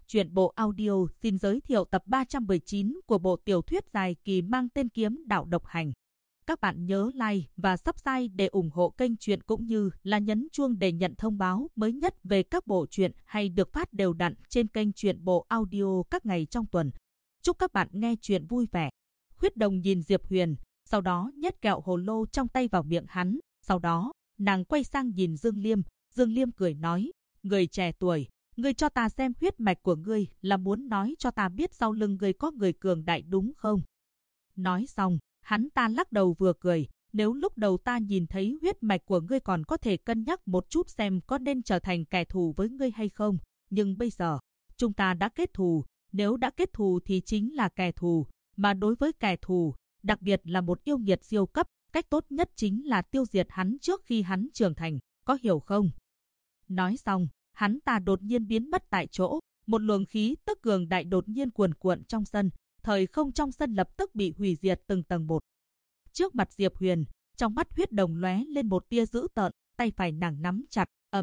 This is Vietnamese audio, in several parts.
Truyện bộ audio xin giới thiệu tập 319 của bộ tiểu thuyết dài kỳ mang tên Kiếm Đạo Độc Hành. Các bạn nhớ like và subscribe để ủng hộ kênh truyện cũng như là nhấn chuông để nhận thông báo mới nhất về các bộ truyện hay được phát đều đặn trên kênh truyện bộ audio các ngày trong tuần. Chúc các bạn nghe truyện vui vẻ. Huyết Đồng nhìn Diệp Huyền, sau đó nhét kẹo hồ lô trong tay vào miệng hắn. Sau đó, nàng quay sang nhìn Dương Liêm. Dương Liêm cười nói, người trẻ tuổi, ngươi cho ta xem huyết mạch của ngươi là muốn nói cho ta biết sau lưng ngươi có người cường đại đúng không? Nói xong, hắn ta lắc đầu vừa cười, nếu lúc đầu ta nhìn thấy huyết mạch của ngươi còn có thể cân nhắc một chút xem có nên trở thành kẻ thù với ngươi hay không. Nhưng bây giờ, chúng ta đã kết thù, nếu đã kết thù thì chính là kẻ thù, mà đối với kẻ thù, đặc biệt là một yêu nghiệt siêu cấp, cách tốt nhất chính là tiêu diệt hắn trước khi hắn trưởng thành, có hiểu không? Nói xong, hắn ta đột nhiên biến mất tại chỗ, một luồng khí tức cường đại đột nhiên cuồn cuộn trong sân, thời không trong sân lập tức bị hủy diệt từng tầng một. Trước mặt Diệp Huyền, trong mắt Huyết Đồng lóe lên một tia dữ tợn, tay phải nàng nắm chặt,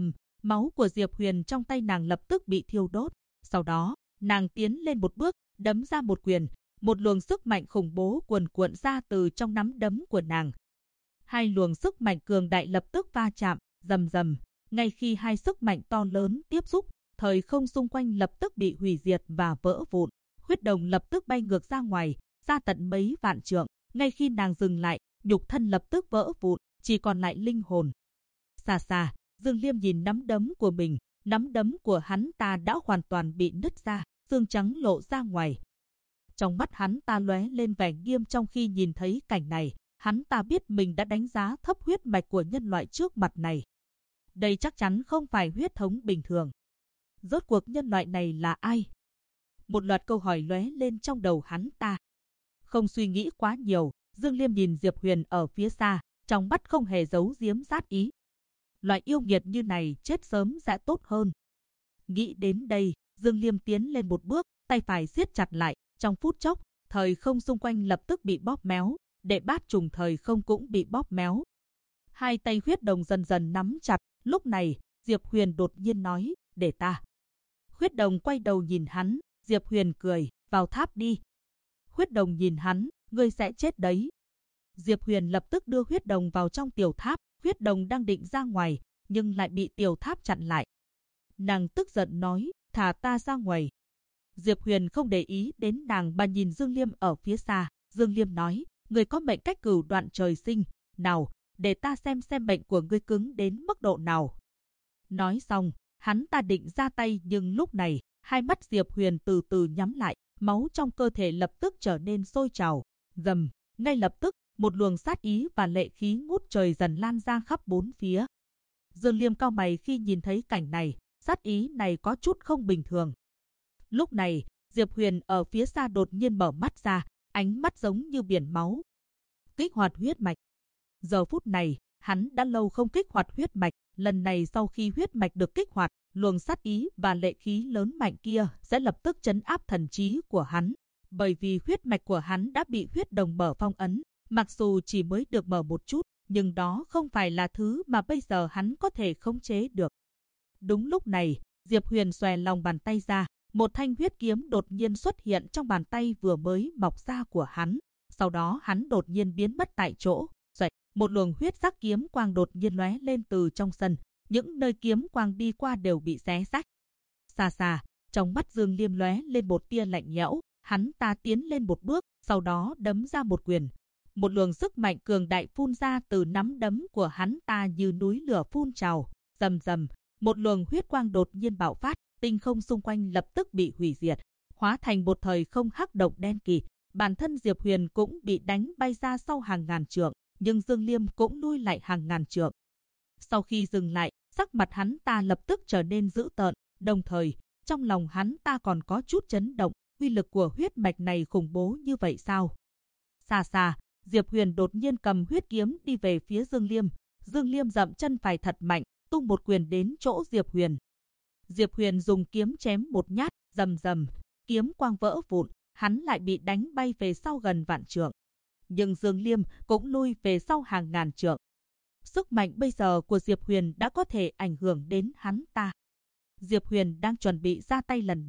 máu của Diệp Huyền trong tay nàng lập tức bị thiêu đốt. Sau đó, nàng tiến lên một bước, đấm ra một quyền, một luồng sức mạnh khủng bố cuồn cuộn ra từ trong nắm đấm của nàng. Hai luồng sức mạnh cường đại lập tức va chạm, rầm rầm. Ngay khi hai sức mạnh to lớn tiếp xúc, thời không xung quanh lập tức bị hủy diệt và vỡ vụn. Huyết Đồng lập tức bay ngược ra ngoài, ra tận mấy vạn trượng. Ngay khi nàng dừng lại, nhục thân lập tức vỡ vụn, chỉ còn lại linh hồn. Xa xa, Dương Liêm nhìn nắm đấm của mình, nắm đấm của hắn ta đã hoàn toàn bị nứt ra, xương trắng lộ ra ngoài. Trong mắt hắn ta lóe lên vẻ nghiêm trong khi nhìn thấy cảnh này, hắn ta biết mình đã đánh giá thấp huyết mạch của nhân loại trước mặt này. Đây chắc chắn không phải huyết thống bình thường. Rốt cuộc nhân loại này là ai? Một loạt câu hỏi lóe lên trong đầu hắn ta. Không suy nghĩ quá nhiều, Dương Liêm nhìn Diệp Huyền ở phía xa, trong mắt không hề giấu giếm sát ý. Loại yêu nghiệt như này chết sớm sẽ tốt hơn. Nghĩ đến đây, Dương Liêm tiến lên một bước, tay phải siết chặt lại, trong phút chốc, thời không xung quanh lập tức bị bóp méo, đệ bát trùng thời không cũng bị bóp méo. Hai tay Huyết Đồng dần dần nắm chặt. Lúc này, Diệp Huyền đột nhiên nói, để ta. Huyết Đồng quay đầu nhìn hắn, Diệp Huyền cười, vào tháp đi. Huyết Đồng nhìn hắn, ngươi sẽ chết đấy. Diệp Huyền lập tức đưa Huyết Đồng vào trong tiểu tháp, Huyết Đồng đang định ra ngoài, nhưng lại bị tiểu tháp chặn lại. Nàng tức giận nói, thả ta ra ngoài. Diệp Huyền không để ý đến nàng mà nhìn Dương Liêm ở phía xa. Dương Liêm nói, ngươi có mệnh cách cửu đoạn trời sinh, nào, để ta xem mệnh của ngươi cứng đến mức độ nào. Nói xong, hắn ta định ra tay nhưng lúc này, hai mắt Diệp Huyền từ từ nhắm lại, máu trong cơ thể lập tức trở nên sôi trào. Rầm, ngay lập tức, một luồng sát ý và lệ khí ngút trời dần lan ra khắp bốn phía. Dương Liêm cau mày khi nhìn thấy cảnh này, sát ý này có chút không bình thường. Lúc này, Diệp Huyền ở phía xa đột nhiên mở mắt ra, ánh mắt giống như biển máu. Kích hoạt huyết mạch. Giờ phút này, hắn đã lâu không kích hoạt huyết mạch, lần này sau khi huyết mạch được kích hoạt, luồng sát ý và lệ khí lớn mạnh kia sẽ lập tức trấn áp thần trí của hắn. Bởi vì huyết mạch của hắn đã bị Huyết Đồng mở phong ấn, mặc dù chỉ mới được mở một chút, nhưng đó không phải là thứ mà bây giờ hắn có thể khống chế được. Đúng lúc này, Diệp Huyền xòe lòng bàn tay ra, một thanh huyết kiếm đột nhiên xuất hiện trong bàn tay vừa mới mọc ra của hắn. Sau đó hắn đột nhiên biến mất tại chỗ. Một luồng huyết sắc kiếm quang đột nhiên lóe lên từ trong sân, những nơi kiếm quang đi qua đều bị xé rách. Xa xa, trong mắt Dương Liêm lóe lên một tia lạnh lẽo, hắn ta tiến lên một bước, sau đó đấm ra một quyền. Một luồng sức mạnh cường đại phun ra từ nắm đấm của hắn ta như núi lửa phun trào, rầm rầm, một luồng huyết quang đột nhiên bạo phát, tinh không xung quanh lập tức bị hủy diệt, hóa thành một thời không hắc động đen kịt. Bản thân Diệp Huyền cũng bị đánh bay ra sau hàng ngàn trượng. Nhưng Dương Liêm cũng lui lại hàng ngàn trượng. Sau khi dừng lại, sắc mặt hắn ta lập tức trở nên dữ tợn, đồng thời, trong lòng hắn ta còn có chút chấn động, uy lực của huyết mạch này khủng bố như vậy sao? Xa xa, Diệp Huyền đột nhiên cầm huyết kiếm đi về phía Dương Liêm. Dương Liêm dậm chân phải thật mạnh, tung một quyền đến chỗ Diệp Huyền. Diệp Huyền dùng kiếm chém một nhát, rầm rầm, kiếm quang vỡ vụn, hắn lại bị đánh bay về sau gần vạn trượng. Nhưng Dương Liêm cũng lui về sau hàng ngàn trượng. Sức mạnh bây giờ của Diệp Huyền đã có thể ảnh hưởng đến hắn ta. Diệp Huyền đang chuẩn bị ra tay lần nữa,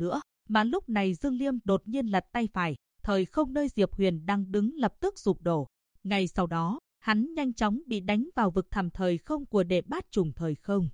Mà lúc này Dương Liêm đột nhiên lật tay phải, thời không nơi Diệp Huyền đang đứng lập tức sụp đổ. Ngay sau đó, hắn nhanh chóng bị đánh vào vực thẳm thời không của đệ bát trùng thời không.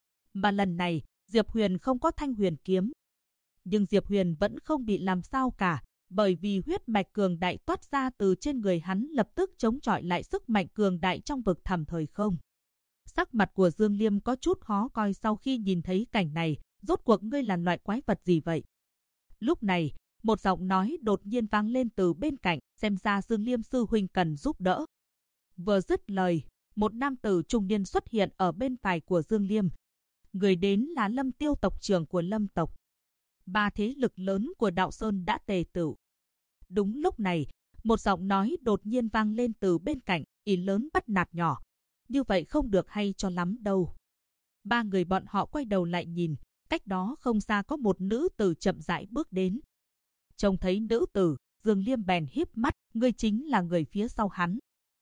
Mà lần này, Diệp Huyền không có thanh huyền kiếm. Nhưng Diệp Huyền vẫn không bị làm sao cả, bởi vì huyết mạch cường đại toát ra từ trên người hắn lập tức chống chọi lại sức mạnh cường đại trong vực thẳm thời không. Sắc mặt của Dương Liêm có chút khó coi sau khi nhìn thấy cảnh này, rốt cuộc ngươi là loại quái vật gì vậy? Lúc này, một giọng nói đột nhiên vang lên từ bên cạnh, xem ra Dương Liêm sư huynh cần giúp đỡ. Vừa dứt lời, một nam tử trung niên xuất hiện ở bên phải của Dương Liêm. Người đến là Lâm Tiêu, tộc trưởng của Lâm tộc. Ba thế lực lớn của Đạo Sơn đã tề tựu. Đúng lúc này, một giọng nói đột nhiên vang lên từ bên cạnh, ý lớn bắt nạt nhỏ. Như vậy không được hay cho lắm đâu. Ba người bọn họ quay đầu lại nhìn, cách đó không xa có một nữ tử chậm rãi bước đến. Trông thấy nữ tử, Dương Liêm bèn híp mắt, ngươi chính là người phía sau hắn.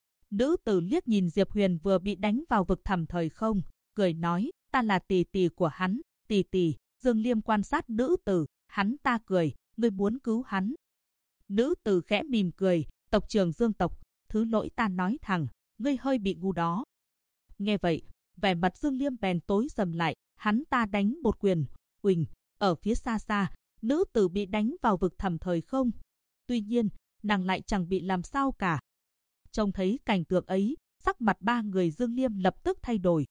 Nữ tử liếc nhìn Diệp Huyền vừa bị đánh vào vực thẳm thời không, cười nói, ta là tỷ tỷ của hắn. Tỷ tỷ. Dương Liêm quan sát nữ tử, hắn ta cười, ngươi muốn cứu hắn. Nữ tử khẽ mỉm cười, tộc trưởng Dương tộc, thứ lỗi ta nói thẳng, ngươi hơi bị ngu đó. Nghe vậy, vẻ mặt Dương Liêm bèn tối sầm lại, hắn ta đánh một quyền, uỳnh, ở phía xa xa, nữ tử bị đánh vào vực thẳm thời không. Tuy nhiên, nàng lại chẳng bị làm sao cả. Trông thấy cảnh tượng ấy, sắc mặt ba người Dương Liêm lập tức thay đổi.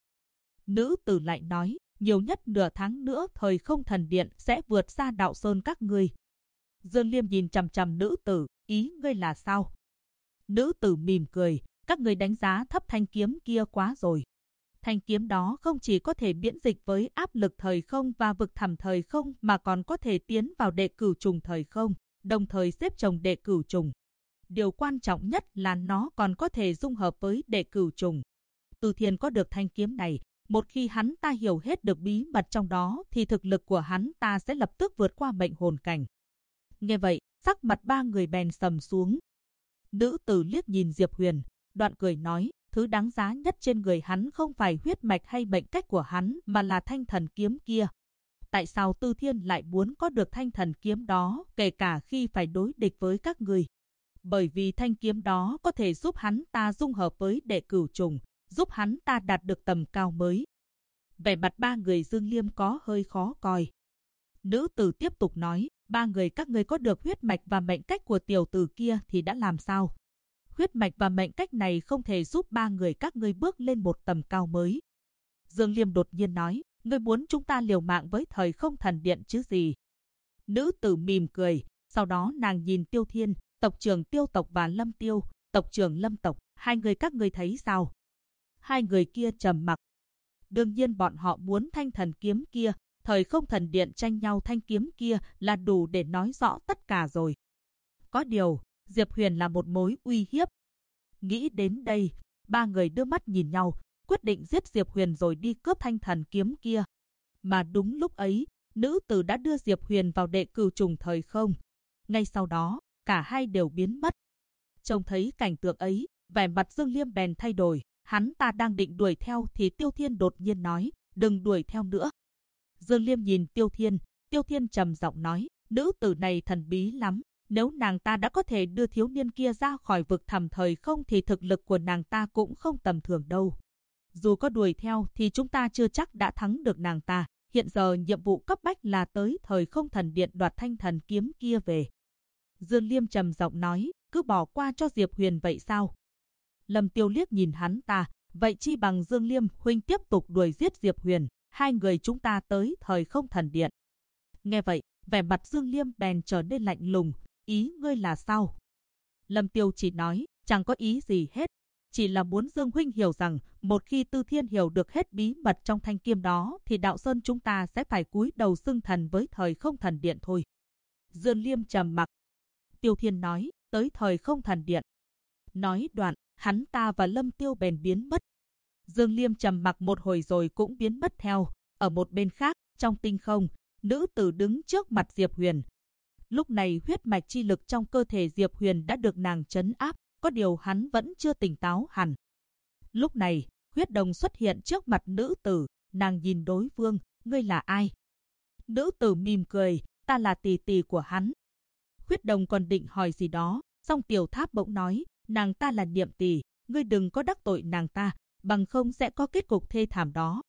Nữ tử lại nói, nhiều nhất nửa tháng nữa thời không thần điện sẽ vượt xa Đạo Sơn các ngươi. Dương Liêm nhìn chằm chằm nữ tử, ý ngươi là sao? Nữ tử mỉm cười, các ngươi đánh giá thấp thanh kiếm kia quá rồi. Thanh kiếm đó không chỉ có thể miễn dịch với áp lực thời không và vực thẳm thời không mà còn có thể tiến vào đệ cửu trùng thời không, đồng thời xếp chồng đệ cửu trùng. Điều quan trọng nhất là nó còn có thể dung hợp với đệ cửu trùng. Từ Thiên có được thanh kiếm này, một khi hắn ta hiểu hết được bí mật trong đó thì thực lực của hắn ta sẽ lập tức vượt qua mệnh hồn cảnh. Nghe vậy, sắc mặt ba người bèn sầm xuống. Nữ tử liếc nhìn Diệp Huyền, đoạn cười nói, thứ đáng giá nhất trên người hắn không phải huyết mạch hay mệnh cách của hắn mà là thanh thần kiếm kia. Tại sao Tư Thiên lại muốn có được thanh thần kiếm đó kể cả khi phải đối địch với các người? Bởi vì thanh kiếm đó có thể giúp hắn ta dung hợp với đệ cửu trùng, giúp hắn ta đạt được tầm cao mới. Vẻ mặt ba người Dương Liêm có hơi khó coi. Nữ tử tiếp tục nói, ba người các ngươi có được huyết mạch và mệnh cách của tiểu tử kia thì đã làm sao? Huyết mạch và mệnh cách này không thể giúp ba người các ngươi bước lên một tầm cao mới. Dương Liêm đột nhiên nói, ngươi muốn chúng ta liều mạng với thời không thần điện chứ gì? Nữ tử mỉm cười, sau đó nàng nhìn Tiêu Thiên, tộc trưởng Tiêu tộc và Lâm Tiêu, tộc trưởng Lâm tộc, hai người các ngươi thấy sao? Hai người kia trầm mặc. Đương nhiên bọn họ muốn thanh thần kiếm kia, thời không thần điện tranh nhau thanh kiếm kia là đủ để nói rõ tất cả rồi. Có điều, Diệp Huyền là một mối uy hiếp. Nghĩ đến đây, ba người đưa mắt nhìn nhau, quyết định giết Diệp Huyền rồi đi cướp thanh thần kiếm kia. Mà đúng lúc ấy, nữ tử đã đưa Diệp Huyền vào đệ cửu trùng thời không. Ngay sau đó, cả hai đều biến mất. Trông thấy cảnh tượng ấy, vẻ mặt Dương Liêm bèn thay đổi. Hắn ta đang định đuổi theo thì Tiêu Thiên đột nhiên nói, đừng đuổi theo nữa. Dương Liêm nhìn Tiêu Thiên trầm giọng nói, nữ tử này thần bí lắm. Nếu nàng ta đã có thể đưa thiếu niên kia ra khỏi vực thẳm thời không thì thực lực của nàng ta cũng không tầm thường đâu. Dù có đuổi theo thì chúng ta chưa chắc đã thắng được nàng ta. Hiện giờ nhiệm vụ cấp bách là tới thời không thần điện đoạt thanh thần kiếm kia về. Dương Liêm trầm giọng nói, cứ bỏ qua cho Diệp Huyền vậy sao? Lâm Tiêu liếc nhìn hắn ta, vậy chi bằng Dương Liêm huynh tiếp tục đuổi giết Diệp Huyền, hai người chúng ta tới thời không thần điện. Nghe vậy, vẻ mặt Dương Liêm bèn trở nên lạnh lùng, ý ngươi là sao? Lâm Tiêu chỉ nói, chẳng có ý gì hết, chỉ là muốn Dương huynh hiểu rằng, một khi Tư Thiên hiểu được hết bí mật trong thanh kiếm đó thì Đạo Sơn chúng ta sẽ phải cúi đầu xưng thần với thời không thần điện thôi. Dương Liêm trầm mặc. Tiêu Thiên nói, tới thời không thần điện. Nói đoạn, hắn ta và Lâm Tiêu bèn biến mất. Dương Liêm trầm mặc một hồi rồi cũng biến mất theo. Ở một bên khác, trong tinh không, nữ tử đứng trước mặt Diệp Huyền. Lúc này huyết mạch chi lực trong cơ thể Diệp Huyền đã được nàng trấn áp, có điều hắn vẫn chưa tỉnh táo hẳn. Lúc này, huyết đồng xuất hiện trước mặt nữ tử, nàng nhìn đối phương, ngươi là ai? Nữ tử mỉm cười, ta là tỷ tỷ của hắn. Khuyết Đồng còn định hỏi gì đó, song Tiểu Tháp bỗng nói, nàng ta là Niệm tỷ, ngươi đừng có đắc tội nàng ta, bằng không sẽ có kết cục thê thảm đó.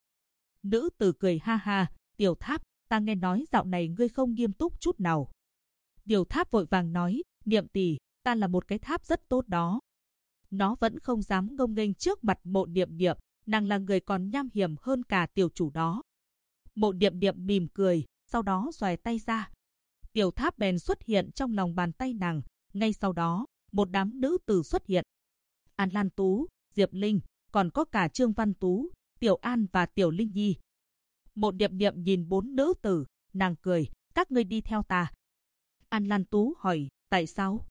Nữ tử cười ha ha, Tiểu Tháp, ta nghe nói dạo này ngươi không nghiêm túc chút nào. Tiểu Tháp vội vàng nói, Niệm tỷ, ta là một cái tháp rất tốt đó. Nó vẫn không dám ngông nghênh trước mặt Mộ Niệm Niệm, nàng là người còn nham hiểm hơn cả tiểu chủ đó. Mộ Niệm Niệm mỉm cười, sau đó xoài tay ra. Tiểu Tháp bèn xuất hiện trong lòng bàn tay nàng, ngay sau đó, một đám nữ tử xuất hiện. An Lan Tú, Diệp Linh, còn có cả Trương Văn Tú, Tiểu An và Tiểu Linh Nhi. Mộ Niệm Niệm nhìn 4 nữ tử, nàng cười, các ngươi đi theo ta. An Lan Tú hỏi, tại sao?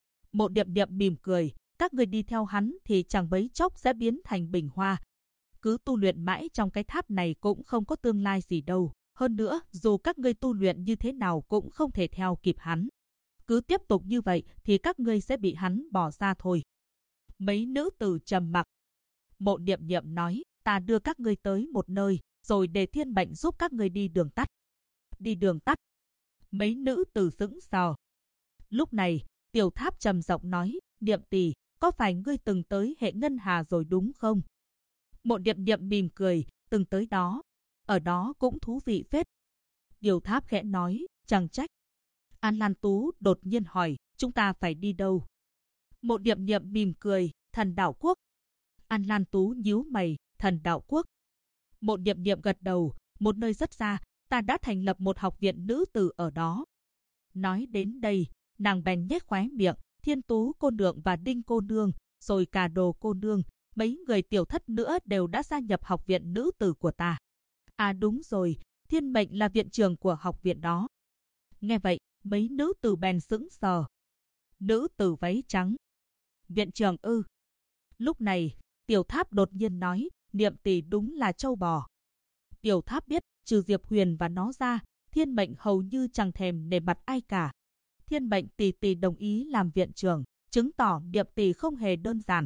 Mộ Niệm Niệm mỉm cười, các ngươi đi theo hắn thì chẳng mấy chốc sẽ biến thành bình hoa. Cứ tu luyện mãi trong cái tháp này cũng không có tương lai gì đâu. Hơn nữa, dù các ngươi tu luyện như thế nào cũng không thể theo kịp hắn. Cứ tiếp tục như vậy thì các ngươi sẽ bị hắn bỏ ra thôi. Mấy nữ tử trầm mặc. Mộ Niệm Niệm nói, ta đưa các ngươi tới một nơi, rồi để thiên mệnh giúp các ngươi đi đường tắt. Đi đường tắt. Mấy nữ tử sững sờ. Lúc này, Tiểu Tháp trầm giọng nói, Niệm tỷ, có phải ngươi từng tới hệ ngân hà rồi đúng không? Mộ Niệm Niệm mỉm cười, từng tới đó. Ở đó cũng thú vị phết. Tiểu Tháp khẽ nói, chẳng trách. An Lan Tú đột nhiên hỏi, chúng ta phải đi đâu? Mộ Niệm Niệm mỉm cười, Thần Đạo Quốc. An Lan Tú nhíu mày, Thần Đạo Quốc. Mộ Niệm Niệm gật đầu, một nơi rất xa, ta đã thành lập một học viện nữ tử ở đó. Nói đến đây, nàng bèn nhếch khóe miệng, Thiên Tú cô nương và Đinh cô nương, rồi cả Đồ cô nương, mấy người tiểu thất nữa đều đã gia nhập học viện nữ tử của ta. À đúng rồi, Thiên Mệnh là viện trưởng của học viện đó. Nghe vậy, mấy nữ tử bèn sững sờ. Nữ tử váy trắng. Viện trưởng ư? Lúc này, Tiểu Tháp đột nhiên nói, Niệm tỷ đúng là trâu bò. Tiểu Tháp biết, trừ Diệp Huyền và nó ra, Thiên Mệnh hầu như chẳng thèm nể mặt ai cả. Thiên Mệnh tỷ đồng ý làm viện trưởng, chứng tỏ Niệm tỷ không hề đơn giản.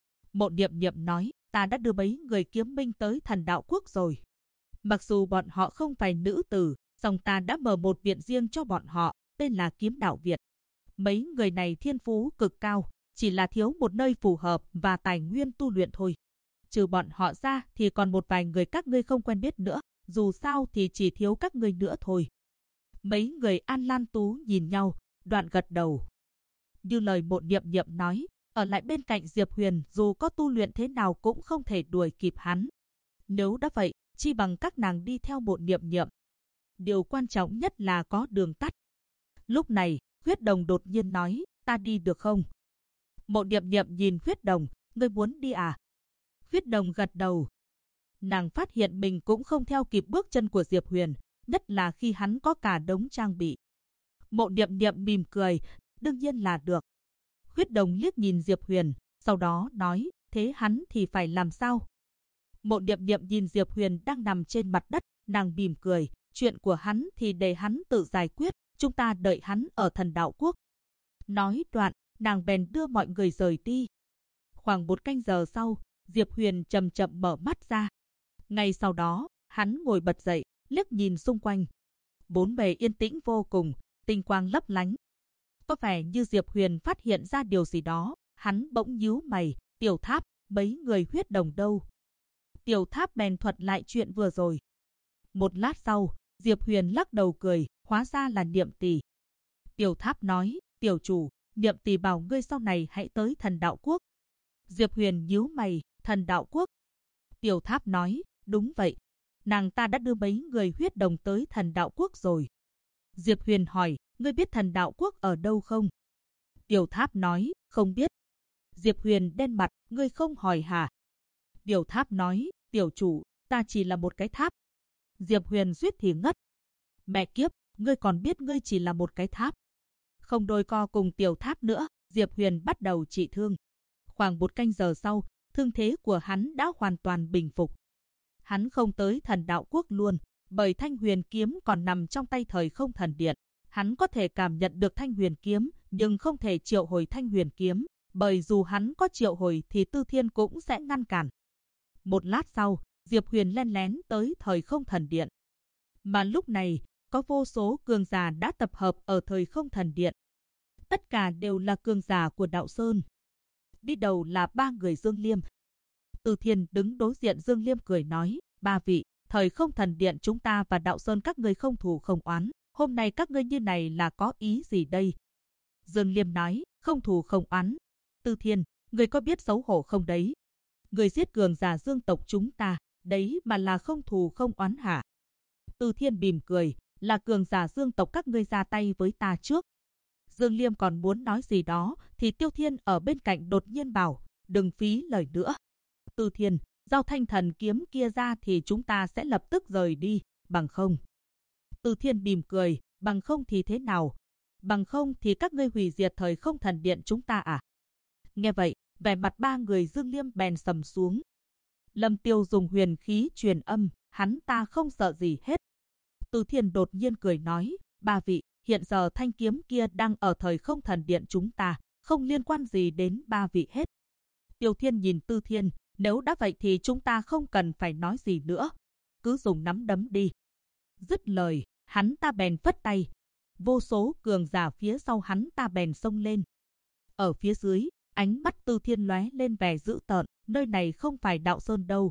Mộ Niệm Niệm nói, ta đã đưa mấy người kiếm minh tới Thần Đạo Quốc rồi. Mặc dù bọn họ không phải nữ tử, song ta đã mở một viện riêng cho bọn họ, tên là Kiếm Đạo Viện. Mấy người này thiên phú cực cao, chỉ là thiếu một nơi phù hợp và tài nguyên tu luyện thôi. Trừ bọn họ ra thì còn một vài người các ngươi không quen biết nữa, dù sao thì chỉ thiếu các ngươi nữa thôi. Mấy người An Lan Tú nhìn nhau, đoạn gật đầu. Như lời Mộ Niệm Niệm nói, ở lại bên cạnh Diệp Huyền dù có tu luyện thế nào cũng không thể đuổi kịp hắn. Nếu đã vậy, chi bằng các nàng đi theo Mộ Niệm Niệm. Điều quan trọng nhất là có đường tắt. Lúc này, Khuyết Đồng đột nhiên nói, ta đi được không? Mộ Niệm Niệm nhìn Khuyết Đồng, ngươi muốn đi à? Khuyết Đồng gật đầu. Nàng phát hiện mình cũng không theo kịp bước chân của Diệp Huyền, nhất là khi hắn có cả đống trang bị. Mộ Niệm Niệm mỉm cười, đương nhiên là được. Khuyết Đồng liếc nhìn Diệp Huyền, sau đó nói, thế hắn thì phải làm sao? Mộ Niệm Niệm nhìn Diệp Huyền đang nằm trên mặt đất, nàng mỉm cười, chuyện của hắn thì để hắn tự giải quyết, chúng ta đợi hắn ở Thần Đạo Quốc. Nói đoạn, nàng bèn đưa mọi người rời đi. Khoảng 1 canh giờ sau, Diệp Huyền chậm chậm mở mắt ra. Ngay sau đó, hắn ngồi bật dậy, liếc nhìn xung quanh. Bốn bề yên tĩnh vô cùng, tinh quang lấp lánh. Có vẻ như Diệp Huyền phát hiện ra điều gì đó, hắn bỗng nhíu mày, Tiểu Tháp, mấy người Huyết Đồng đâu? Tiểu Tháp bèn thuật lại chuyện vừa rồi. Một lát sau, Diệp Huyền lắc đầu cười, hóa ra là Niệm tỷ. Tiểu Tháp nói, tiểu chủ, Niệm tỷ bảo ngươi sau này hãy tới Thần Đạo Quốc. Diệp Huyền nhíu mày, Thần Đạo Quốc. Tiểu Tháp nói, đúng vậy, nàng ta đã đưa mấy người Huyết Đồng tới Thần Đạo Quốc rồi. Diệp Huyền hỏi, ngươi biết Thần Đạo Quốc ở đâu không? Tiểu Tháp nói, không biết. Diệp Huyền đen mặt, ngươi không hỏi hả? Tiểu Tháp nói, tiểu chủ, ta chỉ là một cái tháp. Diệp Huyền suýt thì ngất. Mẹ kiếp, ngươi còn biết ngươi chỉ là một cái tháp. Không đôi co cùng Tiểu Tháp nữa, Diệp Huyền bắt đầu trị thương. Khoảng 1 canh giờ sau, thương thế của hắn đã hoàn toàn bình phục. Hắn không tới Thần Đạo Quốc luôn, bởi Thanh Huyền Kiếm còn nằm trong tay Thời Không Thần Điện. Hắn có thể cảm nhận được Thanh Huyền Kiếm, nhưng không thể triệu hồi Thanh Huyền Kiếm, bởi dù hắn có triệu hồi thì Tư Thiên cũng sẽ ngăn cản. Một lát sau, Diệp Huyền len lén tới Thời Không Thần Điện. Mà lúc này, có vô số cường giả đã tập hợp ở Thời Không Thần Điện. Tất cả đều là cường giả của Đạo Sơn. Đi đầu là 3 người Dương Liêm. Từ Thiên đứng đối diện Dương Liêm cười nói, 3 vị, Thời Không Thần Điện chúng ta và Đạo Sơn các ngươi không thù không oán, hôm nay các ngươi như này là có ý gì đây? Dương Liêm nói, không thù không oán. Từ Thiên, người có biết xấu hổ không đấy? Người giết cường giả Dương tộc chúng ta, đấy mà là không thù không oán hả? Từ Thiên mỉm cười, là cường giả Dương tộc các ngươi ra tay với ta trước. Dương Liêm còn muốn nói gì đó, thì Tiêu Thiên ở bên cạnh đột nhiên bảo, đừng phí lời nữa. Từ Thiên, giao thanh thần kiếm kia ra thì chúng ta sẽ lập tức rời đi, bằng không. Từ Thiên mỉm cười, bằng không thì thế nào? Bằng không thì các ngươi hủy diệt Thời Không Thần Điện chúng ta à? Nghe vậy, vẻ mặt 3 người Dương Liêm bèn sầm xuống. Lâm Tiêu dùng huyền khí truyền âm, hắn ta không sợ gì hết. Từ Thiên đột nhiên cười nói, 3 vị, hiện giờ thanh kiếm kia đang ở Thời Không Thần Điện chúng ta, không liên quan gì đến 3 vị hết. Tiêu Thiên nhìn Từ Thiên, nếu đã vậy thì chúng ta không cần phải nói gì nữa. Cứ dùng nắm đấm đi. Dứt lời, hắn ta bèn phất tay. Vô số cường giả phía sau hắn ta bèn xông lên. Ở phía dưới, ánh mắt Từ Thiên lóe lên vẻ dữ tợn, nơi này không phải Đạo Sơn đâu.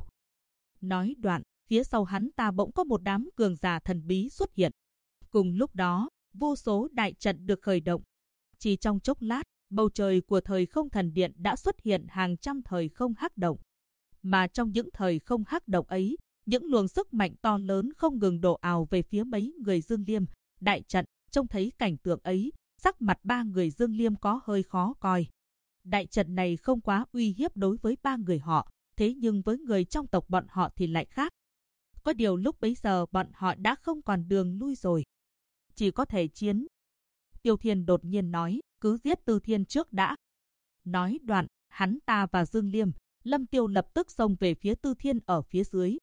Nói đoạn, phía sau hắn ta bỗng có một đám cường giả thần bí xuất hiện. Cùng lúc đó, vô số đại trận được khởi động. Chỉ trong chốc lát, bầu trời của Thời Không Thần Điện đã xuất hiện hàng trăm thời không hắc động. Mà trong những thời không hắc động ấy, những luồng sức mạnh to lớn không ngừng đổ ào về phía mấy người Dương Liêm. Đại trận, trông thấy cảnh tượng ấy, sắc mặt 3 người Dương Liêm có hơi khó coi. Đại trận này không quá uy hiếp đối với 3 người họ, thế nhưng với người trong tộc bọn họ thì lại khác. Có điều lúc bấy giờ bọn họ đã không còn đường lui rồi. Chỉ có thể chiến. Tiêu Thiên đột nhiên nói, cứ giết Từ Thiên trước đã. Nói đoạn, hắn ta và Dương Liêm, Lâm Tiêu lập tức xông về phía Từ Thiên ở phía dưới.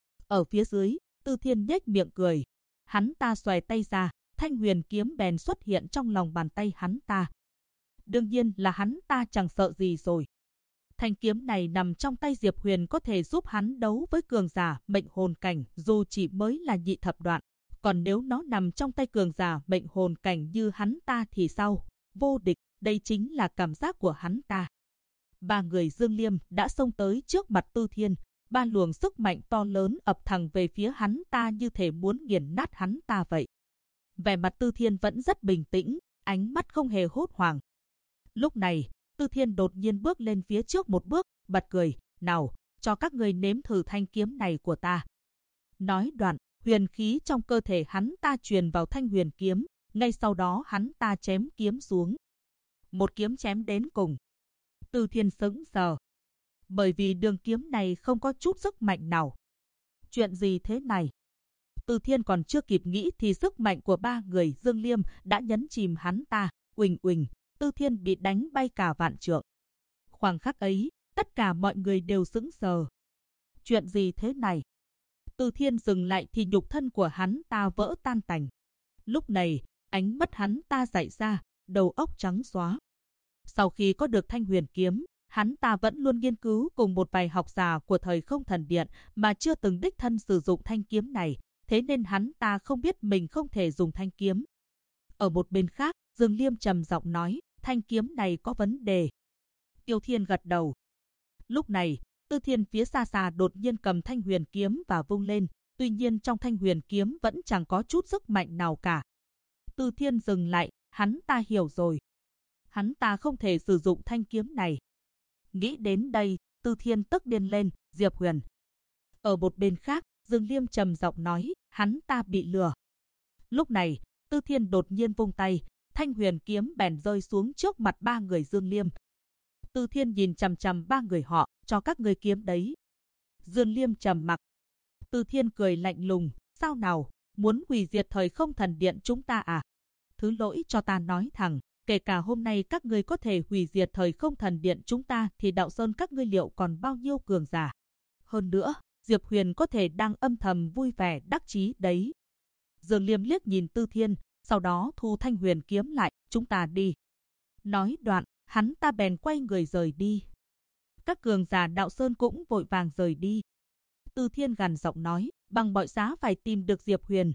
Ở phía dưới, Từ Thiên nhếch miệng cười. Hắn ta xòe tay ra, thanh huyền kiếm bèn xuất hiện trong lòng bàn tay hắn ta. Đương nhiên là hắn ta chẳng sợ gì rồi. Thanh kiếm này nằm trong tay Diệp Huyền có thể giúp hắn đấu với cường giả mệnh hồn cảnh dù chỉ mới là nhị thập đoạn. Còn nếu nó nằm trong tay cường giả mệnh hồn cảnh như hắn ta thì sao? Vô địch, đây chính là cảm giác của hắn ta. 3 người Dương Liêm đã xông tới trước mặt Từ Thiên. 3 luồng sức mạnh to lớn ập thẳng về phía hắn ta như thể muốn nghiền nát hắn ta vậy. Vẻ mặt Từ Thiên vẫn rất bình tĩnh, ánh mắt không hề hốt hoảng. Lúc này, Từ Thiên đột nhiên bước lên phía trước một bước, bật cười, nào, cho các người nếm thử thanh kiếm này của ta. Nói đoạn, huyền khí trong cơ thể hắn ta truyền vào thanh huyền kiếm, ngay sau đó hắn ta chém kiếm xuống. Một kiếm chém đến cùng. Từ Thiên sững sờ. Bởi vì đường kiếm này không có chút sức mạnh nào. Chuyện gì thế này? Từ Thiên còn chưa kịp nghĩ thì sức mạnh của 3 người Dương Liêm đã nhấn chìm hắn ta, uỳnh uỳnh. Từ Thiên bị đánh bay cả vạn trượng. Khoảnh khắc ấy, tất cả mọi người đều sững sờ. Chuyện gì thế này? Từ Thiên dừng lại thì nhục thân của hắn ta vỡ tan tành. Lúc này, ánh mắt hắn ta dại ra, đầu óc trắng xóa. Sau khi có được thanh huyền kiếm, hắn ta vẫn luôn nghiên cứu cùng một vài học giả của Thời Không Thần Điện mà chưa từng đích thân sử dụng thanh kiếm này, thế nên hắn ta không biết mình không thể dùng thanh kiếm. Ở một bên khác, Dương Liêm trầm giọng nói, thanh kiếm này có vấn đề. Tiêu Thiên gật đầu. Lúc này, Từ Thiên phía xa xa đột nhiên cầm thanh huyền kiếm và vung lên, tuy nhiên trong thanh huyền kiếm vẫn chẳng có chút sức mạnh nào cả. Từ Thiên dừng lại, hắn ta hiểu rồi. Hắn ta không thể sử dụng thanh kiếm này. Nghĩ đến đây, Từ Thiên tức điên lên, Diệp Huyền. Ở một bên khác, Dương Liêm trầm giọng nói, hắn ta bị lừa. Lúc này, Từ Thiên đột nhiên vung tay, thanh huyền kiếm bèn rơi xuống trước mặt 3 người Dương Liêm. Từ Thiên nhìn chằm chằm 3 người họ, cho các ngươi kiếm đấy. Dương Liêm trầm mặc. Từ Thiên cười lạnh lùng, sao nào, muốn hủy diệt Thời Không Thần Điện chúng ta à? Thứ lỗi cho ta nói thẳng, kể cả hôm nay các ngươi có thể hủy diệt Thời Không Thần Điện chúng ta thì Đạo Sơn các ngươi liệu còn bao nhiêu cường giả? Hơn nữa, Diệp Huyền có thể đang âm thầm vui vẻ đắc chí đấy. Dương Liêm liếc nhìn Từ Thiên, sau đó thu thanh huyền kiếm lại, chúng ta đi. Nói đoạn, hắn ta bèn quay người rời đi. Các cường giả Đạo Sơn cũng vội vàng rời đi. Từ Thiên gằn giọng nói, bằng mọi giá phải tìm được Diệp Huyền.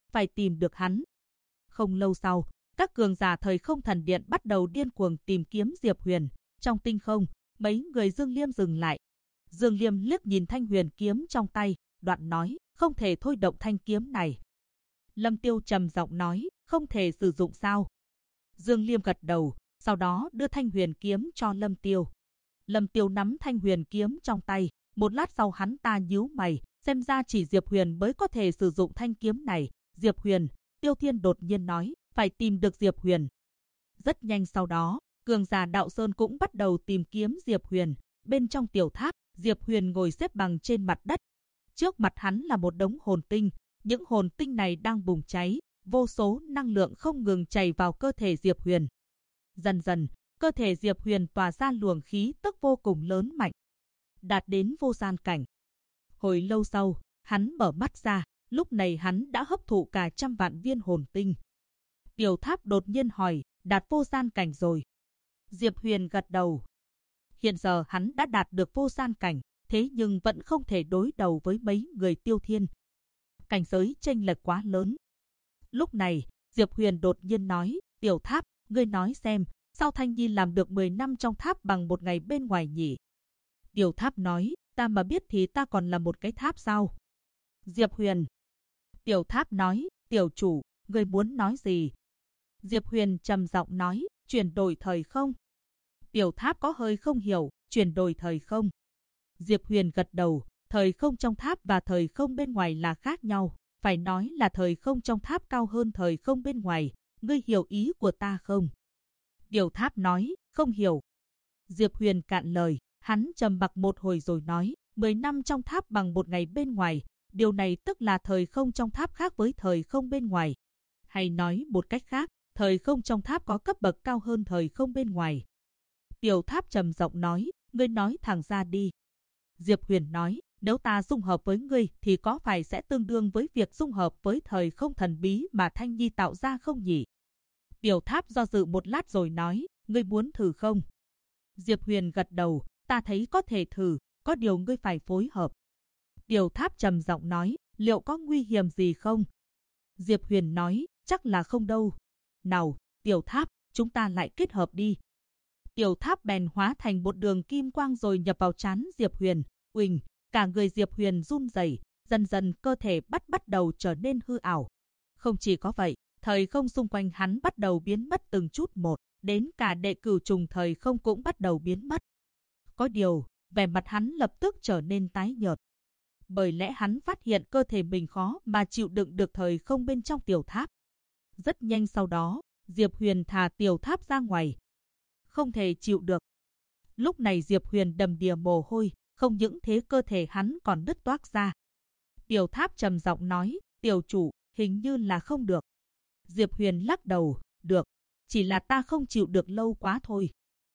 phải tìm được hắn. Không lâu sau, các cường giả thời không thần điện bắt đầu điên cuồng tìm kiếm Diệp Huyền. Trong tinh không, mấy người Dương Liêm dừng lại. Dương Liêm liếc nhìn thanh huyền kiếm trong tay, đoạn nói, không thể thôi động thanh kiếm này. Lâm Tiêu trầm giọng nói, không thể sử dụng sao? Dương Liêm gật đầu, sau đó đưa thanh huyền kiếm cho Lâm Tiêu. Lâm Tiêu nắm thanh huyền kiếm trong tay, một lát sau hắn ta nhíu mày, xem ra chỉ Diệp Huyền mới có thể sử dụng thanh kiếm này. Diệp Huyền, Tiêu Thiên đột nhiên nói, phải tìm được Diệp Huyền. Rất nhanh sau đó, cường giả Đạo Sơn cũng bắt đầu tìm kiếm Diệp Huyền. Bên trong tiểu tháp, Diệp Huyền ngồi xếp bằng trên mặt đất. Trước mặt hắn là một đống hồn tinh, những hồn tinh này đang bùng cháy, vô số năng lượng không ngừng chảy vào cơ thể Diệp Huyền. Dần dần, cơ thể Diệp Huyền tỏa ra luồng khí tức vô cùng lớn mạnh, đạt đến vô gian cảnh. Hồi lâu sau, hắn mở mắt ra, lúc này hắn đã hấp thụ cả 100 vạn viên hồn tinh. Tiểu tháp đột nhiên hỏi, đạt vô gian cảnh rồi. Diệp Huyền gật đầu. Hiện giờ hắn đã đạt được vô gian cảnh, thế nhưng vẫn không thể đối đầu với mấy người Tiêu Thiên. Cảnh giới chênh lệch quá lớn. Lúc này, Diệp Huyền đột nhiên nói, Tiểu Tháp, ngươi nói xem, sao Thanh Nhi làm được 10 năm trong tháp bằng một ngày bên ngoài nhỉ? Tiểu Tháp nói, ta mà biết thì ta còn là một cái tháp sao? Diệp Huyền. Tiểu Tháp nói, tiểu chủ, ngươi muốn nói gì? Diệp Huyền trầm giọng nói, chuyển đổi thời không. Tiểu Tháp có hơi không hiểu, chuyển đổi thời không. Diệp Huyền gật đầu, thời không trong tháp và thời không bên ngoài là khác nhau. Phải nói là thời không trong tháp cao hơn thời không bên ngoài. Ngươi hiểu ý của ta không? Tiểu Tháp nói, không hiểu. Diệp Huyền cạn lời, hắn trầm mặc một hồi rồi nói, 10 năm trong tháp bằng một ngày bên ngoài. Điều này tức là thời không trong tháp khác với thời không bên ngoài. Hay nói một cách khác, thời không trong tháp có cấp bậc cao hơn thời không bên ngoài. Tiểu Tháp trầm giọng nói, ngươi nói thẳng ra đi. Diệp Huyền nói, nếu ta dung hợp với ngươi thì có phải sẽ tương đương với việc dung hợp với thời không thần bí mà Thanh Nhi tạo ra không nhỉ? Tiểu Tháp do dự một lát rồi nói, ngươi muốn thử không? Diệp Huyền gật đầu, ta thấy có thể thử, có điều ngươi phải phối hợp. Tiểu Tháp trầm giọng nói, liệu có nguy hiểm gì không? Diệp Huyền nói, chắc là không đâu. Nào, Tiểu Tháp, chúng ta lại kết hợp đi. Tiểu Tháp bèn hóa thành một đường kim quang rồi nhập vào trán Diệp Huyền. Uỳnh, cả người Diệp Huyền run rẩy, dần dần cơ thể bắt đầu trở nên hư ảo. Không chỉ có vậy, thời không xung quanh hắn bắt đầu biến mất từng chút một, đến cả đệ cửu trùng thời không cũng bắt đầu biến mất. Có điều, vẻ mặt hắn lập tức trở nên tái nhợt. Bởi lẽ hắn phát hiện cơ thể mình khó mà chịu đựng được thời không bên trong tiểu tháp. Rất nhanh sau đó, Diệp Huyền thả tiểu tháp ra ngoài. Không thể chịu được. Lúc này Diệp Huyền đầm đìa mồ hôi, không những thế cơ thể hắn còn nứt toác ra. Tiểu Tháp trầm giọng nói, tiểu chủ, hình như là không được. Diệp Huyền lắc đầu, được, chỉ là ta không chịu được lâu quá thôi.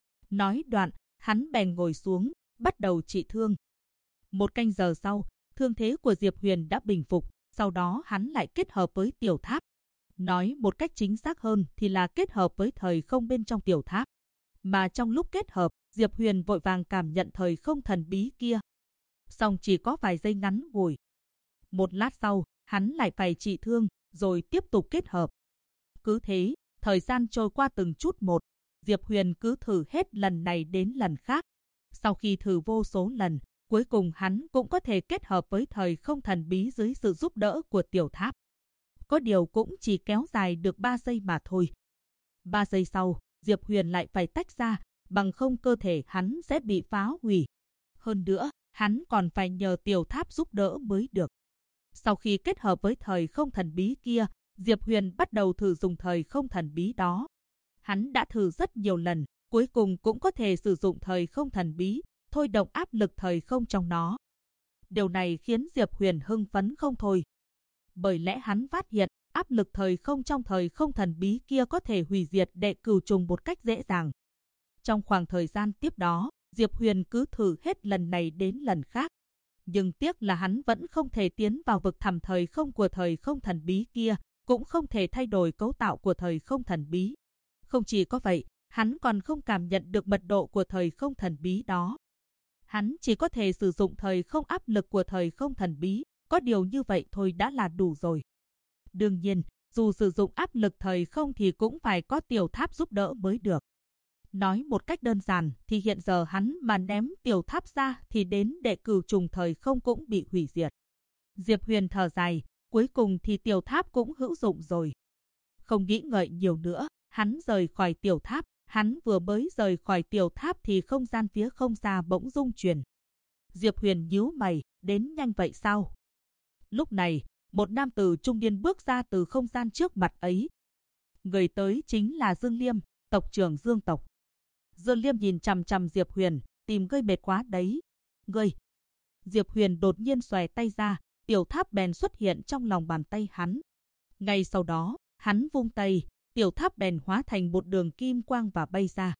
Nói đoạn, hắn bèn ngồi xuống, bắt đầu trị thương. 1 canh giờ sau, thương thế của Diệp Huyền đã bình phục, sau đó hắn lại kết hợp với tiểu tháp. Nói một cách chính xác hơn thì là kết hợp với thời không bên trong tiểu tháp. Mà trong lúc kết hợp, Diệp Huyền vội vàng cảm nhận thời không thần bí kia. Song chỉ có vài giây ngắn ngủi. Một lát sau, hắn lại phải trị thương, rồi tiếp tục kết hợp. Cứ thế, thời gian trôi qua từng chút một. Diệp Huyền cứ thử hết lần này đến lần khác. Sau khi thử vô số lần, cuối cùng hắn cũng có thể kết hợp với thời không thần bí dưới sự giúp đỡ của tiểu tháp. Có điều cũng chỉ kéo dài được 3 giây mà thôi. 3 giây sau, Diệp Huyền lại phải tách ra, bằng không cơ thể hắn sẽ bị phá hủy. Hơn nữa, hắn còn phải nhờ tiểu tháp giúp đỡ mới được. Sau khi kết hợp với thời không thần bí kia, Diệp Huyền bắt đầu thử dùng thời không thần bí đó. Hắn đã thử rất nhiều lần, cuối cùng cũng có thể sử dụng thời không thần bí, thôi động áp lực thời không trong nó. Điều này khiến Diệp Huyền hưng phấn không thôi. Bởi lẽ hắn phát hiện, áp lực thời không trong thời không thần bí kia có thể hủy diệt đệ cửu trùng một cách dễ dàng. Trong khoảng thời gian tiếp đó, Diệp Huyền cứ thử hết lần này đến lần khác. Nhưng tiếc là hắn vẫn không thể tiến vào vực thẳm thời không của thời không thần bí kia, cũng không thể thay đổi cấu tạo của thời không thần bí. Không chỉ có vậy, hắn còn không cảm nhận được mật độ của thời không thần bí đó. Hắn chỉ có thể sử dụng thời không áp lực của thời không thần bí, có điều như vậy thôi đã là đủ rồi. Đương nhiên, dù sử dụng áp lực thời không thì cũng phải có tiểu tháp giúp đỡ mới được. Nói một cách đơn giản thì hiện giờ hắn mà ném tiểu tháp ra thì đến đệ cửu trùng thời không cũng bị hủy diệt. Diệp Huyền thở dài, cuối cùng thì tiểu tháp cũng hữu dụng rồi. Không nghĩ ngợi nhiều nữa, hắn rời khỏi tiểu tháp. Hắn vừa mới rời khỏi tiểu tháp thì không gian phía không xa bỗng rung chuyển. Diệp Huyền nhíu mày, đến nhanh vậy sao? Lúc này, một nam tử trung niên bước ra từ không gian trước mặt ấy. Người tới chính là Dương Liêm, tộc trưởng Dương tộc. Dương Liêm nhìn chằm chằm Diệp Huyền, tìm ngươi mệt quá đấy. Ngươi! Diệp Huyền đột nhiên xòe tay ra, tiểu tháp bèn xuất hiện trong lòng bàn tay hắn. Ngay sau đó, hắn vung tay, tiểu tháp bèn hóa thành một đường kim quang và bay ra.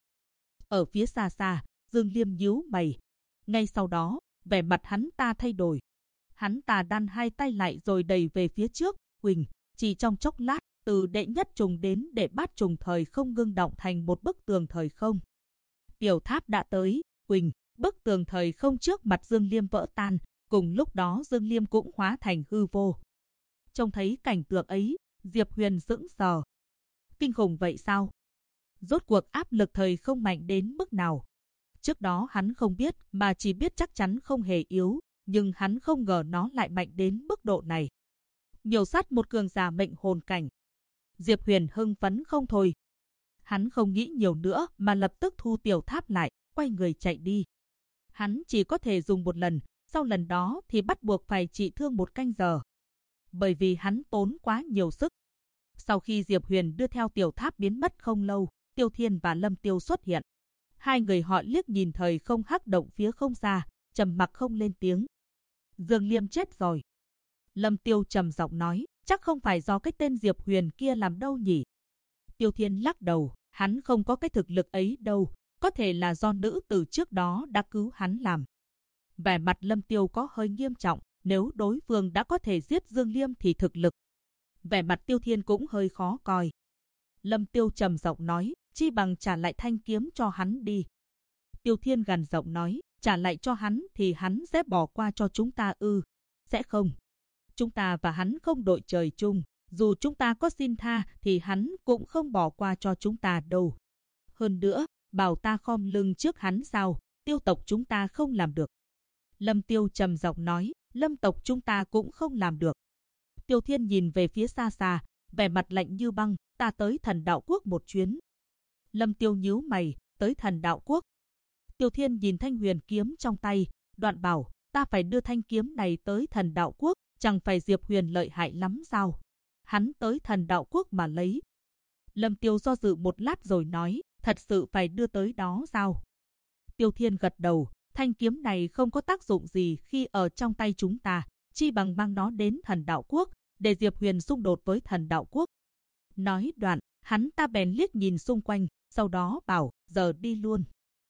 Ở phía xa xa, Dương Liêm nhíu mày. Ngay sau đó, vẻ mặt hắn ta thay đổi. Hắn ta đan hai tay lại rồi đẩy về phía trước, huỳnh, chỉ trong chốc lát, từ đệ nhất trùng đến đệ bát trùng thời không ngưng động thành một bức tường thời không. Tiểu tháp đã tới, huỳnh, bức tường thời không trước mặt Dương Liêm vỡ tan, cùng lúc đó Dương Liêm cũng hóa thành hư vô. Trông thấy cảnh tượng ấy, Diệp Huyền sững sờ. Kinh khủng vậy sao? Rốt cuộc áp lực thời không mạnh đến mức nào? Trước đó hắn không biết mà chỉ biết chắc chắn không hề yếu, nhưng hắn không ngờ nó lại mạnh đến mức độ này. Miểu sát một cường giả mệnh hồn cảnh. Diệp Huyền hưng phấn không thôi. Hắn không nghĩ nhiều nữa mà lập tức thu tiểu tháp lại, quay người chạy đi. Hắn chỉ có thể dùng một lần, sau lần đó thì bắt buộc phải trị thương 1 canh giờ. Bởi vì hắn tốn quá nhiều sức. Sau khi Diệp Huyền đưa theo tiểu tháp biến mất không lâu, Tiêu Thiên và Lâm Tiêu xuất hiện. Hai người họ liếc nhìn thời không hắc động phía không xa, trầm mặc không lên tiếng. Dương Liêm chết rồi. Lâm Tiêu trầm giọng nói, chắc không phải do cái tên Diệp Huyền kia làm đâu nhỉ. Tiêu Thiên lắc đầu, hắn không có cái thực lực ấy đâu, có thể là do nữ tử trước đó đã cứu hắn làm. Vẻ mặt Lâm Tiêu có hơi nghiêm trọng, nếu đối phương đã có thể giết Dương Liêm thì thực lực. Vẻ mặt Tiêu Thiên cũng hơi khó coi. Lâm Tiêu trầm giọng nói, chi bằng trả lại thanh kiếm cho hắn đi. Tiêu Thiên gằn giọng nói, trả lại cho hắn thì hắn sẽ bỏ qua cho chúng ta ư? Sẽ không. Chúng ta và hắn không đội trời chung, dù chúng ta có xin tha thì hắn cũng không bỏ qua cho chúng ta đâu. Hơn nữa, bảo ta khom lưng trước hắn sao, Tiêu tộc chúng ta không làm được. Lâm Tiêu trầm giọng nói, Lâm tộc chúng ta cũng không làm được. Tiêu Thiên nhìn về phía xa xa, vẻ mặt lạnh như băng, ta tới Thần Đạo Quốc một chuyến. Lâm Tiêu nhíu mày, tới Thần Đạo Quốc. Tiêu Thiên nhìn thanh huyền kiếm trong tay, đoạn bảo, ta phải đưa thanh kiếm này tới Thần Đạo Quốc, chẳng phải Diệp Huyền lợi hại lắm sao? Hắn tới Thần Đạo Quốc mà lấy. Lâm Tiêu do dự một lát rồi nói, thật sự phải đưa tới đó sao? Tiêu Thiên gật đầu, thanh kiếm này không có tác dụng gì khi ở trong tay chúng ta, chi bằng mang nó đến Thần Đạo Quốc, để Diệp Huyền xung đột với Thần Đạo Quốc. Nói đoạn, hắn ta bèn liếc nhìn xung quanh, sau đó bảo, giờ đi luôn.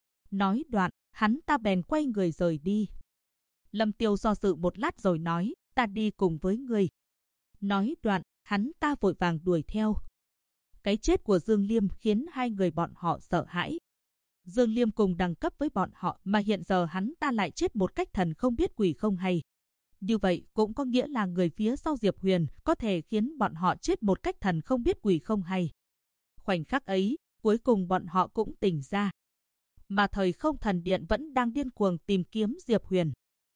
Nói đoạn, hắn ta bèn quay người rời đi. Lâm Tiêu do dự một lát rồi nói, ta đi cùng với ngươi. Nói đoạn, hắn ta vội vàng đuổi theo. Cái chết của Dương Liêm khiến hai người bọn họ sợ hãi. Dương Liêm cùng đẳng cấp với bọn họ mà hiện giờ hắn ta lại chết một cách thần không biết quỷ không hay. Như vậy cũng có nghĩa là người phía sau Diệp Huyền có thể khiến bọn họ chết một cách thần không biết quỷ không hay. Khoảnh khắc ấy, cuối cùng bọn họ cũng tỉnh ra. Mà thời không thần điện vẫn đang điên cuồng tìm kiếm Diệp Huyền.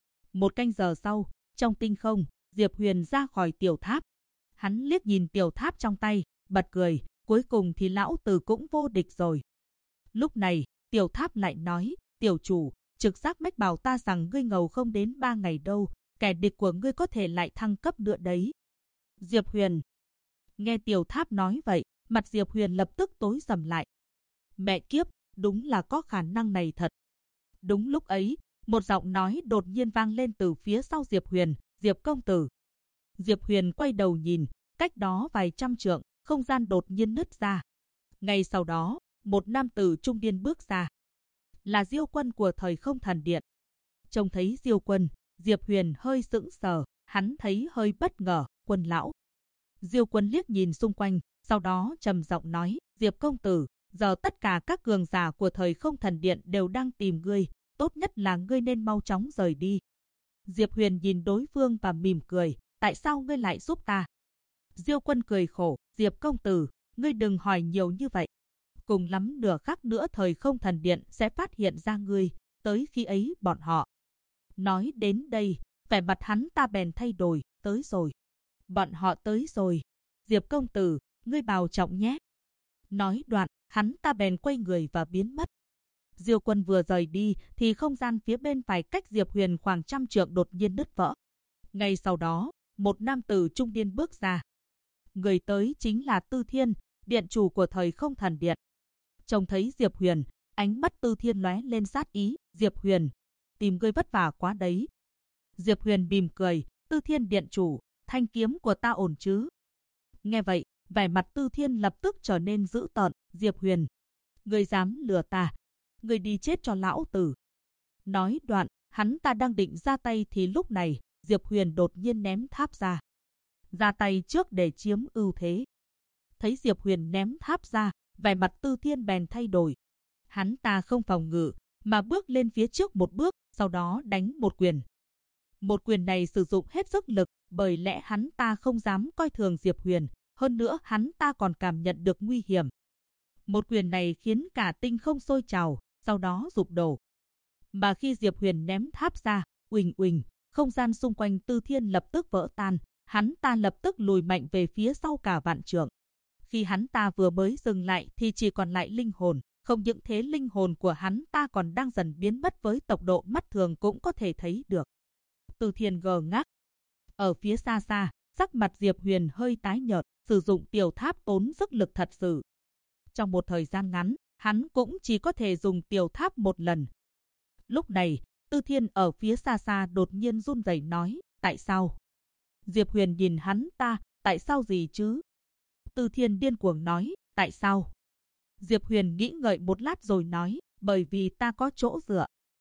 1 canh giờ sau, trong tinh không, Diệp Huyền ra khỏi tiểu tháp. Hắn liếc nhìn tiểu tháp trong tay, bật cười, cuối cùng thì lão tử cũng vô địch rồi. Lúc này, tiểu tháp lại nói, tiểu chủ, trực giác mách bảo ta rằng ngươi ngầu không đến 3 ngày đâu, kẻ địch của ngươi có thể lại thăng cấp nữa đấy. Diệp Huyền. Nghe tiểu tháp nói vậy, mặt Diệp Huyền lập tức tối sầm lại. Mẹ kiếp, đúng là có khả năng này thật. Đúng lúc ấy, một giọng nói đột nhiên vang lên từ phía sau Diệp Huyền, Diệp công tử. Diệp Huyền quay đầu nhìn, cách đó vài trăm trượng, không gian đột nhiên nứt ra. Ngay sau đó, một nam tử trung niên bước ra. Là Diêu Quân của thời không thần điện. Trông thấy Diêu Quân, Diệp Huyền hơi sững sờ, hắn thấy hơi bất ngờ, Quân lão. Diêu Quân liếc nhìn xung quanh, sau đó trầm giọng nói, Diệp công tử, giờ tất cả các cường giả của thời không thần điện đều đang tìm ngươi, tốt nhất là ngươi nên mau chóng rời đi. Diệp Huyền nhìn đối phương và mỉm cười, tại sao ngươi lại giúp ta? Diêu Quân cười khổ, Diệp công tử, ngươi đừng hỏi nhiều như vậy. Cùng lắm nửa khắc nữa Thời Không Thần Điện sẽ phát hiện ra ngươi, tới khi ấy bọn họ. Nói đến đây, vẻ mặt hắn ta bèn thay đổi, tới rồi. Bọn họ tới rồi. Diệp công tử, ngươi bảo trọng nhé. Nói đoạn, hắn ta bèn quay người và biến mất. Diêu Quân vừa rời đi thì không gian phía bên phải cách Diệp Huyền khoảng 100 trượng đột nhiên nứt vỡ. Ngay sau đó, một nam tử trung niên bước ra. Người tới chính là Tư Thiên, điện chủ của Thời Không Thần Điện. Trông thấy Diệp Huyền, ánh mắt Tư Thiên lóe lên sát ý. Diệp Huyền, tìm ngươi vất vả quá đấy. Diệp Huyền mỉm cười, Tư Thiên điện chủ, thanh kiếm của ta ổn chứ? Nghe vậy, vẻ mặt Tư Thiên lập tức trở nên dữ tợn. Diệp Huyền, ngươi dám lừa ta, ngươi đi chết cho lão tử. Nói đoạn, hắn ta đang định ra tay thì lúc này, Diệp Huyền đột nhiên ném tháp ra. Ra tay trước để chiếm ưu thế. Thấy Diệp Huyền ném tháp ra, vẻ mặt Tư Thiên bèn thay đổi. Hắn ta không phòng ngự, mà bước lên phía trước một bước, sau đó đánh một quyền. Một quyền này sử dụng hết sức lực, bởi lẽ hắn ta không dám coi thường Diệp Huyền, hơn nữa hắn ta còn cảm nhận được nguy hiểm. Một quyền này khiến cả tinh không sôi trào, sau đó sụp đổ. Mà khi Diệp Huyền ném tháp ra, uỳnh uỳnh, không gian xung quanh Tư Thiên lập tức vỡ tan, hắn ta lập tức lùi mạnh về phía sau cả vạn trượng. Khi hắn ta vừa mới dừng lại thì chỉ còn lại linh hồn, không những thế linh hồn của hắn ta còn đang dần biến mất với tốc độ mắt thường cũng có thể thấy được. Tư Thiên ngơ ngác. Ở phía xa xa, sắc mặt Diệp Huyền hơi tái nhợt, sử dụng tiểu tháp tốn sức lực thật sự. Trong một thời gian ngắn, hắn cũng chỉ có thể dùng tiểu tháp một lần. Lúc này, Tư Thiên ở phía xa xa đột nhiên run rẩy nói, tại sao? Diệp Huyền nhìn hắn ta, tại sao gì chứ? Tư Thiên điên cuồng nói, tại sao? Diệp Huyền nghĩ ngợi một lát rồi nói, bởi vì ta có chỗ dựa.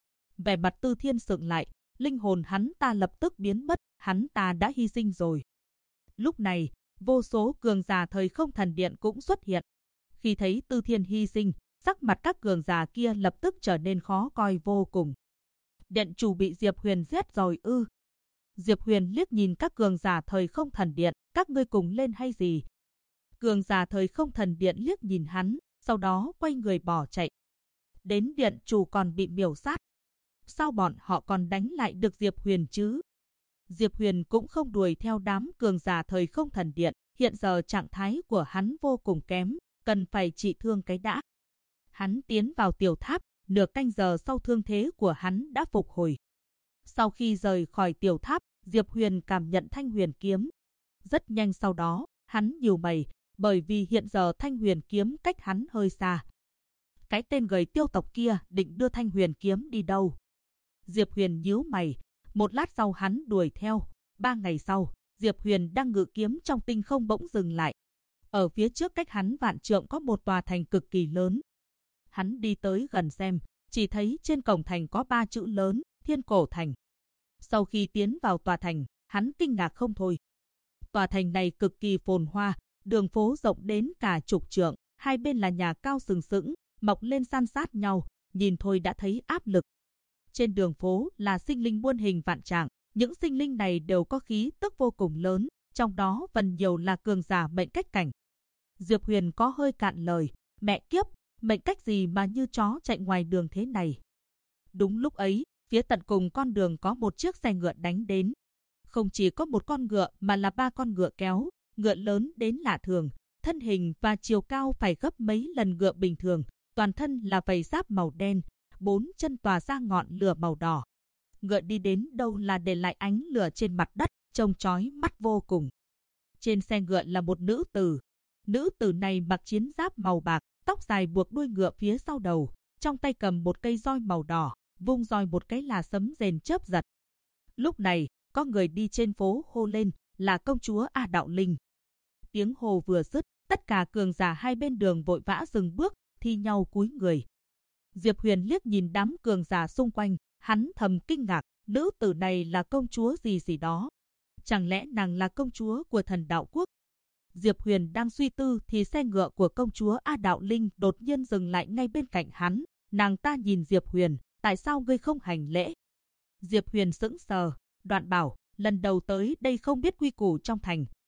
Vẻ mặt Tư Thiên sững lại, linh hồn hắn ta lập tức biến mất, hắn ta đã hy sinh rồi. Lúc này, vô số cường giả Thời Không Thần Điện cũng xuất hiện. Khi thấy Tư Thiên hy sinh, sắc mặt các cường giả kia lập tức trở nên khó coi vô cùng. Điện chủ bị Diệp Huyền giết rồi ư? Diệp Huyền liếc nhìn các cường giả Thời Không Thần Điện, các ngươi cùng lên hay gì? Cường giả Thời Không Thần Điện liếc nhìn hắn, sau đó quay người bỏ chạy. Đến điện chủ còn bị miểu sát. Sao bọn họ còn đánh lại được Diệp Huyền chứ? Diệp Huyền cũng không đuổi theo đám cường giả Thời Không Thần Điện, hiện giờ trạng thái của hắn vô cùng kém, cần phải trị thương cái đã. Hắn tiến vào tiểu tháp, nửa canh giờ sau thương thế của hắn đã phục hồi. Sau khi rời khỏi tiểu tháp, Diệp Huyền cảm nhận Thanh Huyền kiếm. Rất nhanh sau đó, hắn nhíu mày, bởi vì hiện giờ Thanh Huyền kiếm cách hắn hơi xa. Cái tên gầy tiêu tộc kia định đưa Thanh Huyền kiếm đi đâu? Diệp Huyền nhíu mày, một lát sau hắn đuổi theo. 3 ngày sau, Diệp Huyền đang ngự kiếm trong tinh không bỗng dừng lại. Ở phía trước cách hắn vạn trượng có một tòa thành cực kỳ lớn. Hắn đi tới gần xem, chỉ thấy trên cổng thành có 3 chữ lớn, Thiên Cổ Thành. Sau khi tiến vào tòa thành, hắn kinh ngạc không thôi. Tòa thành này cực kỳ phồn hoa, đường phố rộng đến cả chục trượng, hai bên là nhà cao sừng sững, mọc lên san sát nhau, nhìn thôi đã thấy áp lực. Trên đường phố là sinh linh muôn hình vạn trạng, những sinh linh này đều có khí tức vô cùng lớn, trong đó phần nhiều là cường giả mệnh cách cảnh. Diệp Huyền có hơi cạn lời, mẹ kiếp, mệnh cách gì mà như chó chạy ngoài đường thế này. Đúng lúc ấy, phía tận cùng con đường có một chiếc xe ngựa đánh đến. Không chỉ có một con ngựa mà là 3 con ngựa kéo, ngựa lớn đến lạ thường, thân hình và chiều cao phải gấp mấy lần ngựa bình thường, toàn thân là vảy giáp màu đen, 4 chân tỏa ra ngọn lửa màu đỏ. Ngựa đi đến đâu là để lại ánh lửa trên mặt đất, trông chói mắt vô cùng. Trên xe ngựa là một nữ tử. Nữ tử này mặc chiến giáp màu bạc, tóc dài buộc đuôi ngựa phía sau đầu, trong tay cầm một cây roi màu đỏ, vung roi một cái là sấm rền chớp giật. Lúc này, có người đi trên phố hô lên, là công chúa A Đạo Linh. Tiếng hô vừa dứt, tất cả cường giả hai bên đường vội vã dừng bước, thi nhau cúi người. Diệp Huyền liếc nhìn đám cường giả xung quanh, hắn thầm kinh ngạc, nữ tử này là công chúa gì đó. Chẳng lẽ nàng là công chúa của Thần Đạo Quốc? Diệp Huyền đang suy tư thì xe ngựa của công chúa A Đạo Linh đột nhiên dừng lại ngay bên cạnh hắn. Nàng ta nhìn Diệp Huyền, tại sao ngươi không hành lễ? Diệp Huyền sững sờ, đoạn bảo, lần đầu tới đây không biết quy củ trong thành,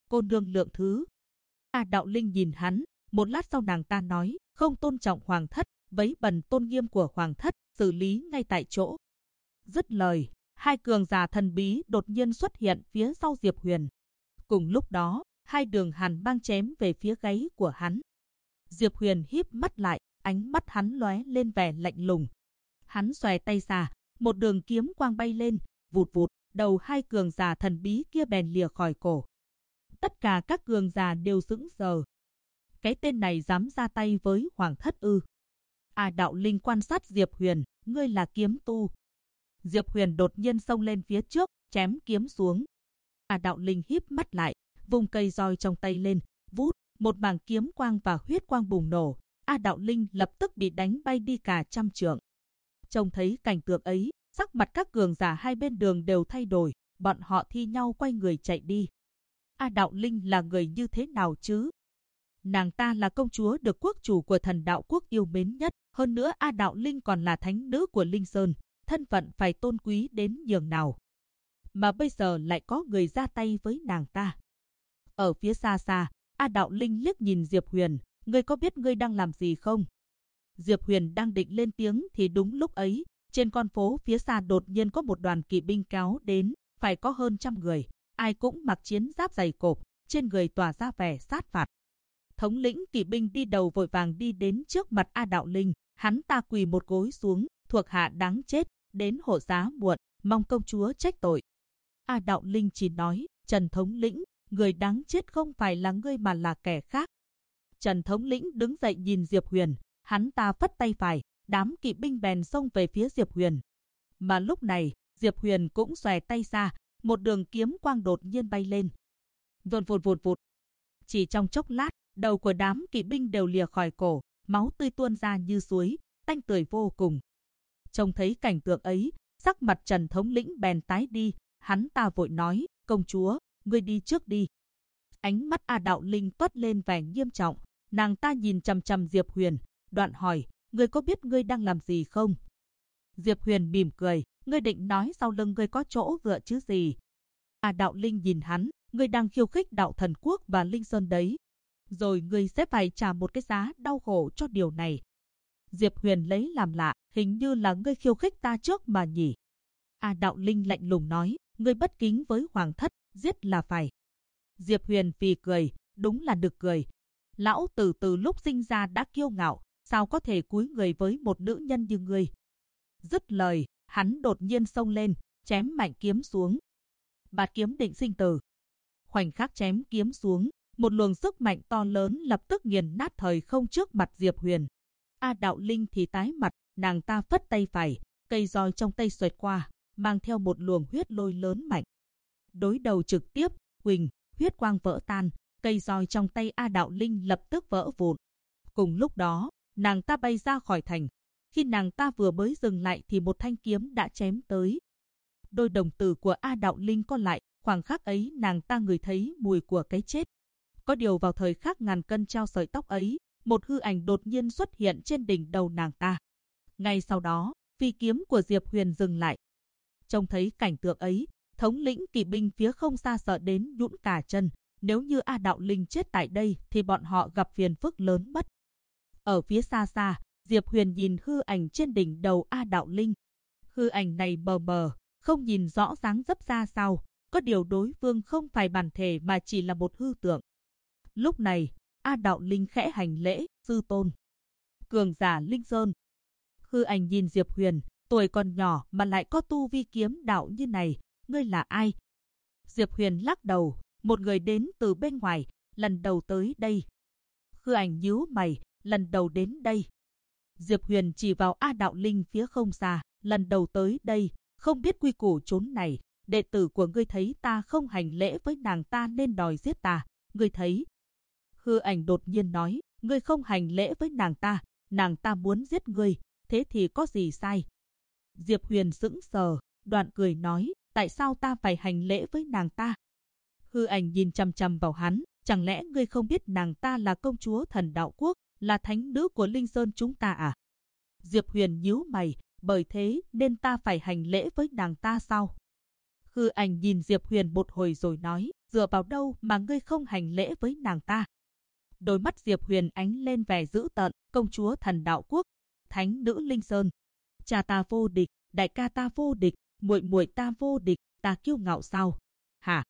cô nương lượng thứ. A Đạo Linh nhìn hắn, một lát sau nàng ta nói, không tôn trọng hoàng thất, vấy bẩn tôn nghiêm của hoàng thất, xử lý ngay tại chỗ. Dứt lời, hai cường giả thần bí đột nhiên xuất hiện phía sau Diệp Huyền. Cùng lúc đó, hai đường hàn băng chém về phía gáy của hắn. Diệp Huyền híp mắt lại, ánh mắt hắn lóe lên vẻ lạnh lùng. Hắn xòe tay ra, một đường kiếm quang bay lên, vụt vụt, đầu hai cường giả thần bí kia bèn lìa khỏi cổ. Tất cả các cường giả đều sững sờ. Cái tên này dám ra tay với hoàng thất ư? A Đạo Linh quan sát Diệp Huyền, ngươi là kiếm tu. Diệp Huyền đột nhiên xông lên phía trước, chém kiếm xuống. A Đạo Linh híp mắt lại, vùng cây roi trong tay lên, vút, một mảng kiếm quang và huyết quang bùng nổ. A Đạo Linh lập tức bị đánh bay đi cả trăm trượng. Trông thấy cảnh tượng ấy, sắc mặt các cường giả hai bên đường đều thay đổi, bọn họ thi nhau quay người chạy đi. A Đạo Linh là người như thế nào chứ? Nàng ta là công chúa được quốc chủ của Thần Đạo Quốc yêu mến nhất, hơn nữa A Đạo Linh còn là thánh nữ của Linh Sơn, thân phận phải tôn quý đến nhường nào. Mà bây giờ lại có người ra tay với nàng ta. Ở phía xa xa, A Đạo Linh liếc nhìn Diệp Huyền, ngươi có biết ngươi đang làm gì không? Diệp Huyền đang định lên tiếng thì đúng lúc ấy, trên con phố phía xa đột nhiên có một đoàn kỵ binh kéo đến, phải có hơn 100 người, ai cũng mặc chiến giáp dày cộp, trên người tỏa ra vẻ sát phạt. Thống lĩnh kỵ binh đi đầu vội vàng đi đến trước mặt A Đạo Linh, hắn ta quỳ một gối xuống, thuộc hạ đáng chết, đến hộ giá muộn, mong công chúa trách tội. A Đạo Linh chỉ nói, Trần thống lĩnh, người đáng chết không phải là ngươi mà là kẻ khác. Trần thống lĩnh đứng dậy nhìn Diệp Huyền, hắn ta phất tay phải, đám kỵ binh bèn xông về phía Diệp Huyền. Mà lúc này, Diệp Huyền cũng xòe tay ra, một đường kiếm quang đột nhiên bay lên. Vụt vụt vụt vụt. Chỉ trong chốc lát, đầu của đám kỵ binh đều lìa khỏi cổ, máu tươi tuôn ra như suối, tanh tưởi vô cùng. Trông thấy cảnh tượng ấy, sắc mặt Trần thống lĩnh bèn tái đi, hắn ta vội nói, công chúa, ngươi đi trước đi. Ánh mắt A Đạo Linh toát lên vẻ nghiêm trọng, nàng ta nhìn chằm chằm Diệp Huyền, đoạn hỏi, ngươi có biết ngươi đang làm gì không? Diệp Huyền mỉm cười, ngươi định nói sau lưng ngươi có chỗ dựa chứ gì? A Đạo Linh nhìn hắn, ngươi đang khiêu khích Đạo Thần Quốc và Linh Sơn đấy. Rồi ngươi sẽ phải trả một cái giá đau khổ cho điều này. Diệp Huyền lấy làm lạ, hình như là ngươi khiêu khích ta trước mà nhỉ? A Đạo Linh lạnh lùng nói, ngươi bất kính với hoàng thất, giết là phải. Diệp Huyền phì cười, đúng là được cười. Lão tử từ lúc sinh ra đã kiêu ngạo, sao có thể cúi người với một nữ nhân như ngươi? Dứt lời, hắn đột nhiên xông lên, chém mạnh kiếm xuống. Bạt kiếm định sinh tử. Khoảnh khắc chém kiếm xuống, một luồng sức mạnh to lớn lập tức nghiền nát thời không trước mặt Diệp Huyền. A Đạo Linh thì tái mặt, nàng ta phất tay phải, cây roi trong tay xoẹt qua, mang theo một luồng huyết lôi lớn mạnh. Đối đầu trực tiếp, huỳnh, huyết quang vỡ tan, cây roi trong tay A Đạo Linh lập tức vỡ vụn. Cùng lúc đó, nàng ta bay ra khỏi thành. Khi nàng ta vừa mới dừng lại thì một thanh kiếm đã chém tới. Đôi đồng tử của A Đạo Linh co lại, khoảng khắc ấy nàng ta ngửi thấy mùi của cái chết. Có điều vào thời khắc ngàn cân treo sợi tóc ấy, một hư ảnh đột nhiên xuất hiện trên đỉnh đầu nàng ta. Ngay sau đó, phi kiếm của Diệp Huyền dừng lại. Trông thấy cảnh tượng ấy, thống lĩnh kỵ binh phía không xa sợ đến nhũn cả chân. Nếu như A Đạo Linh chết tại đây thì bọn họ gặp phiền phức lớn mất. Ở phía xa xa, Diệp Huyền nhìn hư ảnh trên đỉnh đầu A Đạo Linh. Hư ảnh này mờ mờ, không nhìn rõ dáng dấp ra sao. Có điều đối phương không phải bản thể mà chỉ là một hư tượng. Lúc này, A Đạo Linh khẽ hành lễ, sư tôn. Cường giả Linh Sơn. Hư ảnh nhìn Diệp Huyền, tuổi còn nhỏ mà lại có tu vi kiếm đạo như này, ngươi là ai? Diệp Huyền lắc đầu, một người đến từ bên ngoài, lần đầu tới đây. Hư ảnh nhíu mày, lần đầu đến đây. Diệp Huyền chỉ vào A Đạo Linh phía không xa, lần đầu tới đây, không biết quy củ chốn này, đệ tử của ngươi thấy ta không hành lễ với nàng ta nên đòi giết ta, ngươi thấy. Hư ảnh đột nhiên nói, ngươi không hành lễ với nàng ta muốn giết ngươi, thế thì có gì sai? Diệp Huyền sững sờ, đoạn cười nói, tại sao ta phải hành lễ với nàng ta? Hư ảnh nhìn chằm chằm vào hắn, chẳng lẽ ngươi không biết nàng ta là công chúa Thần Đạo Quốc, là thánh nữ của Linh Sơn chúng ta à? Diệp Huyền nhíu mày, bởi thế nên ta phải hành lễ với nàng ta sao? Hư ảnh nhìn Diệp Huyền một hồi rồi nói, dựa vào đâu mà ngươi không hành lễ với nàng ta? Đôi mắt Diệp Huyền ánh lên vẻ dữ tợn, công chúa Thần Đạo Quốc, thánh nữ Linh Sơn. Cha ta vô địch, đại ca ta vô địch, muội muội ta vô địch, ta kiêu ngạo sao? Hả?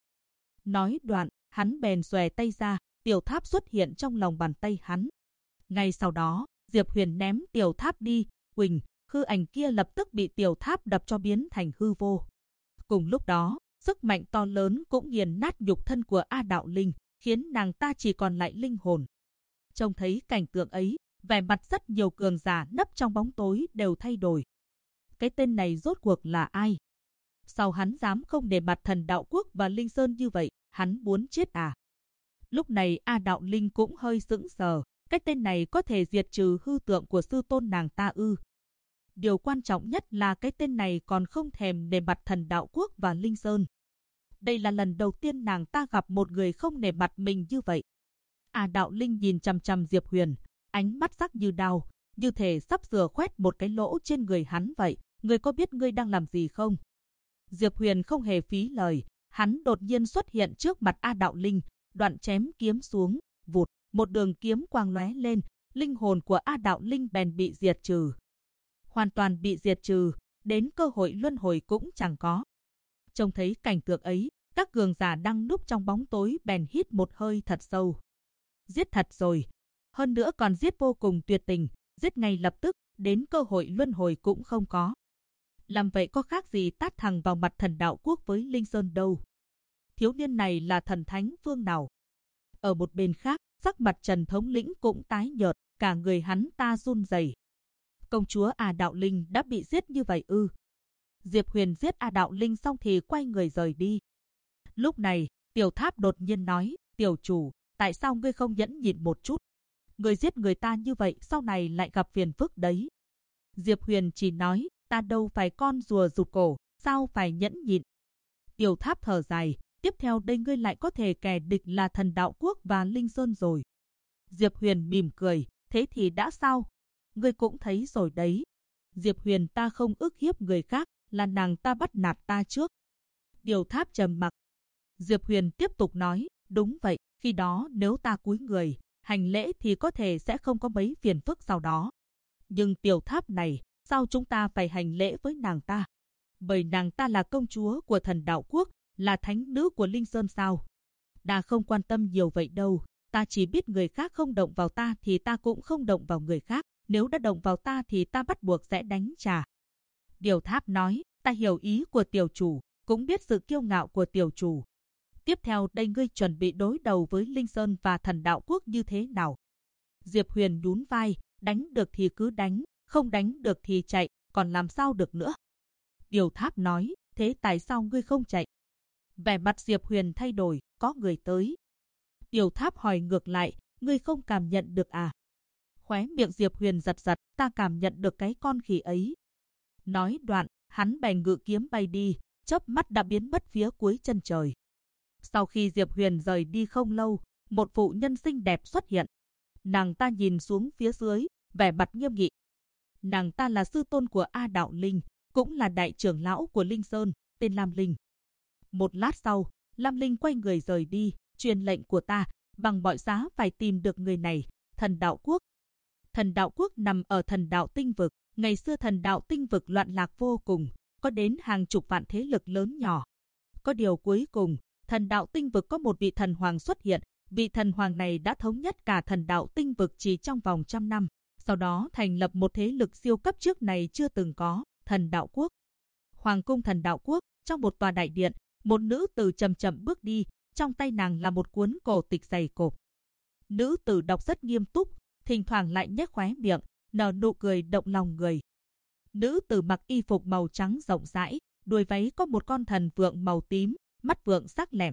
Nói đoạn, hắn bèn xòe tay ra, tiểu tháp xuất hiện trong lòng bàn tay hắn. Ngay sau đó, Diệp Huyền ném tiểu tháp đi, huỳnh, hư ảnh kia lập tức bị tiểu tháp đập cho biến thành hư vô. Cùng lúc đó, sức mạnh to lớn cũng nghiền nát nhục thân của A Đạo Linh, khiến nàng ta chỉ còn lại linh hồn. Trông thấy cảnh tượng ấy, vẻ mặt rất nhiều cường giả nấp trong bóng tối đều thay đổi. Cái tên này rốt cuộc là ai? Sao hắn dám không để mặt Thần Đạo Quốc và Linh Sơn như vậy? Hắn muốn chết à? Lúc này A Đạo Linh cũng hơi sững sờ. Cái tên này có thể diệt trừ hư tượng của sư tôn nàng ta ư? Điều quan trọng nhất là cái tên này còn không thèm nể mặt Thần Đạo Quốc và Linh Sơn. Đây là lần đầu tiên nàng ta gặp một người không nể mặt mình như vậy. A Đạo Linh nhìn chằm chằm Diệp Huyền, ánh mắt sắc như đao, như thể sắp sửa khoét một cái lỗ trên người hắn vậy. Ngươi có biết ngươi đang làm gì không? Diệp Huyền không hề phí lời, hắn đột nhiên xuất hiện trước mặt A Đạo Linh, đoạn chém kiếm xuống, vụt, một đường kiếm quang lóe lên, linh hồn của A Đạo Linh bèn bị diệt trừ. Hoàn toàn bị diệt trừ, đến cơ hội luân hồi cũng chẳng có. Trông thấy cảnh tượng ấy, các cường giả đang núp trong bóng tối bèn hít một hơi thật sâu. Giết thật rồi, hơn nữa còn giết vô cùng tuyệt tình, giết ngay lập tức, đến cơ hội luân hồi cũng không có. Làm vậy có khác gì tát thẳng vào mặt Thần Đạo Quốc với Linh Sơn đâu. Thiếu niên này là thần thánh phương nào? Ở một bên khác, sắc mặt Trần thống lĩnh cũng tái nhợt, cả người hắn ta run rẩy. Công chúa A Đạo Linh đã bị giết như vậy ư? Diệp Huyền giết A Đạo Linh xong thì quay người rời đi. Lúc này, Tiểu Tháp đột nhiên nói, tiểu chủ, tại sao ngươi không nhẫn nhịn một chút? Ngươi giết người ta như vậy sau này lại gặp phiền phức đấy. Diệp Huyền chỉ nói, ta đâu phải con rùa rụt cổ, sao phải nhẫn nhịn? Tiểu Tháp thở dài, tiếp theo đây ngươi lại có thể kẻ địch là Thần Đạo Quốc và Linh Sơn rồi. Diệp Huyền mỉm cười, thế thì đã sao? Ngươi cũng thấy rồi đấy. Diệp Huyền ta không ức hiếp người khác, là nàng ta bắt nạt ta trước. Tiểu Tháp trầm mặc. Diệp Huyền tiếp tục nói, đúng vậy, khi đó nếu ta cúi người, hành lễ thì có thể sẽ không có mấy phiền phức sau đó. Nhưng Tiểu Tháp này, sao chúng ta phải hành lễ với nàng ta? Bởi nàng ta là công chúa của Thần Đạo Quốc, là thánh nữ của Linh Sơn sao? Ta không quan tâm nhiều vậy đâu, ta chỉ biết người khác không động vào ta thì ta cũng không động vào người khác, nếu đã động vào ta thì ta bắt buộc sẽ đánh trả. Tiểu Tháp nói, ta hiểu ý của tiểu chủ, cũng biết sự kiêu ngạo của tiểu chủ. Tiếp theo đây ngươi chuẩn bị đối đầu với Linh Sơn và Thần Đạo Quốc như thế nào? Diệp Huyền nhún vai, đánh được thì cứ đánh, không đánh được thì chạy, còn làm sao được nữa? Tiểu Tháp nói, thế tại sao ngươi không chạy? Vẻ mặt Diệp Huyền thay đổi, có người tới. Tiểu Tháp hỏi ngược lại, ngươi không cảm nhận được à? Khóe miệng Diệp Huyền giật giật, ta cảm nhận được cái con khỉ ấy. Nói đoạn, hắn bèn ngự kiếm bay đi, chớp mắt đã biến mất phía cuối chân trời. Sau khi Diệp Huyền rời đi không lâu, một phụ nhân xinh đẹp xuất hiện. Nàng ta nhìn xuống phía dưới, vẻ mặt nghiêm nghị. Nàng ta là sư tôn của A Đạo Linh, cũng là đại trưởng lão của Linh Sơn, tên Lam Linh. Một lát sau, Lam Linh quay người rời đi, truyền lệnh của ta, bằng mọi giá phải tìm được người này, Thần Đạo Quốc. Thần Đạo Quốc nằm ở Thần Đạo Tinh Vực, ngày xưa Thần Đạo Tinh Vực loạn lạc vô cùng, có đến hàng chục vạn thế lực lớn nhỏ. Có điều cuối cùng, Thần Đạo Tinh Vực có một vị thần hoàng xuất hiện, vị thần hoàng này đã thống nhất cả Thần Đạo Tinh Vực chỉ trong vòng 100 năm, sau đó thành lập một thế lực siêu cấp trước này chưa từng có, Thần Đạo Quốc. Hoàng cung Thần Đạo Quốc, trong một tòa đại điện, một nữ tử chậm chậm bước đi, trong tay nàng là một cuốn cổ tịch dày cộp. Nữ tử đọc rất nghiêm túc, thỉnh thoảng lại nhếch khóe miệng, nở nụ cười động lòng người. Nữ tử mặc y phục màu trắng rộng rãi, đuôi váy có một con thần vượn màu tím, mắt vượn sắc lẹm.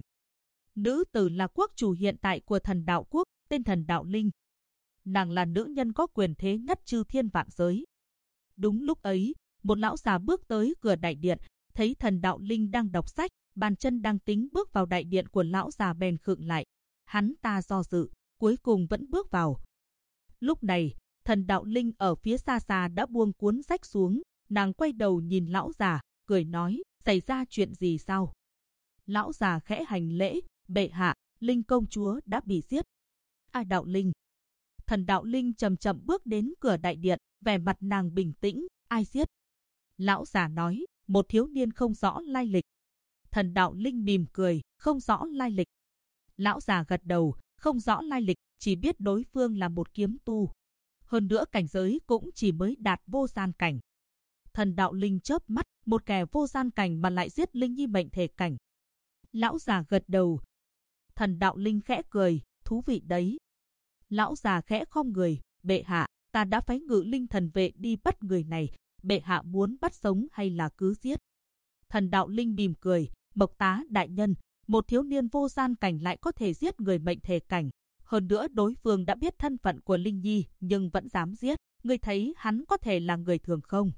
Nữ tử là quốc chủ hiện tại của Thần Đạo Quốc, tên Thần Đạo Linh. Nàng là nữ nhân có quyền thế nhất chư thiên vạn giới. Đúng lúc ấy, một lão già bước tới cửa đại điện, thấy Thần Đạo Linh đang đọc sách, bàn chân đang tính bước vào đại điện của lão già bèn khựng lại. Hắn ta do dự, cuối cùng vẫn bước vào. Lúc này, Thần Đạo Linh ở phía xa xa đã buông cuốn sách xuống, nàng quay đầu nhìn lão già, cười nói, xảy ra chuyện gì sao? Lão già khẽ hành lễ, bệ hạ, Linh công chúa đã bị giết. Ai Đạo Linh? Thần Đạo Linh chậm chậm bước đến cửa đại điện, vẻ mặt nàng bình tĩnh. Ai giết? Lão già nói, một thiếu niên không rõ lai lịch. Thần Đạo Linh mỉm cười, không rõ lai lịch. Lão già gật đầu, không rõ lai lịch, chỉ biết đối phương là một kiếm tu. Hơn nữa cảnh giới cũng chỉ mới đạt vô gian cảnh. Thần Đạo Linh chớp mắt, một kẻ vô gian cảnh mà lại giết Linh Nhi mệnh thể cảnh. Lão già gật đầu. Thần Đạo Linh khẽ cười, thú vị đấy. Lão già khẽ khom người, bệ hạ, ta đã phái Ngự Linh thần vệ đi bắt người này, bệ hạ muốn bắt sống hay là cứ giết? Thần Đạo Linh mỉm cười, Mộc tá đại nhân, một thiếu niên vô gian cảnh lại có thể giết người mệnh thể cảnh. Hơn nữa đối phương đã biết thân phận của Linh Nhi nhưng vẫn dám giết, ngươi thấy hắn có thể là người thường không?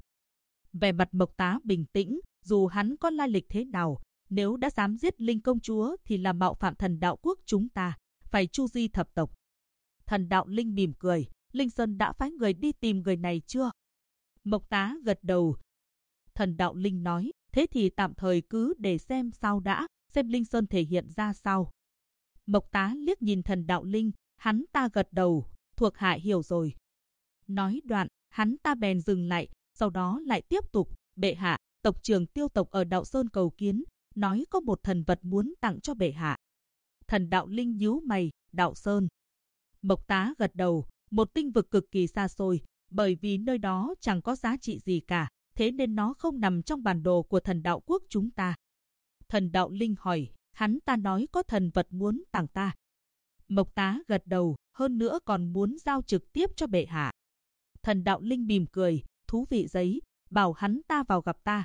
Vẻ mặt Mộc tá bình tĩnh, dù hắn có lai lịch thế nào, nếu đã dám giết Linh công chúa thì là mạo phạm thần đạo quốc chúng ta, phải chu di thập tộc. Thần Đạo Linh mỉm cười, Linh Sơn đã phái người đi tìm người này chưa? Mộc tá gật đầu. Thần Đạo Linh nói, thế thì tạm thời cứ để xem sao đã, xem Linh Sơn thể hiện ra sao. Mộc tá liếc nhìn Thần Đạo Linh, hắn ta gật đầu, thuộc hạ hiểu rồi. Nói đoạn, hắn ta bèn dừng lại, sau đó lại tiếp tục, bệ hạ, tộc trưởng Tiêu tộc ở Đạo Sơn cầu kiến, nói có một thần vật muốn tặng cho bệ hạ. Thần Đạo Linh nhíu mày, Đạo Sơn. Mộc tá gật đầu, một tinh vực cực kỳ xa xôi, bởi vì nơi đó chẳng có giá trị gì cả, thế nên nó không nằm trong bản đồ của thần đạo quốc chúng ta. Thần Đạo Linh hỏi, hắn ta nói có thần vật muốn tặng ta. Mộc tá gật đầu, hơn nữa còn muốn giao trực tiếp cho bệ hạ. Thần Đạo Linh mỉm cười, thú vị giấy, bảo hắn ta vào gặp ta.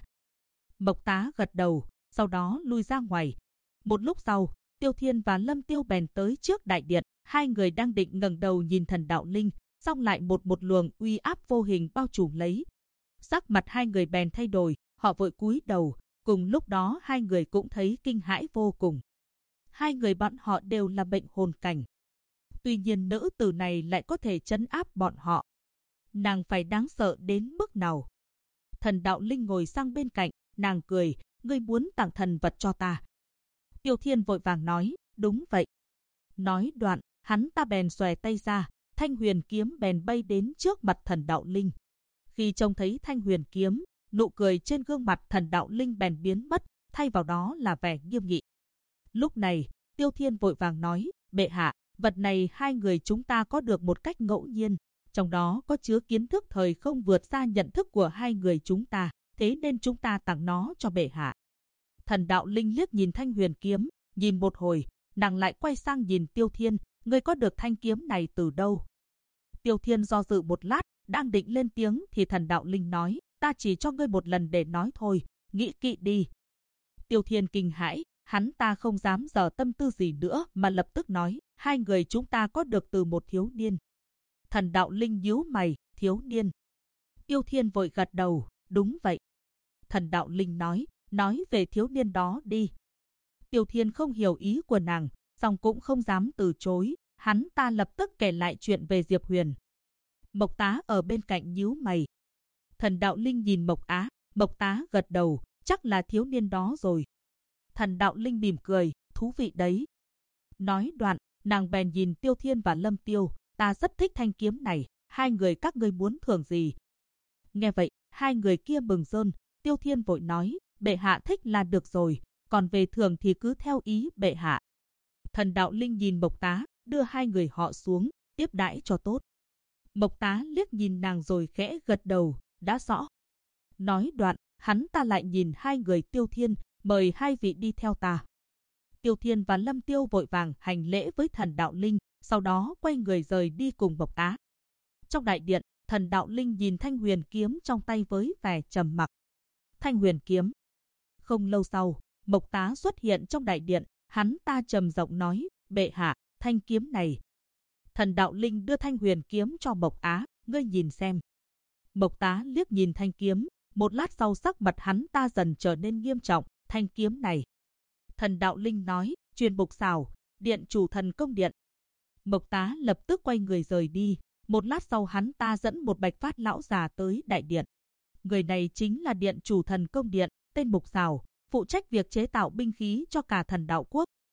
Mộc tá gật đầu, sau đó lui ra ngoài. Một lúc sau, Tiêu Thiên và Lâm Tiêu bèn tới trước đại điện, hai người đang định ngẩng đầu nhìn Thần Đạo Linh, xong lại một luồng uy áp vô hình bao trùm lấy. Sắc mặt hai người bèn thay đổi, họ vội cúi đầu, cùng lúc đó hai người cũng thấy kinh hãi vô cùng. Hai người bọn họ đều là mệnh hồn cảnh. Tuy nhiên nữ tử này lại có thể trấn áp bọn họ. Nàng phải đáng sợ đến mức nào? Thần Đạo Linh ngồi sang bên cạnh, nàng cười, ngươi muốn tặng thần vật cho ta. Tiêu Thiên vội vàng nói, đúng vậy. Nói đoạn, hắn ta bèn xòe tay ra, thanh huyền kiếm bèn bay đến trước mặt Thần Đạo Linh. Khi trông thấy thanh huyền kiếm, nụ cười trên gương mặt Thần Đạo Linh bèn biến mất, thay vào đó là vẻ nghiêm nghị. Lúc này, Tiêu Thiên vội vàng nói, bệ hạ, vật này hai người chúng ta có được một cách ngẫu nhiên, trong đó có chứa kiến thức thời không vượt xa nhận thức của hai người chúng ta, thế nên chúng ta tặng nó cho bệ hạ. Thần Đạo Linh liếc nhìn thanh huyền kiếm, nhìn một hồi, nàng lại quay sang nhìn Tiêu Thiên, ngươi có được thanh kiếm này từ đâu? Tiêu Thiên do dự một lát, đang định lên tiếng thì Thần Đạo Linh nói, ta chỉ cho ngươi một lần để nói thôi, nghĩ kỹ đi. Tiêu Thiên kinh hãi, hắn ta không dám dò tâm tư gì nữa mà lập tức nói, hai người chúng ta có được từ một thiếu niên. Thần Đạo Linh nhíu mày, thiếu niên. Tiêu Thiên vội gật đầu, đúng vậy. Thần Đạo Linh nói về thiếu niên đó đi. Tiêu Thiên không hiểu ý của nàng, song cũng không dám từ chối, hắn ta lập tức kể lại chuyện về Diệp Huyền. Mộc tá ở bên cạnh nhíu mày. Thần Đạo Linh nhìn Mộc tá gật đầu, chắc là thiếu niên đó rồi. Thần Đạo Linh mỉm cười, thú vị đấy. Nói đoạn, nàng bèn nhìn Tiêu Thiên và Lâm Tiêu, ta rất thích thanh kiếm này, hai người các ngươi muốn thưởng gì? Nghe vậy, hai người kia mừng rơn, Tiêu Thiên vội nói, bệ hạ thích là được rồi, còn về thưởng thì cứ theo ý bệ hạ. Thần Đạo Linh nhìn Mộc tá, đưa hai người họ xuống, tiếp đãi cho tốt. Mộc tá liếc nhìn nàng rồi khẽ gật đầu, đã rõ. Nói đoạn, hắn ta lại nhìn hai người Tiêu Thiên, mời hai vị đi theo ta. Tiêu Thiên và Lâm Tiêu vội vàng hành lễ với Thần Đạo Linh, sau đó quay người rời đi cùng Mộc tá. Trong đại điện, Thần Đạo Linh nhìn thanh huyền kiếm trong tay với vẻ trầm mặc. Thanh huyền kiếm. Không lâu sau, Mộc tá xuất hiện trong đại điện, hắn ta trầm giọng nói, bệ hạ, thanh kiếm này. Thần Đạo Linh đưa thanh huyền kiếm cho Mộc tá, ngươi nhìn xem. Mộc tá liếc nhìn thanh kiếm, một lát sau sắc mặt hắn ta dần trở nên nghiêm trọng, thanh kiếm này. Thần Đạo Linh nói, truyền Bục Xảo, điện chủ thần công điện. Mộc tá lập tức quay người rời đi, một lát sau hắn ta dẫn một bạch phát lão già tới đại điện. Người này chính là điện chủ thần công điện, tên Bục Xảo, phụ trách việc chế tạo binh khí cho cả thần đạo quốc.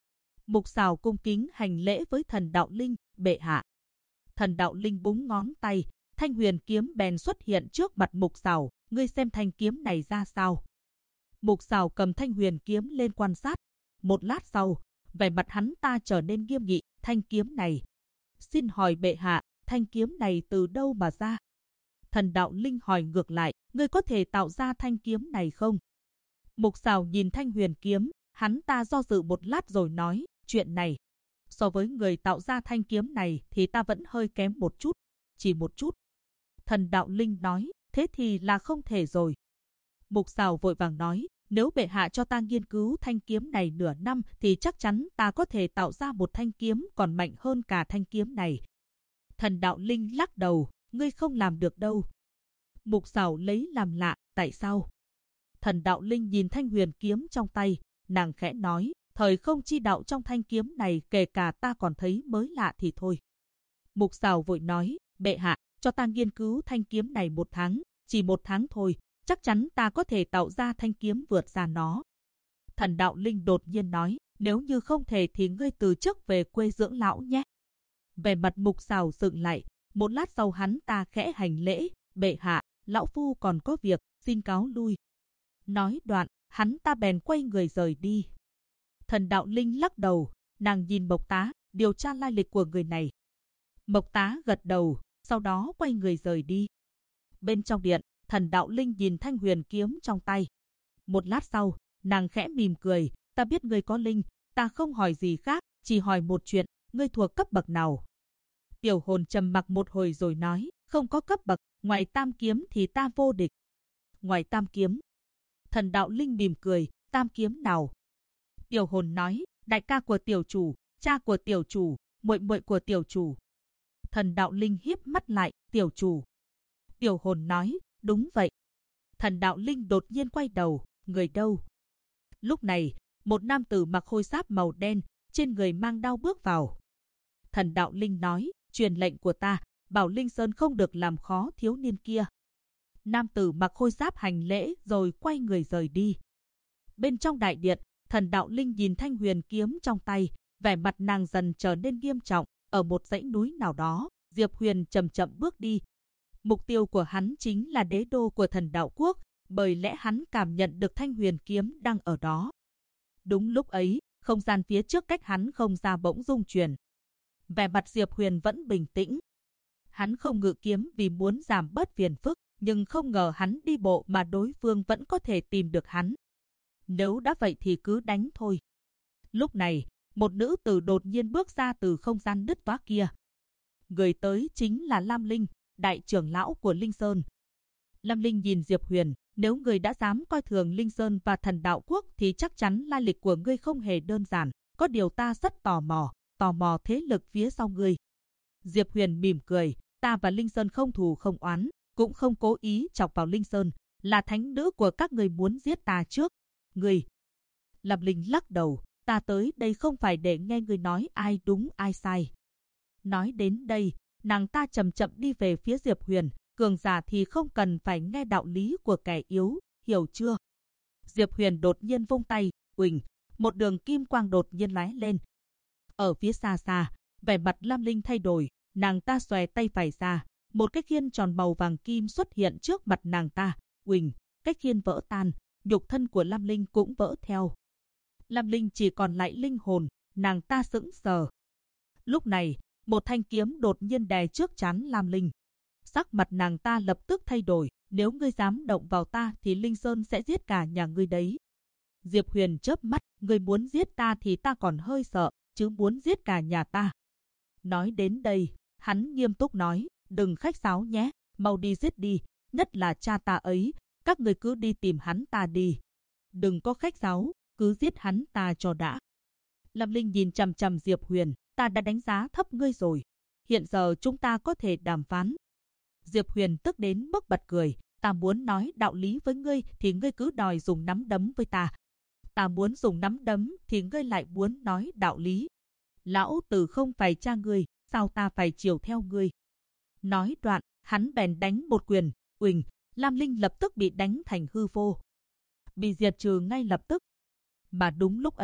Mục Sào cung kính hành lễ với thần đạo linh, bệ hạ. Thần đạo linh búng ngón tay, thanh huyền kiếm bèn xuất hiện trước mặt Mục Sào, ngươi xem thanh kiếm này ra sao. Mục Sào cầm thanh huyền kiếm lên quan sát. Một lát sau, vẻ mặt hắn ta trở nên nghiêm nghị, thanh kiếm này. Xin hỏi bệ hạ, thanh kiếm này từ đâu mà ra? Thần đạo linh hỏi ngược lại, ngươi có thể tạo ra thanh kiếm này không? Mục Sào nhìn thanh huyền kiếm, hắn ta do dự một lát rồi nói, chuyện này. So với người tạo ra thanh kiếm này thì ta vẫn hơi kém một chút, chỉ một chút. Thần đạo linh nói, thế thì là không thể rồi. Mục Sào vội vàng nói, nếu bệ hạ cho ta nghiên cứu thanh kiếm này nửa năm thì chắc chắn ta có thể tạo ra một thanh kiếm còn mạnh hơn cả thanh kiếm này. Thần đạo linh lắc đầu, ngươi không làm được đâu. Mục Sào lấy làm lạ, tại sao? Thần đạo linh nhìn thanh huyền kiếm trong tay, nàng khẽ nói, thời không chi đạo trong thanh kiếm này kể cả ta còn thấy mới lạ thì thôi. Mục Sào vội nói, bệ hạ, cho ta nghiên cứu thanh kiếm này 1 tháng, chỉ 1 tháng thôi, chắc chắn ta có thể tạo ra thanh kiếm vượt ra nó. Thần đạo linh đột nhiên nói, nếu như không thể thì ngươi từ chức về quê dưỡng lão nhé. Về mặt Mục Sào sững lại, một lát sau hắn ta khẽ hành lễ, bệ hạ, lão phu còn có việc, xin cáo lui. Nói đoạn, hắn ta bèn quay người rời đi. Thần đạo linh lắc đầu, nàng nhìn Mộc Tá, điều tra lai lịch của người này. Mộc Tá gật đầu, sau đó quay người rời đi. Bên trong điện, thần đạo linh nhìn thanh huyền kiếm trong tay. Một lát sau, nàng khẽ mỉm cười, ta biết ngươi có linh, ta không hỏi gì khác, chỉ hỏi một chuyện, ngươi thuộc cấp bậc nào? Tiểu hồn trầm mặc một hồi rồi nói, không có cấp bậc, ngoài tam kiếm thì ta vô địch. Ngoài tam kiếm. Thần đạo linh mỉm cười, tam kiếm nào? Tiểu hồn nói, đại ca của tiểu chủ, cha của tiểu chủ, muội muội của tiểu chủ. Thần đạo linh híp mắt lại, tiểu chủ. Tiểu hồn nói, đúng vậy. Thần đạo linh đột nhiên quay đầu, người đâu? Lúc này, một nam tử mặc khôi giáp màu đen, trên người mang đao bước vào. Thần đạo linh nói, truyền lệnh của ta, bảo Linh Sơn không được làm khó thiếu niên kia. Nam tử mặc khôi giáp hành lễ rồi quay người rời đi. Bên trong đại điện, thần đạo linh nhìn thanh huyền kiếm trong tay, vẻ mặt nàng dần trở nên nghiêm trọng. Ở một dãy núi nào đó, Diệp Huyền chậm chậm bước đi. Mục tiêu của hắn chính là đế đô của thần đạo quốc, bởi lẽ hắn cảm nhận được thanh huyền kiếm đang ở đó. Đúng lúc ấy, không gian phía trước cách hắn không ra bỗng rung chuyển. Vẻ mặt Diệp Huyền vẫn bình tĩnh. Hắn không ngự kiếm vì muốn giảm bớt phiền phức, nhưng không ngờ hắn đi bộ mà đối phương vẫn có thể tìm được hắn. Nếu đã vậy thì cứ đánh thôi. Lúc này, một nữ tử đột nhiên bước ra từ không gian nứt toác kia. Người tới chính là Lam Linh, đại trưởng lão của Linh Sơn. Lam Linh nhìn Diệp Huyền, nếu người đã dám coi thường Linh Sơn và thần đạo quốc thì chắc chắn lai lịch của ngươi không hề đơn giản. Có điều ta rất tò mò thế lực phía sau ngươi. Diệp Huyền mỉm cười, ta và Linh Sơn không thù không oán, cũng không cố ý chọc vào Linh Sơn, là thánh nữ của các người muốn giết ta trước. Ngươi. Lam Linh lắc đầu, ta tới đây không phải để nghe ngươi nói ai đúng ai sai. Nói đến đây, nàng ta chậm chậm đi về phía Diệp Huyền, cường giả thì không cần phải nghe đạo lý của kẻ yếu, hiểu chưa? Diệp Huyền đột nhiên vung tay, uỳnh, một đường kim quang đột nhiên lóe lên. Ở phía xa xa, vẻ mặt Lam Linh thay đổi, nàng ta xòe tay phải ra, một cái khiên tròn màu vàng kim xuất hiện trước mặt nàng ta, uỳnh, cái khiên vỡ tan, nhục thân của Lam Linh cũng vỡ theo. Lam Linh chỉ còn lại linh hồn, nàng ta sững sờ. Lúc này, một thanh kiếm đột nhiên đè trước trán Lam Linh. Sắc mặt nàng ta lập tức thay đổi, nếu ngươi dám động vào ta thì Linh Sơn sẽ giết cả nhà ngươi đấy. Diệp Huyền chớp mắt, ngươi muốn giết ta thì ta còn hơi sợ, chứ muốn giết cả nhà ta. Nói đến đây, hắn nghiêm túc nói, đừng khách sáo nhé, mau đi giết đi, nhất là cha ta ấy, các người cứ đi tìm hắn ta đi. Đừng có khách sáo, cứ giết hắn ta cho đã. Lam Linh nhìn chằm chằm Diệp Huyền, ta đã đánh giá thấp ngươi rồi. Hiện giờ chúng ta có thể đàm phán. Diệp Huyền tức đến mức bật cười, ta muốn nói đạo lý với ngươi thì ngươi cứ đòi dùng nắm đấm với ta. Ta muốn dùng nắm đấm thì ngươi lại muốn nói đạo lý. Lão tử không phải cha ngươi, sao ta phải chiều theo ngươi? Nói đoạn, hắn bèn đánh một quyền, uỳnh, Lam Linh lập tức bị đánh thành hư vô. Bị diệt trừ ngay lập tức. Mà đúng lúc ấy,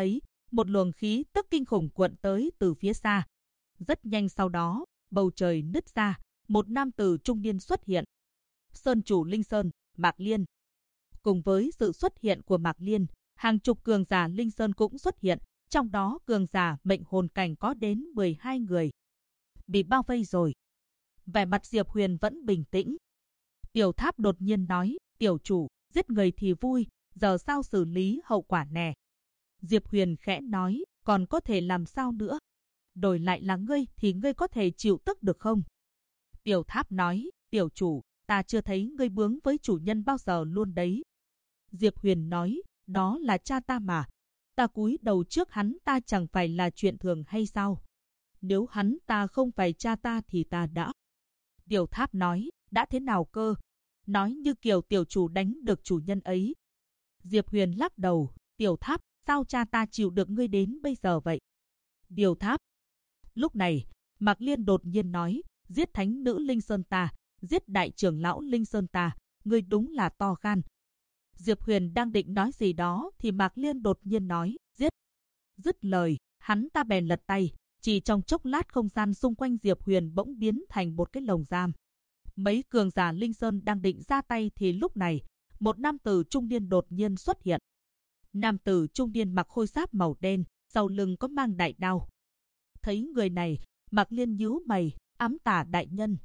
một luồng khí tức kinh khủng cuộn tới từ phía xa. Rất nhanh sau đó, bầu trời nứt ra, một nam tử trung niên xuất hiện. Sơn chủ Linh Sơn, Mạc Liên. Cùng với sự xuất hiện của Mạc Liên, hàng chục cường giả Linh Sơn cũng xuất hiện, trong đó cường giả mệnh hồn cảnh có đến 12 người. Bị bao vây rồi. Vẻ mặt Diệp Huyền vẫn bình tĩnh. Tiểu Tháp đột nhiên nói, tiểu chủ, giết người thì vui, giờ sao xử lý hậu quả nè. Diệp Huyền khẽ nói, còn có thể làm sao nữa? Đổi lại là ngươi thì ngươi có thể chịu tức được không? Tiểu Tháp nói, tiểu chủ, ta chưa thấy ngươi bướng với chủ nhân bao giờ luôn đấy. Diệp Huyền nói, đó là cha ta mà. Ta cúi đầu trước hắn ta chẳng phải là chuyện thường hay sao? Nếu hắn ta không phải cha ta thì ta đã. Tiểu Tháp nói, đã thế nào cơ? Nói như kiểu tiểu chủ đánh được chủ nhân ấy. Diệp Huyền lắc đầu, Tiểu Tháp, sao cha ta chịu được ngươi đến bây giờ vậy? Tiểu Tháp. Lúc này, Mạc Liên đột nhiên nói, giết thánh nữ Linh Sơn ta, giết đại trưởng lão Linh Sơn ta, ngươi đúng là to gan. Diệp Huyền đang định nói gì đó thì Mạc Liên đột nhiên nói, giết. Dứt lời, hắn ta bèn lật tay, chỉ trong chốc lát không gian xung quanh Diệp Huyền bỗng biến thành một cái lồng giam. Mấy cường giả Linh Sơn đang định ra tay thì lúc này, một nam tử trung niên đột nhiên xuất hiện. Nam tử trung niên mặc khôi giáp màu đen, sau lưng có mang đại đao. Thấy người này, Mạc Liên nhíu mày, Ám Tả đại nhân.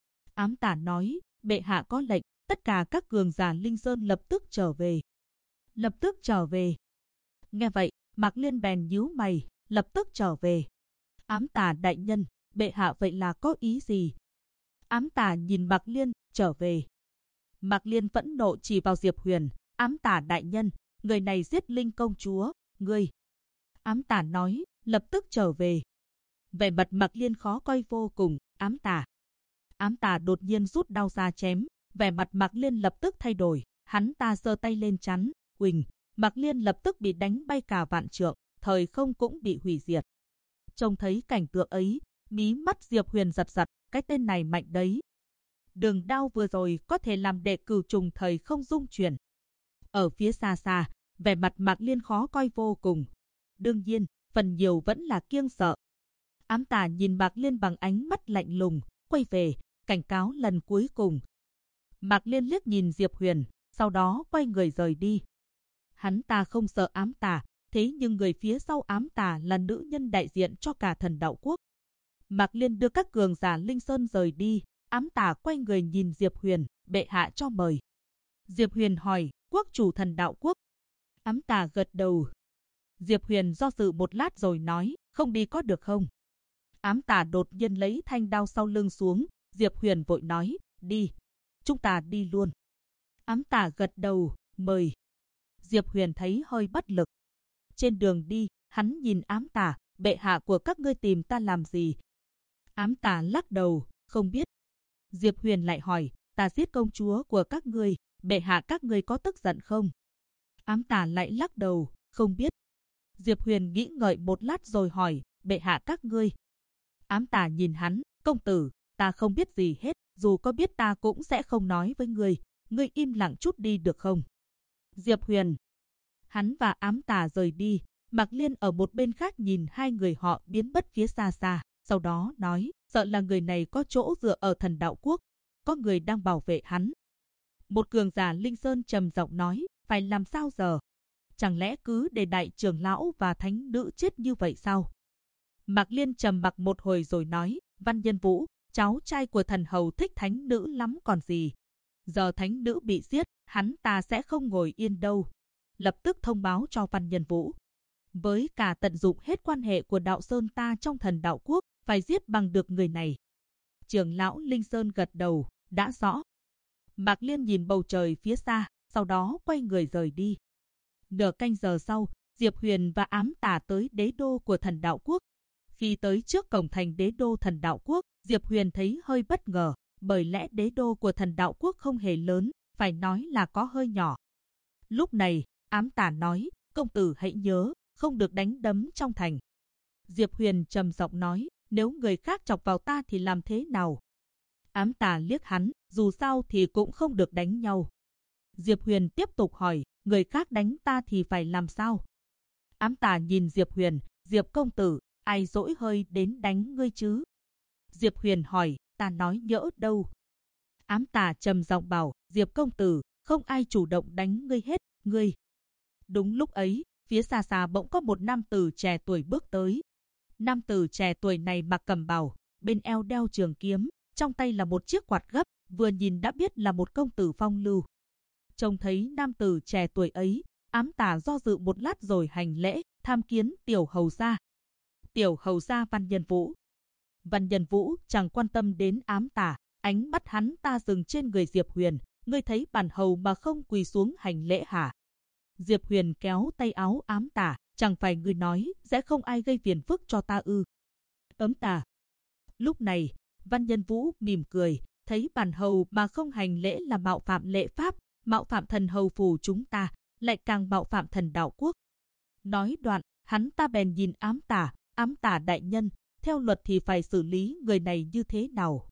Ám Tả nói, bệ hạ có lệnh, tất cả các cường giả Linh Sơn lập tức trở về. Lập tức trở về. Nghe vậy, Mạc Liên bèn nhíu mày, lập tức trở về. Ám Tả đại nhân, bệ hạ vậy là có ý gì? Ám Tả nhìn Mạc Liên, trở về. Mạc Liên phẫn nộ chỉ vào Diệp Huyền, Ám Tả đại nhân, người này giết Linh công chúa, ngươi. Ám Tả nói, lập tức trở về. Vẻ mặt Mạc Liên khó coi vô cùng, Ám Tả. Ám Tả đột nhiên rút đao ra chém, vẻ mặt Mạc Liên lập tức thay đổi, hắn ta giơ tay lên chắn, huỳnh, Mạc Liên lập tức bị đánh bay cả vạn trượng, thời không cũng bị hủy diệt. Trông thấy cảnh tượng ấy, mí mắt Diệp Huyền giật giật, cái tên này mạnh đấy. Đường đao vừa rồi có thể làm đệ cửu trùng thời không dung chuyển. Ở phía xa xa, vẻ mặt Mạc Liên khó coi vô cùng. Đương nhiên, phần nhiều vẫn là kiêng sợ. Ám Tả nhìn Mạc Liên bằng ánh mắt lạnh lùng, quay về, cảnh cáo lần cuối cùng. Mạc Liên liếc nhìn Diệp Huyền, sau đó quay người rời đi. Hắn ta không sợ Ám Tả, thế nhưng người phía sau Ám Tả là nữ nhân đại diện cho cả Thần Đạo Quốc. Mạc Liên đưa các cường giả Linh Sơn rời đi, Ám Tả quay người nhìn Diệp Huyền, bệ hạ cho mời. Diệp Huyền hỏi, quốc chủ Thần Đạo Quốc. Ám Tả gật đầu. Diệp Huyền do dự một lát rồi nói, không đi có được không? Ám Tả đột nhiên lấy thanh đao sau lưng xuống, Diệp Huyền vội nói, đi. Chúng ta đi luôn. Ám Tả gật đầu, mời. Diệp Huyền thấy hơi bất lực. Trên đường đi, hắn nhìn Ám Tả, bệ hạ của các ngươi tìm ta làm gì? Ám Tả lắc đầu, không biết. Diệp Huyền lại hỏi, ta giết công chúa của các ngươi, bệ hạ các ngươi có tức giận không? Ám Tả lại lắc đầu, không biết. Diệp Huyền nghĩ ngợi một lát rồi hỏi, bệ hạ các ngươi. Ám Tả nhìn hắn, công tử, ta không biết gì hết, dù có biết ta cũng sẽ không nói với ngươi im lặng chút đi được không? Diệp Huyền. Hắn và Ám Tả rời đi, Mạc Liên ở một bên khác nhìn hai người họ biến mất phía xa xa, sau đó nói, sợ là người này có chỗ dựa ở Thần Đạo Quốc, có người đang bảo vệ hắn. Một cường giả Linh Sơn trầm giọng nói, phải làm sao giờ? Chẳng lẽ cứ để đại trưởng lão và thánh nữ chết như vậy sao? Mạc Liên trầm mặc một hồi rồi nói, Văn Nhân Vũ, cháu trai của thần hầu thích thánh nữ lắm còn gì. Giờ thánh nữ bị giết, hắn ta sẽ không ngồi yên đâu. Lập tức thông báo cho Văn Nhân Vũ. Với cả tận dụng hết quan hệ của đạo sơn ta trong Thần Đạo Quốc, phải giết bằng được người này. Trưởng lão Linh Sơn gật đầu, đã rõ. Mạc Liên nhìn bầu trời phía xa, sau đó quay người rời đi. Nửa canh giờ sau, Diệp Huyền và Ám Tả tới đế đô của Thần Đạo Quốc. Khi tới trước cổng thành đế đô Thần Đạo Quốc, Diệp Huyền thấy hơi bất ngờ, bởi lẽ đế đô của Thần Đạo Quốc không hề lớn, phải nói là có hơi nhỏ. Lúc này, Ám Tả nói, công tử hãy nhớ, không được đánh đấm trong thành. Diệp Huyền trầm giọng nói, nếu người khác chọc vào ta thì làm thế nào? Ám Tả liếc hắn, dù sao thì cũng không được đánh nhau. Diệp Huyền tiếp tục hỏi, người khác đánh ta thì phải làm sao? Ám Tà nhìn Diệp Huyền, Diệp công tử, ai dỗi hơi đến đánh ngươi chứ? Diệp Huyền hỏi, ta nói nhỡ đâu. Ám Tà trầm giọng bảo, Diệp công tử, không ai chủ động đánh ngươi hết, ngươi. Đúng lúc ấy, phía xa xa bỗng có một nam tử trẻ tuổi bước tới. Nam tử trẻ tuổi này mặc cẩm bào, bên eo đeo trường kiếm, trong tay là một chiếc quạt gấp, vừa nhìn đã biết là một công tử phong lưu. Trông thấy nam tử trẻ tuổi ấy, Ám Tà do dự một lát rồi hành lễ, tham kiến tiểu hầu gia. Tiểu hầu gia Văn Nhân Vũ. Văn Nhân Vũ chẳng quan tâm đến Ám Tà, ánh mắt hắn ta dừng trên người Diệp Huyền, ngươi thấy bản hầu mà không quỳ xuống hành lễ hả? Diệp Huyền kéo tay áo Ám Tà, chẳng phải ngươi nói sẽ không ai gây phiền phức cho ta ư? Ấm Tà. Lúc này, Văn Nhân Vũ mỉm cười, thấy bản hầu mà không hành lễ là mạo phạm lễ pháp, mạo phạm thần hầu phủ chúng ta, lại càng mạo phạm thần đạo quốc. Nói đoạn, hắn ta bèn nhìn Ám Tà đại nhân, theo luật thì phải xử lý người này như thế nào?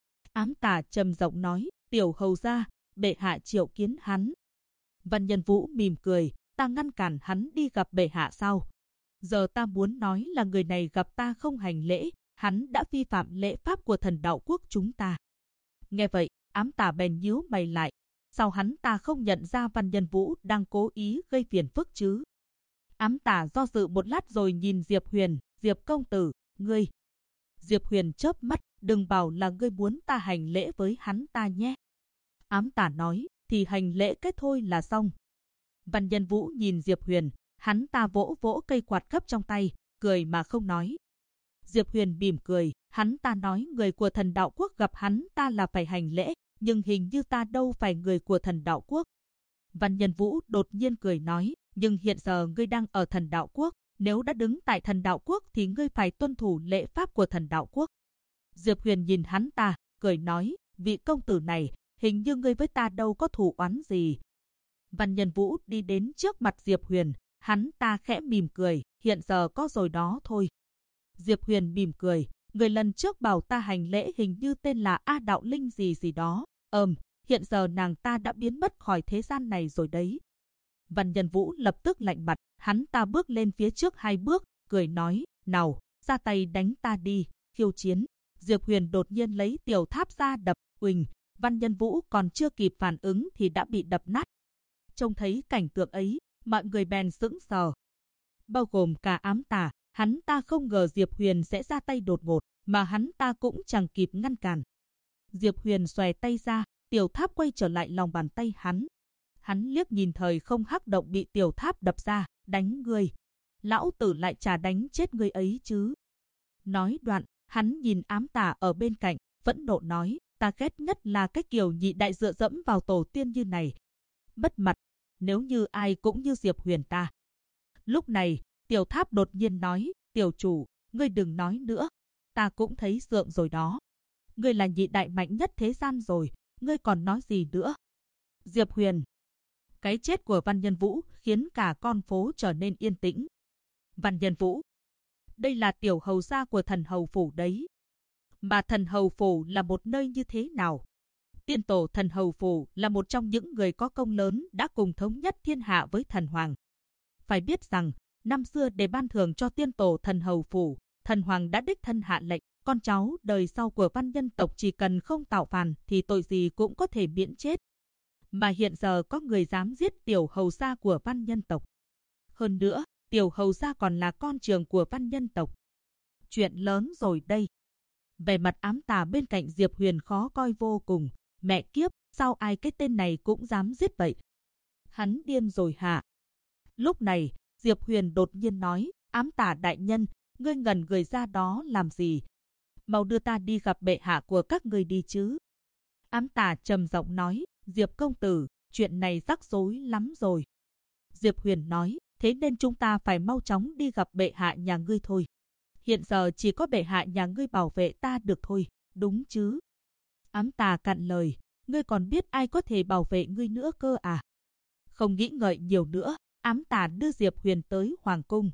Ám Tà trầm giọng nói, tiểu hầu gia, bệ hạ triệu kiến hắn. Văn Nhân Vũ mỉm cười, ta ngăn cản hắn đi gặp bệ hạ sao? Giờ ta muốn nói là người này gặp ta không hành lễ, hắn đã vi phạm lễ pháp của thần đạo quốc chúng ta. Nghe vậy, Ám Tà bèn nhíu mày lại. Sao hắn ta không nhận ra Văn Nhân Vũ đang cố ý gây phiền phức chứ? Ám Tà do dự một lát rồi nhìn Diệp Huyền, Diệp công tử, ngươi. Diệp Huyền chớp mắt, đừng bảo là ngươi muốn ta hành lễ với hắn ta nhé. Ám Tà nói, thì hành lễ kết thôi là xong. Văn Nhân Vũ nhìn Diệp Huyền, hắn ta vỗ vỗ cây quạt gấp trong tay, cười mà không nói. Diệp Huyền mỉm cười, hắn ta nói người của thần đạo quốc gặp hắn ta là phải hành lễ, nhưng hình như ta đâu phải người của thần đạo quốc. Văn Nhân Vũ đột nhiên cười nói, nhưng hiện giờ ngươi đang ở thần đạo quốc, nếu đã đứng tại thần đạo quốc thì ngươi phải tuân thủ lễ pháp của thần đạo quốc. Diệp Huyền nhìn hắn ta, cười nói, vị công tử này, hình như ngươi với ta đâu có thù oán gì. Văn Nhân Vũ đi đến trước mặt Diệp Huyền, hắn ta khẽ mỉm cười, hiện giờ có rồi đó thôi. Diệp Huyền mỉm cười, người lần trước bảo ta hành lễ hình như tên là A Đạo Linh gì gì đó. Hiện giờ nàng ta đã biến mất khỏi thế gian này rồi đấy. Văn Nhân Vũ lập tức lạnh mặt, hắn ta bước lên phía trước 2 bước, cười nói, nào, ra tay đánh ta đi, khiêu chiến. Diệp Huyền đột nhiên lấy tiểu tháp ra đập, uỳnh, Văn Nhân Vũ còn chưa kịp phản ứng thì đã bị đập nát. Trông thấy cảnh tượng ấy, mọi người bèn sững sờ. Bao gồm cả Ám Tà, hắn ta không ngờ Diệp Huyền sẽ ra tay đột ngột, mà hắn ta cũng chẳng kịp ngăn cản. Diệp Huyền xòe tay ra, tiểu tháp quay trở lại lòng bàn tay hắn. Hắn liếc nhìn thời không hắc động bị tiểu tháp đập ra, đánh ngươi. Lão tử lại chả đánh chết ngươi ấy chứ. Nói đoạn, hắn nhìn Ám Tà ở bên cạnh, phẫn nộ nói, ta ghét nhất là cái kiểu nhị đại dựa dẫm vào tổ tiên như này. Bất mặt, nếu như ai cũng như Diệp Huyền ta. Lúc này, tiểu tháp đột nhiên nói, tiểu chủ, ngươi đừng nói nữa. Ta cũng thấy sượng rồi đó. Ngươi là nhị đại mạnh nhất thế gian rồi, ngươi còn nói gì nữa? Diệp Huyền. Cái chết của Văn Nhân Vũ khiến cả con phố trở nên yên tĩnh. Văn Nhân Vũ. Đây là tiểu hầu gia của thần hầu phủ đấy. Mà thần hầu phủ là một nơi như thế nào? Tiên tổ thần hầu phủ là một trong những người có công lớn đã cùng thống nhất thiên hạ với thần hoàng. Phải biết rằng, năm xưa để ban thưởng cho tiên tổ thần hầu phủ, thần hoàng đã đích thân hạ lệnh, con cháu đời sau của văn nhân tộc chỉ cần không tạo phản thì tội gì cũng có thể miễn chết. Mà hiện giờ có người dám giết tiểu hầu gia của văn nhân tộc. Hơn nữa, tiểu hầu gia còn là con trưởng của văn nhân tộc. Chuyện lớn rồi đây. Về mặt Ám Tà bên cạnh Diệp Huyền khó coi vô cùng. Mẹ kiếp, sao ai cái tên này cũng dám giết vậy? Hắn điên rồi hả? Lúc này, Diệp Huyền đột nhiên nói, Ám Tà đại nhân, ngươi ngẩn người ra đó làm gì? Mau đưa ta đi gặp bệ hạ của các ngươi đi chứ. Ám Tà trầm giọng nói, Diệp công tử, chuyện này rắc rối lắm rồi. Diệp Huyền nói, thế nên chúng ta phải mau chóng đi gặp bệ hạ nhà ngươi thôi. Hiện giờ chỉ có bệ hạ nhà ngươi bảo vệ ta được thôi, đúng chứ? Ám Tà cạn lời, ngươi còn biết ai có thể bảo vệ ngươi nữa cơ à? Không nghĩ ngợi nhiều nữa, Ám Tà đưa Diệp Huyền tới hoàng cung.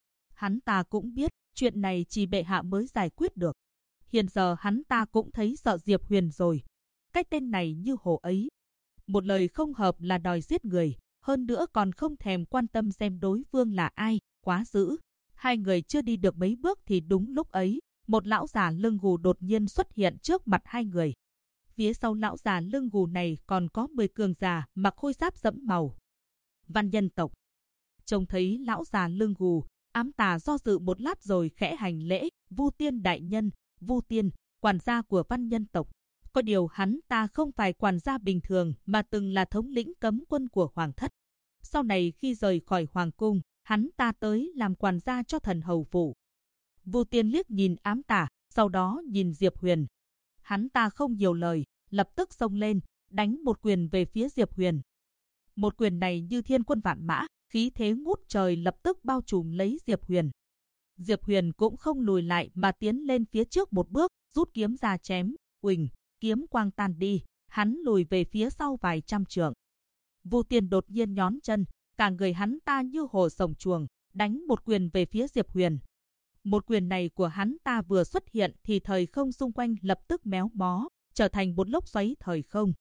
Hắn ta cũng biết, chuyện này chỉ bệ hạ mới giải quyết được. Hiện giờ hắn ta cũng thấy sợ Diệp Huyền rồi. Cái tên này như hổ ấy. Một lời không hợp là đòi giết người, hơn nữa còn không thèm quan tâm xem đối phương là ai. quá dữ. Hai người chưa đi được mấy bước thì đúng lúc ấy, một lão già lưng gù đột nhiên xuất hiện trước mặt hai người. Phía sau lão già lưng gù này còn có 10 cường giả mặc khôi giáp sẫm màu. Văn nhân tộc. Trông thấy lão già lưng gù, Ám Tà do dự một lát rồi khẽ hành lễ, Vu Tiên đại nhân, Vu Tiên, quản gia của văn nhân tộc. Có điều hắn ta không phải quản gia bình thường mà từng là thống lĩnh cấm quân của hoàng thất. Sau này khi rời khỏi hoàng cung, hắn ta tới làm quản gia cho thần hầu phủ. Vu Tiên liếc nhìn Ám Tà, sau đó nhìn Diệp Huyền. Hắn ta không nhiều lời, lập tức xông lên, đánh một quyền về phía Diệp Huyền. Một quyền này như thiên quân vạn mã, khí thế ngút trời lập tức bao trùm lấy Diệp Huyền. Diệp Huyền cũng không lùi lại mà tiến lên phía trước một bước, rút kiếm ra chém, uỳnh, kiếm quang tan đi, hắn lùi về phía sau vài trăm trượng. Vu Tiên đột nhiên nhón chân, cả người hắn ta như hồ sồng chuồng, đánh một quyền về phía Diệp Huyền. Một quyền này của hắn ta vừa xuất hiện thì thời không xung quanh lập tức méo mó, trở thành một lốc xoáy thời không.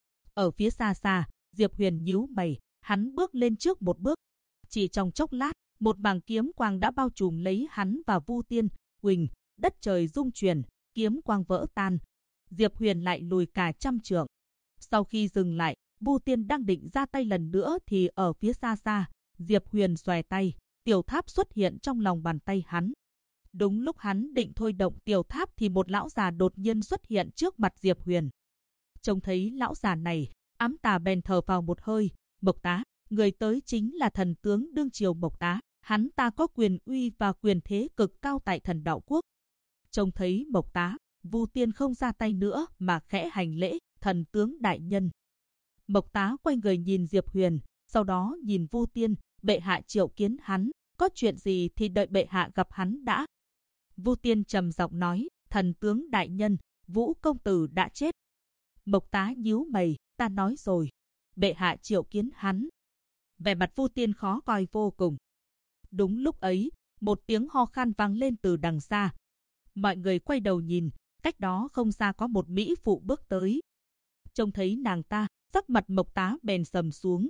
Ở phía xa xa, Diệp Huyền nhíu mày, hắn bước lên trước một bước. Chỉ trong chốc lát, một mảng kiếm quang đã bao trùm lấy hắn và Vu Tiên, uỳnh, đất trời rung chuyển, kiếm quang vỡ tan. Diệp Huyền lại lùi cả trăm trượng. Sau khi dừng lại, Vu Tiên đang định ra tay lần nữa thì ở phía xa xa, Diệp Huyền xòe tay, tiểu tháp xuất hiện trong lòng bàn tay hắn. Đúng lúc hắn định thôi động tiểu tháp thì một lão già đột nhiên xuất hiện trước mặt Diệp Huyền. Trông thấy lão già này, Ám Tà bèn thở vào một hơi, Mộc Tá, người tới chính là thần tướng đương triều Mộc Tá, hắn ta có quyền uy và quyền thế cực cao tại Thần Đạo Quốc. Trông thấy Mộc Tá, Vu Tiên không ra tay nữa mà khẽ hành lễ, thần tướng đại nhân. Mộc Tá quay người nhìn Diệp Huyền, sau đó nhìn Vu Tiên, bệ hạ triệu kiến hắn, có chuyện gì thì đợi bệ hạ gặp hắn đã. Vu Tiên trầm giọng nói, thần tướng đại nhân, Vũ công tử đã chết. Mộc Tá nhíu mày, ta nói rồi, bệ hạ triệu kiến hắn. Vẻ mặt Vu Tiên khó coi vô cùng. Đúng lúc ấy, một tiếng ho khan vang lên từ đằng xa. Mọi người quay đầu nhìn, cách đó không xa có một mỹ phụ bước tới. Trông thấy nàng ta, sắc mặt Mộc Tá bèn sầm xuống.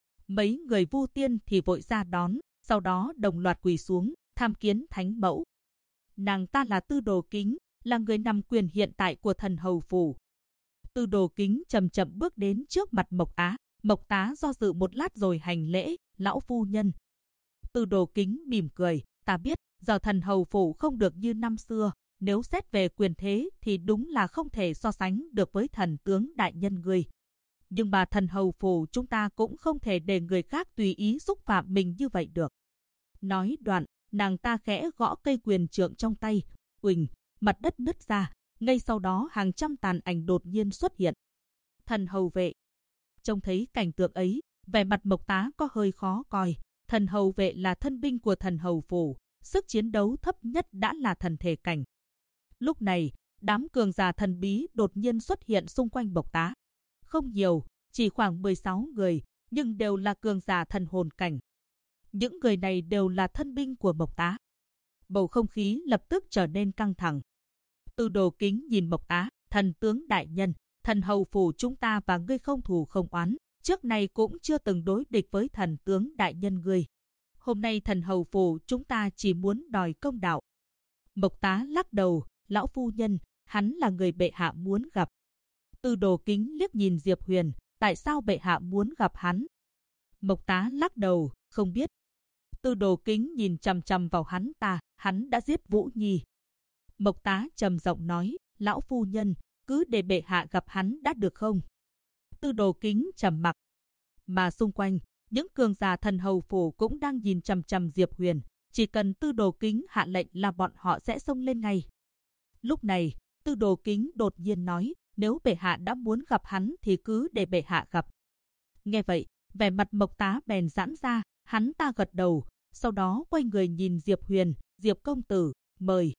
Mấy người Vu Tiên thì vội ra đón, sau đó đồng loạt quỳ xuống, tham kiến thánh mẫu. Nàng ta là Tư Đồ Kính, là người nắm quyền hiện tại của thần hầu phủ. Tư Đồ Kính chậm chậm bước đến trước mặt Mộc Tá. Mộc Tá do dự một lát rồi hành lễ, lão phu nhân. Tư Đồ Kính mỉm cười, ta biết, giờ thần hầu phủ không được như năm xưa, nếu xét về quyền thế thì đúng là không thể so sánh được với thần tướng đại nhân người. Nhưng mà thần hầu phủ chúng ta cũng không thể để người khác tùy ý xúc phạm mình như vậy được. Nói đoạn, nàng ta khẽ gõ cây quyền trượng trong tay, uỳnh, mặt đất nứt ra, ngay sau đó hàng trăm tàn ảnh đột nhiên xuất hiện. Thần hầu vệ. Trông thấy cảnh tượng ấy, vẻ mặt Mộc Tá có hơi khó coi. Thần hầu vệ là thân binh của thần hầu phủ, sức chiến đấu thấp nhất đã là thần thể cảnh. Lúc này, đám cường giả thần bí đột nhiên xuất hiện xung quanh Mộc Tá. Không nhiều, chỉ khoảng 16 người, nhưng đều là cường giả thần hồn cảnh. Những người này đều là thân binh của Mộc Tá. Bầu không khí lập tức trở nên căng thẳng. Tư Đồ Kính nhìn Mộc Tá, thần tướng đại nhân, thần hầu phủ chúng ta và ngươi không thù không oán, trước này cũng chưa từng đối địch với thần tướng đại nhân ngươi. Hôm nay thần hầu phủ chúng ta chỉ muốn đòi công đạo. Mộc Tá lắc đầu, lão phu nhân, hắn là người bệ hạ muốn gặp. Tư Đồ Kính liếc nhìn Diệp Huyền, tại sao bệ hạ muốn gặp hắn? Mộc Tá lắc đầu, không biết. Tư Đồ Kính nhìn chằm chằm vào hắn ta, hắn đã giết Vũ Nhi. Mộc Tá trầm giọng nói, lão phu nhân, cứ để bệ hạ gặp hắn đã được không? Tư Đồ Kính trầm mặc. Mà xung quanh, những cường giả thần hầu phủ cũng đang nhìn chằm chằm Diệp Huyền, chỉ cần Tư Đồ Kính hạ lệnh là bọn họ sẽ xông lên ngay. Lúc này, Tư Đồ Kính đột nhiên nói, nếu bệ hạ đã muốn gặp hắn thì cứ để bệ hạ gặp. Nghe vậy, vẻ mặt Mộc Tá bèn giãn ra, hắn ta gật đầu, sau đó quay người nhìn Diệp Huyền, Diệp công tử, mời.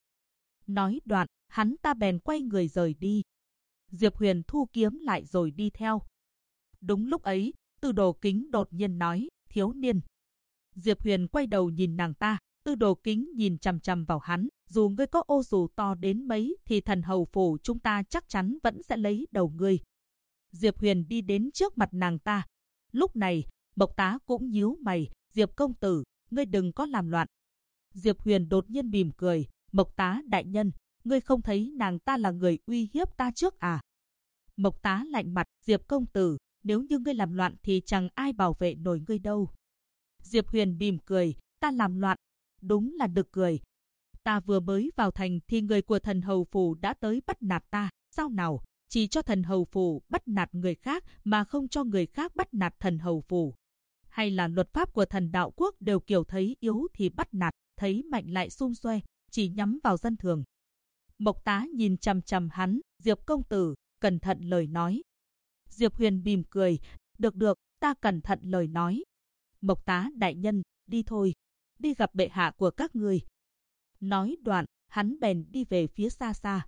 Nói đoạn, hắn ta bèn quay người rời đi. Diệp Huyền thu kiếm lại rồi đi theo. Đúng lúc ấy, Tư Đồ Kính đột nhiên nói, thiếu niên. Diệp Huyền quay đầu nhìn nàng ta, Tư Đồ Kính nhìn chằm chằm vào hắn, dù ngươi có ô dù to đến mấy thì thần hầu phủ chúng ta chắc chắn vẫn sẽ lấy đầu ngươi. Diệp Huyền đi đến trước mặt nàng ta. Lúc này, Mộc Tá cũng nhíu mày, Diệp công tử, ngươi đừng có làm loạn. Diệp Huyền đột nhiên mỉm cười, Mộc tá đại nhân, ngươi không thấy nàng ta là người uy hiếp ta trước à? Mộc tá lạnh mặt, Diệp công tử, nếu như ngươi làm loạn thì chẳng ai bảo vệ nổi ngươi đâu. Diệp Huyền mỉm cười, ta làm loạn, đúng là nực cười. Ta vừa mới vào thành thì người của thần hầu phủ đã tới bắt nạt ta, sao nào, chỉ cho thần hầu phủ bắt nạt người khác mà không cho người khác bắt nạt thần hầu phủ. Hay là luật pháp của thần đạo quốc đều kiểu thấy yếu thì bắt nạt, thấy mạnh lại xung xoe, chỉ nhắm vào dân thường. Mộc tá nhìn chằm chằm hắn, Diệp công tử, cẩn thận lời nói. Diệp Huyền mỉm cười, được, ta cẩn thận lời nói. Mộc tá đại nhân, đi thôi, đi gặp bệ hạ của các ngươi. Nói đoạn, hắn bèn đi về phía xa xa.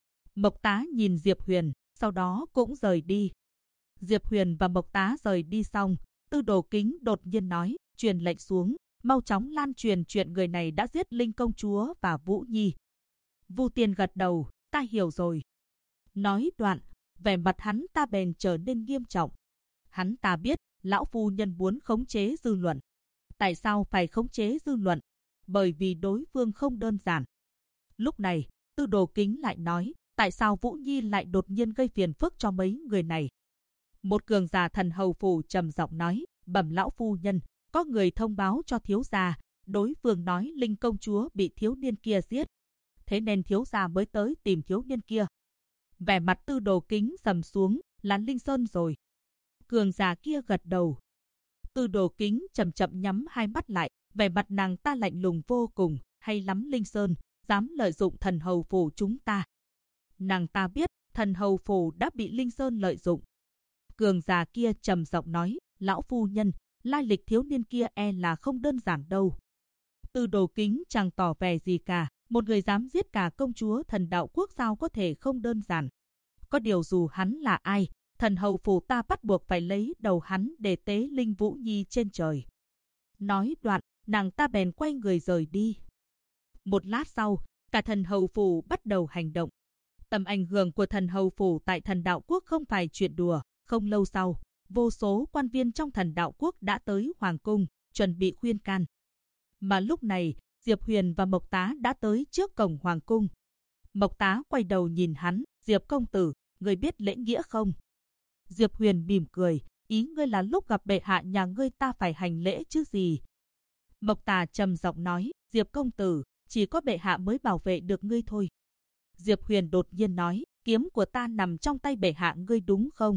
Mộc tá nhìn Diệp Huyền, sau đó cũng rời đi. Diệp Huyền và Mộc tá rời đi xong, Tư Đồ Kính đột nhiên nói, truyền lệnh xuống, mau chóng lan truyền chuyện người này đã giết Linh công chúa và Vũ Nhi. Vu Tiên gật đầu, ta hiểu rồi. Nói đoạn, vẻ mặt hắn ta bèn trở nên nghiêm trọng. Hắn ta biết, lão phu nhân muốn khống chế dư luận. Tại sao phải khống chế dư luận? Bởi vì đối phương không đơn giản. Lúc này, Tư Đồ Kính lại nói, tại sao Vũ Nhi lại đột nhiên gây phiền phức cho mấy người này? Một cường giả thần hầu phủ trầm giọng nói, bẩm lão phu nhân, có người thông báo cho thiếu gia, đối phương nói Linh công chúa bị thiếu niên kia giết. Thế nên thiếu gia mới tới tìm thiếu niên kia. Vẻ mặt Tư Đồ Kính sầm xuống, là Linh Sơn rồi. Cường giả kia gật đầu. Tư Đồ Kính chậm chậm nhắm hai mắt lại, vẻ mặt nàng ta lạnh lùng vô cùng, hay lắm Linh Sơn, dám lợi dụng thần hầu phủ chúng ta. Nàng ta biết, thần hầu phủ đã bị Linh Sơn lợi dụng. Cường giả kia trầm giọng nói, lão phu nhân, lai lịch thiếu niên kia là không đơn giản đâu. Tư Đồ Kính chẳng tỏ vẻ gì cả, một người dám giết cả công chúa thần đạo quốc sao có thể không đơn giản. Có điều dù hắn là ai, thần hầu phủ ta bắt buộc phải lấy đầu hắn để tế Linh Vũ Nhi trên trời. Nói đoạn, nàng ta bèn quay người rời đi. Một lát sau, cả thần hầu phủ bắt đầu hành động. Tầm ảnh hưởng của thần hầu phủ tại thần đạo quốc không phải chuyện đùa. Không lâu sau, vô số quan viên trong thần đạo quốc đã tới hoàng cung, chuẩn bị khuyên can. Mà lúc này, Diệp Huyền và Mộc tá đã tới trước cổng hoàng cung. Mộc tá quay đầu nhìn hắn, Diệp công tử, người biết lễ nghĩa không? Diệp Huyền mỉm cười, ý ngươi là lúc gặp bệ hạ nhà ngươi ta phải hành lễ chứ gì? Mộc tá trầm giọng nói, Diệp công tử, chỉ có bệ hạ mới bảo vệ được ngươi thôi. Diệp Huyền đột nhiên nói, kiếm của ta nằm trong tay bệ hạ ngươi đúng không?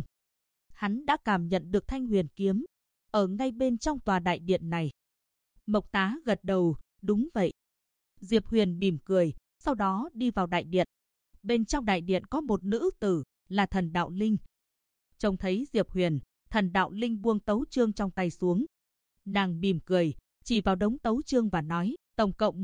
Hắn đã cảm nhận được thanh huyền kiếm ở ngay bên trong tòa đại điện này. Mộc tá gật đầu, đúng vậy. Diệp Huyền mỉm cười, sau đó đi vào đại điện. Bên trong đại điện có một nữ tử, là Thần Đạo Linh. Trông thấy Diệp Huyền, Thần Đạo Linh buông tấu chương trong tay xuống. Nàng mỉm cười, chỉ vào đống tấu chương và nói, tổng cộng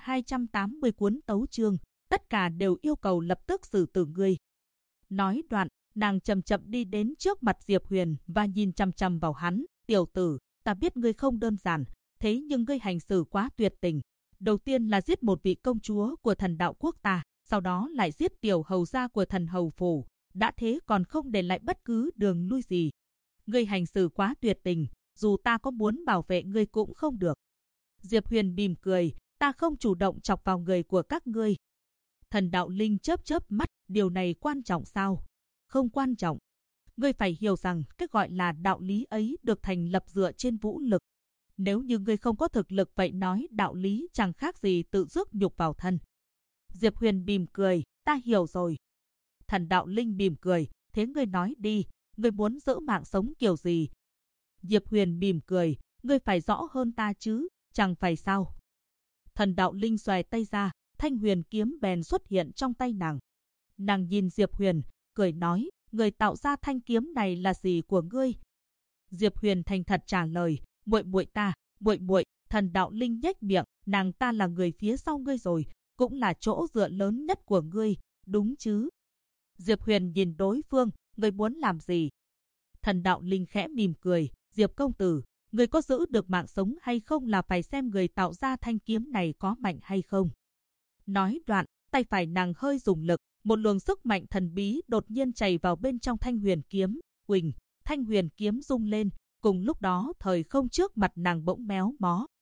1280 cuốn tấu chương, tất cả đều yêu cầu lập tức xử tử ngươi. Nói đoạn, nàng chậm chậm đi đến trước mặt Diệp Huyền và nhìn chằm chằm vào hắn, tiểu tử, ta biết ngươi không đơn giản, thế nhưng ngươi hành xử quá tuyệt tình. Đầu tiên là giết một vị công chúa của thần đạo quốc ta, sau đó lại giết tiểu hầu gia của thần hầu phủ, đã thế còn không để lại bất cứ đường lui gì. Ngươi hành xử quá tuyệt tình, dù ta có muốn bảo vệ ngươi cũng không được. Diệp Huyền mỉm cười, ta không chủ động chọc vào người của các ngươi. Thần Đạo Linh chớp chớp mắt, điều này quan trọng sao? Không quan trọng. Ngươi phải hiểu rằng cái gọi là đạo lý ấy được thành lập dựa trên vũ lực. Nếu như ngươi không có thực lực vậy nói đạo lý chẳng khác gì tự rước nhục vào thân. Diệp Huyền mỉm cười, ta hiểu rồi. Thần Đạo Linh mỉm cười, thế ngươi nói đi, ngươi muốn giữ mạng sống kiểu gì? Diệp Huyền mỉm cười, ngươi phải rõ hơn ta chứ, chẳng phải sao? Thần Đạo Linh xòe tay ra, thanh huyền kiếm bèn xuất hiện trong tay nàng. Nàng nhìn Diệp Huyền, cười nói, người tạo ra thanh kiếm này là gì của ngươi? Diệp Huyền thành thật trả lời, muội muội ta, muội. Thần Đạo Linh nhếch miệng, nàng ta là người phía sau ngươi rồi, cũng là chỗ dựa lớn nhất của ngươi, đúng chứ? Diệp Huyền nhìn đối phương, ngươi muốn làm gì? Thần Đạo Linh khẽ mỉm cười, Diệp công tử, ngươi có giữ được mạng sống hay không là phải xem người tạo ra thanh kiếm này có mạnh hay không. Nói đoạn, tay phải nàng hơi dùng lực, một luồng sức mạnh thần bí đột nhiên chảy vào bên trong thanh huyền kiếm, huỳnh, thanh huyền kiếm rung lên, cùng lúc đó thời không trước mặt nàng bỗng méo mó.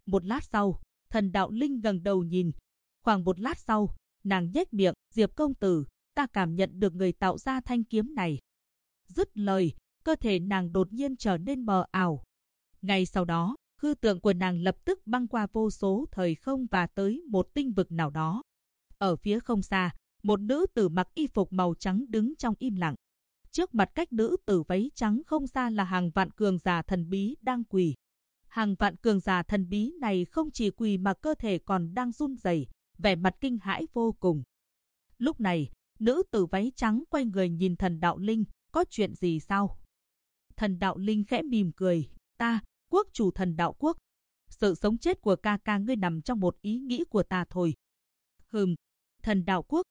Một lát sau, Thần Đạo Linh ngẩng đầu nhìn. Khoảng một lát sau, nàng nhếch miệng, Diệp công tử, ta cảm nhận được người tạo ra thanh kiếm này. Dứt lời, cơ thể nàng đột nhiên trở nên mờ ảo. Ngay sau đó, hư tượng của nàng lập tức băng qua vô số thời không và tới một tinh vực nào đó. Ở phía không xa, một nữ tử mặc y phục màu trắng đứng trong im lặng. Trước mặt cách nữ tử váy trắng không xa là hàng vạn cường giả thần bí đang quỳ. Hàng vạn cường giả thần bí này không chỉ quỳ mà cơ thể còn đang run rẩy, vẻ mặt kinh hãi vô cùng. Lúc này, nữ tử váy trắng quay người nhìn Thần Đạo Linh, có chuyện gì sao? Thần Đạo Linh khẽ mỉm cười, ta, quốc chủ Thần Đạo Quốc. Sự sống chết của ca ca ngươi nằm trong một ý nghĩ của ta thôi. Thần Đạo Quốc.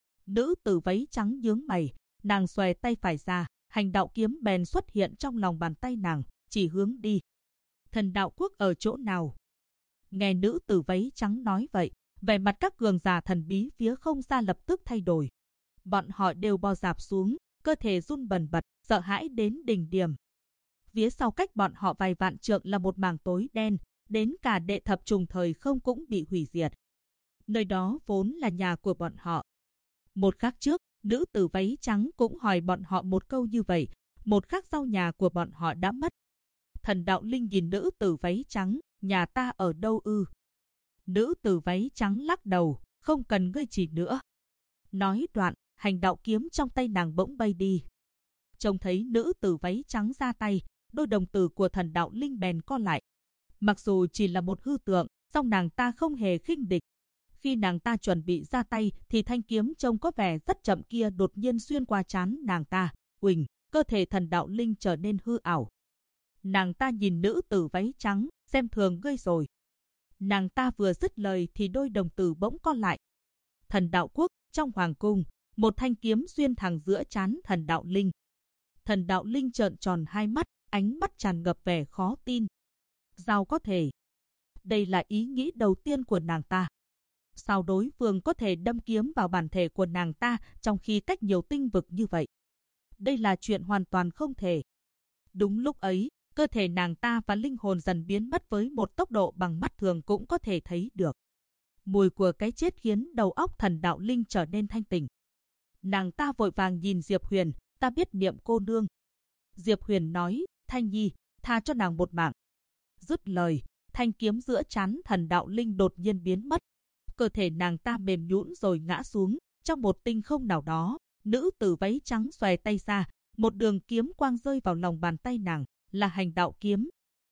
Nữ tử váy trắng nhướng mày, nàng xòe tay phải ra, hành đạo kiếm bèn xuất hiện trong lòng bàn tay nàng, chỉ hướng đi. Thần Đạo Quốc ở chỗ nào? Nghe nữ tử váy trắng nói vậy, vẻ mặt các cường giả thần bí phía không xa lập tức thay đổi. Bọn họ đều bò rạp xuống, cơ thể run bần bật, sợ hãi đến đỉnh điểm. Phía sau cách bọn họ vài vạn trượng là một mảng tối đen, đến cả đệ thập trùng thời không cũng bị hủy diệt. Nơi đó vốn là nhà của bọn họ. Một khắc trước, nữ tử váy trắng cũng hỏi bọn họ một câu như vậy, một khắc sau nhà của bọn họ đã mất. Thần Đạo Linh nhìn nữ tử váy trắng, nhà ta ở đâu ư? Nữ tử váy trắng lắc đầu, không cần ngươi chỉ nữa. Nói đoạn, hành đạo kiếm trong tay nàng bỗng bay đi. Trông thấy nữ tử váy trắng ra tay, đôi đồng tử của Thần Đạo Linh bèn co lại. Mặc dù chỉ là một hư tượng, song nàng ta không hề khinh địch. Khi nàng ta chuẩn bị ra tay thì thanh kiếm trông có vẻ rất chậm kia đột nhiên xuyên qua trán nàng ta. Uỳnh, cơ thể Thần Đạo Linh trở nên hư ảo. Nàng ta nhìn nữ tử váy trắng, xem thường ngươi rồi. Nàng ta vừa dứt lời thì đôi đồng tử bỗng co lại. Thần Đạo Quốc, trong hoàng cung, một thanh kiếm xuyên thẳng giữa trán Thần Đạo Linh. Thần Đạo Linh trợn tròn hai mắt, ánh mắt tràn ngập vẻ khó tin. Sao có thể? Đây là ý nghĩ đầu tiên của nàng ta. Sao đối phương có thể đâm kiếm vào bản thể của nàng ta trong khi cách nhiều tinh vực như vậy? Đây là chuyện hoàn toàn không thể. Đúng lúc ấy, cơ thể nàng ta và linh hồn dần biến mất với một tốc độ bằng mắt thường cũng có thể thấy được. Mùi của cái chết khiến đầu óc Thần Đạo Linh trở nên thanh tỉnh. Nàng ta vội vàng nhìn Diệp Huyền, ta biết niệm cô nương. Diệp Huyền nói, Thanh Nhi, tha cho nàng một mạng. Dứt lời, thanh kiếm giữa trán Thần Đạo Linh đột nhiên biến mất. Cơ thể nàng ta mềm nhũn rồi ngã xuống, trong một tinh không nào đó, nữ tử váy trắng xòe tay ra, một đường kiếm quang rơi vào lòng bàn tay nàng, là hành đạo kiếm.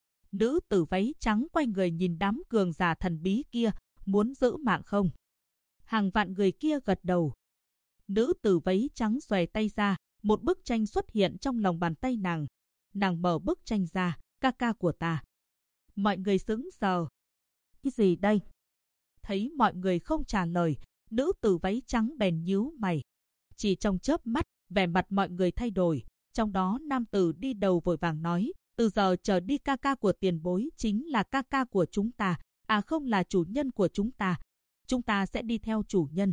Nữ tử váy trắng quay người nhìn đám cường giả thần bí kia, muốn giữ mạng không? Hàng vạn người kia gật đầu. Nữ tử váy trắng xòe tay ra, một bức tranh xuất hiện trong lòng bàn tay nàng. Nàng mở bức tranh ra, ca ca của ta. Mọi người sững sờ. Cái gì đây? Thấy mọi người không trả lời, nữ tử váy trắng bèn nhíu mày. Chỉ trong chớp mắt, vẻ mặt mọi người thay đổi. Trong đó nam tử đi đầu vội vàng nói, từ giờ trở đi ca ca của tiền bối chính là ca ca của chúng ta, à không là chủ nhân của chúng ta. Chúng ta sẽ đi theo chủ nhân.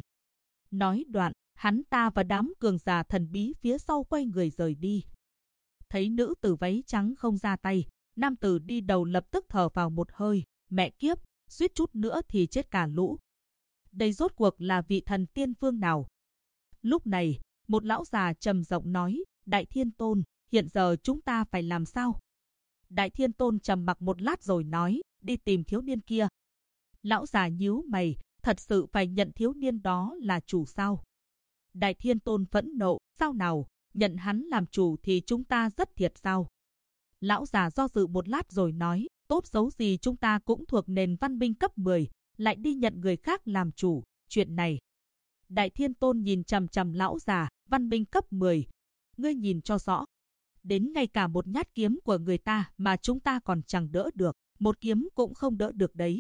Nói đoạn, hắn ta và đám cường giả thần bí phía sau quay người rời đi. Thấy nữ tử váy trắng không ra tay, nam tử đi đầu lập tức thở vào một hơi, mẹ kiếp, suýt chút nữa thì chết cả lũ. Đây rốt cuộc là vị thần tiên vương nào? Lúc này, một lão già trầm giọng nói, Đại Thiên Tôn, hiện giờ chúng ta phải làm sao? Đại Thiên Tôn trầm mặc một lát rồi nói, đi tìm thiếu niên kia. Lão già nhíu mày, thật sự phải nhận thiếu niên đó là chủ sao? Đại Thiên Tôn phẫn nộ, sao nào, nhận hắn làm chủ thì chúng ta rất thiệt sao? Lão già do dự một lát rồi nói, tốt xấu gì chúng ta cũng thuộc nền văn minh cấp 10, lại đi nhận người khác làm chủ, chuyện này. Đại Thiên Tôn nhìn chằm chằm lão già, văn minh cấp 10. Ngươi nhìn cho rõ. Đến ngay cả một nhát kiếm của người ta mà chúng ta còn chẳng đỡ được, một kiếm cũng không đỡ được đấy.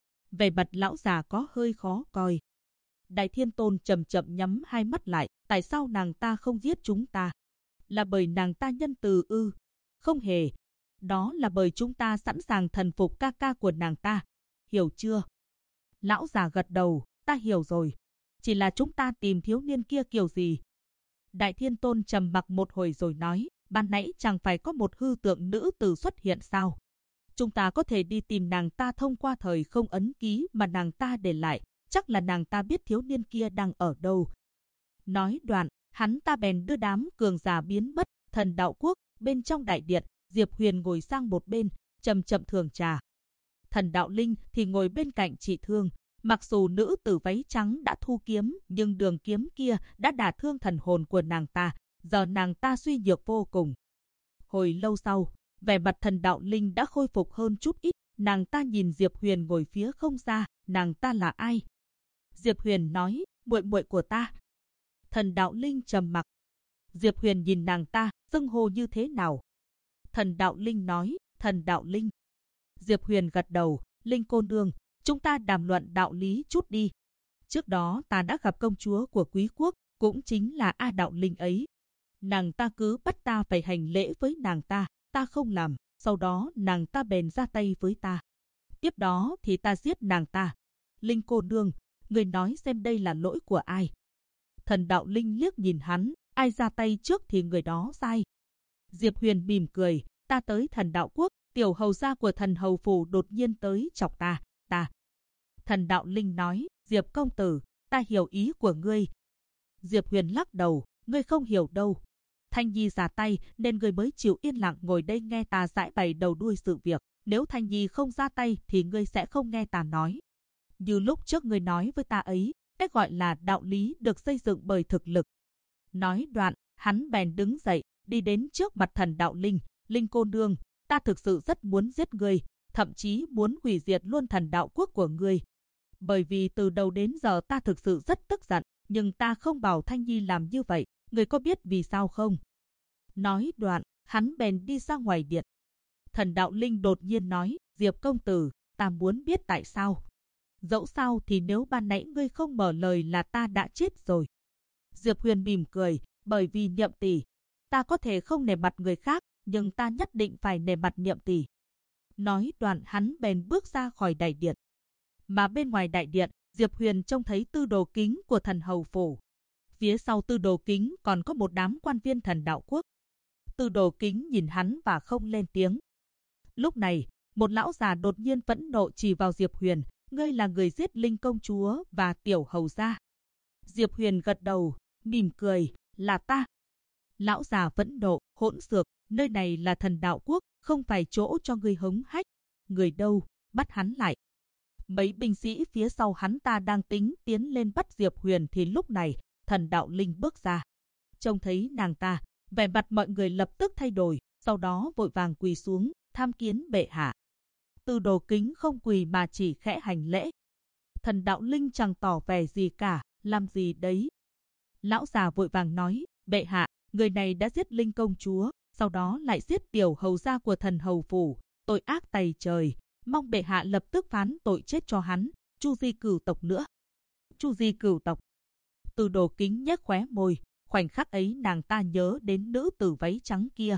Về mặt lão già có hơi khó coi. Đại Thiên Tôn chậm chậm nhắm hai mắt lại, tại sao nàng ta không giết chúng ta? Là bởi nàng ta nhân từ ư? Không hề. Đó là bởi chúng ta sẵn sàng thần phục ca ca của nàng ta. Hiểu chưa? Lão già gật đầu, ta hiểu rồi. Chỉ là chúng ta tìm thiếu niên kia kiểu gì? Đại Thiên Tôn trầm mặc một hồi rồi nói, ban nãy chẳng phải có một hư tượng nữ tử xuất hiện sao? chúng ta có thể đi tìm nàng ta thông qua thời không ấn ký mà nàng ta để lại, chắc là nàng ta biết thiếu niên kia đang ở đâu. Nói đoạn, hắn ta bèn đưa đám cường giả biến mất, Thần Đạo Quốc, bên trong đại điện, Diệp Huyền ngồi sang một bên, chậm chậm thưởng trà. Thần Đạo Linh thì ngồi bên cạnh trị thương. Mặc dù nữ tử váy trắng đã thu kiếm, nhưng đường kiếm kia đã đả thương thần hồn của nàng ta, giờ nàng ta suy nhược vô cùng. Hồi lâu sau, vẻ mặt Thần Đạo Linh đã khôi phục hơn chút ít, nàng ta nhìn Diệp Huyền ngồi phía không xa, nàng ta là ai? Diệp Huyền nói, muội muội của ta. Thần Đạo Linh trầm mặc. Diệp Huyền nhìn nàng ta, xưng hô như thế nào? Thần Đạo Linh nói, Thần Đạo Linh. Diệp Huyền gật đầu, Linh cô nương, chúng ta đàm luận đạo lý chút đi. Trước đó ta đã gặp công chúa của Quý quốc, cũng chính là A Đạo Linh ấy. Nàng ta cứ bắt ta phải hành lễ với nàng ta không làm, sau đó nàng ta bèn ra tay với ta. Tiếp đó thì ta giết nàng ta. Linh cô nương, người nói xem đây là lỗi của ai? Thần Đạo Linh liếc nhìn hắn, ai ra tay trước thì người đó sai. Diệp Huyền mỉm cười, ta tới Thần Đạo Quốc, tiểu hầu gia của Thần Hầu phủ đột nhiên tới chọc ta. Thần Đạo Linh nói, Diệp công tử, ta hiểu ý của ngươi. Diệp Huyền lắc đầu, ngươi không hiểu đâu. Thanh Nhi ra tay nên ngươi mới chịu yên lặng ngồi đây nghe ta giải bày đầu đuôi sự việc. Nếu Thanh Nhi không ra tay thì ngươi sẽ không nghe ta nói. Như lúc trước ngươi nói với ta ấy, cách gọi là đạo lý được xây dựng bởi thực lực. Nói đoạn, hắn bèn đứng dậy, đi đến trước mặt Thần Đạo Linh. Linh cô nương, ta thực sự rất muốn giết ngươi, thậm chí muốn hủy diệt luôn Thần Đạo Quốc của ngươi. Bởi vì từ đầu đến giờ ta thực sự rất tức giận, nhưng ta không bảo Thanh Nhi làm như vậy, người có biết vì sao không? Nói đoạn, hắn bèn đi ra ngoài điện. Thần Đạo Linh đột nhiên nói, Diệp công tử, ta muốn biết tại sao. Dẫu sao thì nếu ban nãy ngươi không mở lời là ta đã chết rồi. Diệp Huyền mỉm cười, bởi vì Niệm tỷ. Ta có thể không nể mặt người khác, nhưng ta nhất định phải nể mặt Niệm tỷ. Nói đoạn hắn bèn bước ra khỏi đại điện. Mà bên ngoài đại điện, Diệp Huyền trông thấy tư đồ kính của Thần Hầu phủ. Phía sau tư đồ kính còn có một đám quan viên Thần Đạo Quốc. Tư đồ kính nhìn hắn và không lên tiếng. Lúc này, một lão già đột nhiên phẫn nộ chỉ vào Diệp Huyền, ngươi là người giết Linh công chúa và tiểu hầu gia. Diệp Huyền gật đầu, mỉm cười, là ta. Lão già phẫn nộ, hỗn xược, nơi này là Thần Đạo Quốc, không phải chỗ cho ngươi hống hách. Người đâu, bắt hắn lại. Mấy binh sĩ phía sau hắn ta đang tính tiến lên bắt Diệp Huyền thì lúc này, Thần Đạo Linh bước ra. Trông thấy nàng ta, vẻ mặt mọi người lập tức thay đổi, sau đó vội vàng quỳ xuống, tham kiến bệ hạ. Tư đồ kính không quỳ mà chỉ khẽ hành lễ. Thần Đạo Linh chẳng tỏ vẻ gì cả, làm gì đấy. Lão già vội vàng nói, bệ hạ, người này đã giết Linh công chúa, sau đó lại giết tiểu hầu gia của Thần Hầu phủ, tội ác tày trời. Mong bệ hạ lập tức phán tội chết cho hắn, chu di cửu tộc nữa. Chu di cửu tộc. Tư đồ kính nhếch khóe môi, khoảnh khắc ấy nàng ta nhớ đến nữ tử váy trắng kia.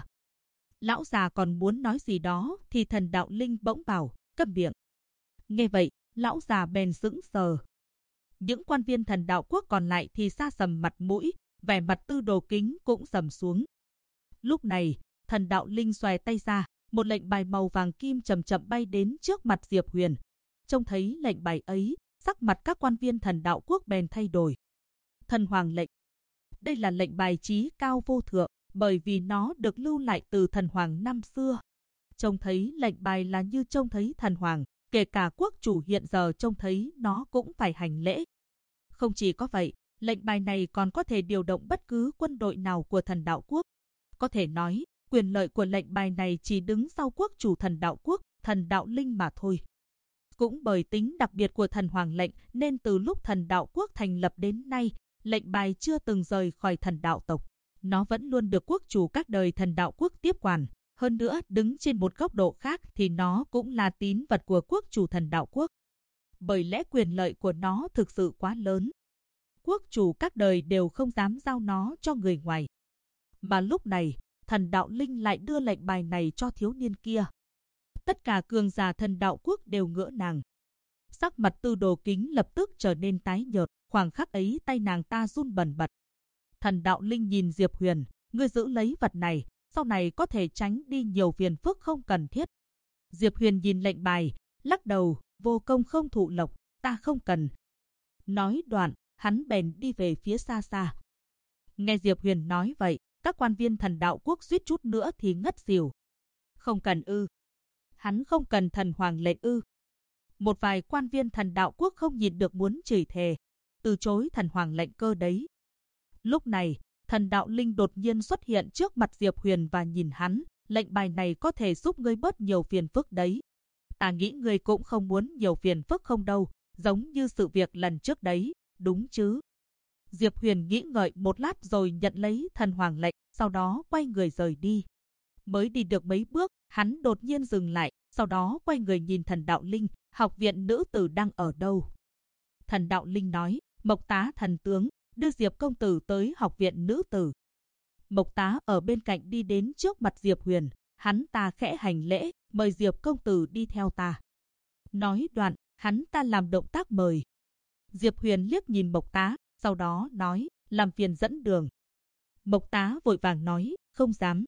Lão già còn muốn nói gì đó thì Thần Đạo Linh bỗng bảo, câm miệng. Nghe vậy, lão già bèn sững sờ. Những quan viên Thần Đạo Quốc còn lại thì sa sầm mặt mũi, vẻ mặt tư đồ kính cũng sầm xuống. Lúc này, Thần Đạo Linh xoay tay ra, một lệnh bài màu vàng kim chậm chậm bay đến trước mặt Diệp Huyền. Trông thấy lệnh bài ấy, sắc mặt các quan viên Thần Đạo Quốc bèn thay đổi. Thần Hoàng lệnh. Đây là lệnh bài chí cao vô thượng, bởi vì nó được lưu lại từ Thần Hoàng năm xưa. Trông thấy lệnh bài là như trông thấy Thần Hoàng, kể cả quốc chủ hiện giờ trông thấy nó cũng phải hành lễ. Không chỉ có vậy, lệnh bài này còn có thể điều động bất cứ quân đội nào của Thần Đạo Quốc. Có thể nói, quyền lợi của lệnh bài này chỉ đứng sau quốc chủ Thần Đạo Quốc, Thần Đạo Linh mà thôi. Cũng bởi tính đặc biệt của Thần Hoàng lệnh nên từ lúc Thần Đạo Quốc thành lập đến nay, lệnh bài chưa từng rời khỏi Thần Đạo tộc. Nó vẫn luôn được quốc chủ các đời Thần Đạo Quốc tiếp quản. Hơn nữa, đứng trên một góc độ khác thì nó cũng là tín vật của quốc chủ Thần Đạo Quốc. Bởi lẽ quyền lợi của nó thực sự quá lớn. Quốc chủ các đời đều không dám giao nó cho người ngoài. Mà lúc này, Thần Đạo Linh lại đưa lệnh bài này cho thiếu niên kia. Tất cả cường giả Thần Đạo Quốc đều ngỡ nàng. Sắc mặt tư đồ kính lập tức trở nên tái nhợt, khoảng khắc ấy tay nàng ta run bần bật. Thần Đạo Linh nhìn Diệp Huyền, ngươi giữ lấy vật này, sau này có thể tránh đi nhiều phiền phức không cần thiết. Diệp Huyền nhìn lệnh bài, lắc đầu, vô công không thụ lộc, ta không cần. Nói đoạn, hắn bèn đi về phía xa xa. Nghe Diệp Huyền nói vậy, các quan viên Thần Đạo Quốc suýt chút nữa thì ngất xỉu. Không cần ư? Hắn không cần thần hoàng lệnh ư? Một vài quan viên Thần Đạo Quốc không nhịn được muốn chửi thề, từ chối thần hoàng lệnh cơ đấy. Lúc này, Thần Đạo Linh đột nhiên xuất hiện trước mặt Diệp Huyền và nhìn hắn, lệnh bài này có thể giúp ngươi bớt nhiều phiền phức đấy. Ta nghĩ ngươi cũng không muốn nhiều phiền phức không đâu, giống như sự việc lần trước đấy, đúng chứ? Diệp Huyền nghĩ ngợi một lát rồi nhận lấy thần hoàng lệnh, sau đó quay người rời đi. Mới đi được mấy bước, hắn đột nhiên dừng lại, sau đó quay người nhìn Thần Đạo Linh, học viện nữ tử đang ở đâu? Thần Đạo Linh nói, Mộc Tá thần tướng, đưa Diệp công tử tới học viện nữ tử. Mộc Tá ở bên cạnh đi đến trước mặt Diệp Huyền, hắn ta khẽ hành lễ, mời Diệp công tử đi theo ta. Nói đoạn, hắn ta làm động tác mời. Diệp Huyền liếc nhìn Mộc Tá, sau đó nói, làm phiền dẫn đường. Mộc Tá vội vàng nói, không dám.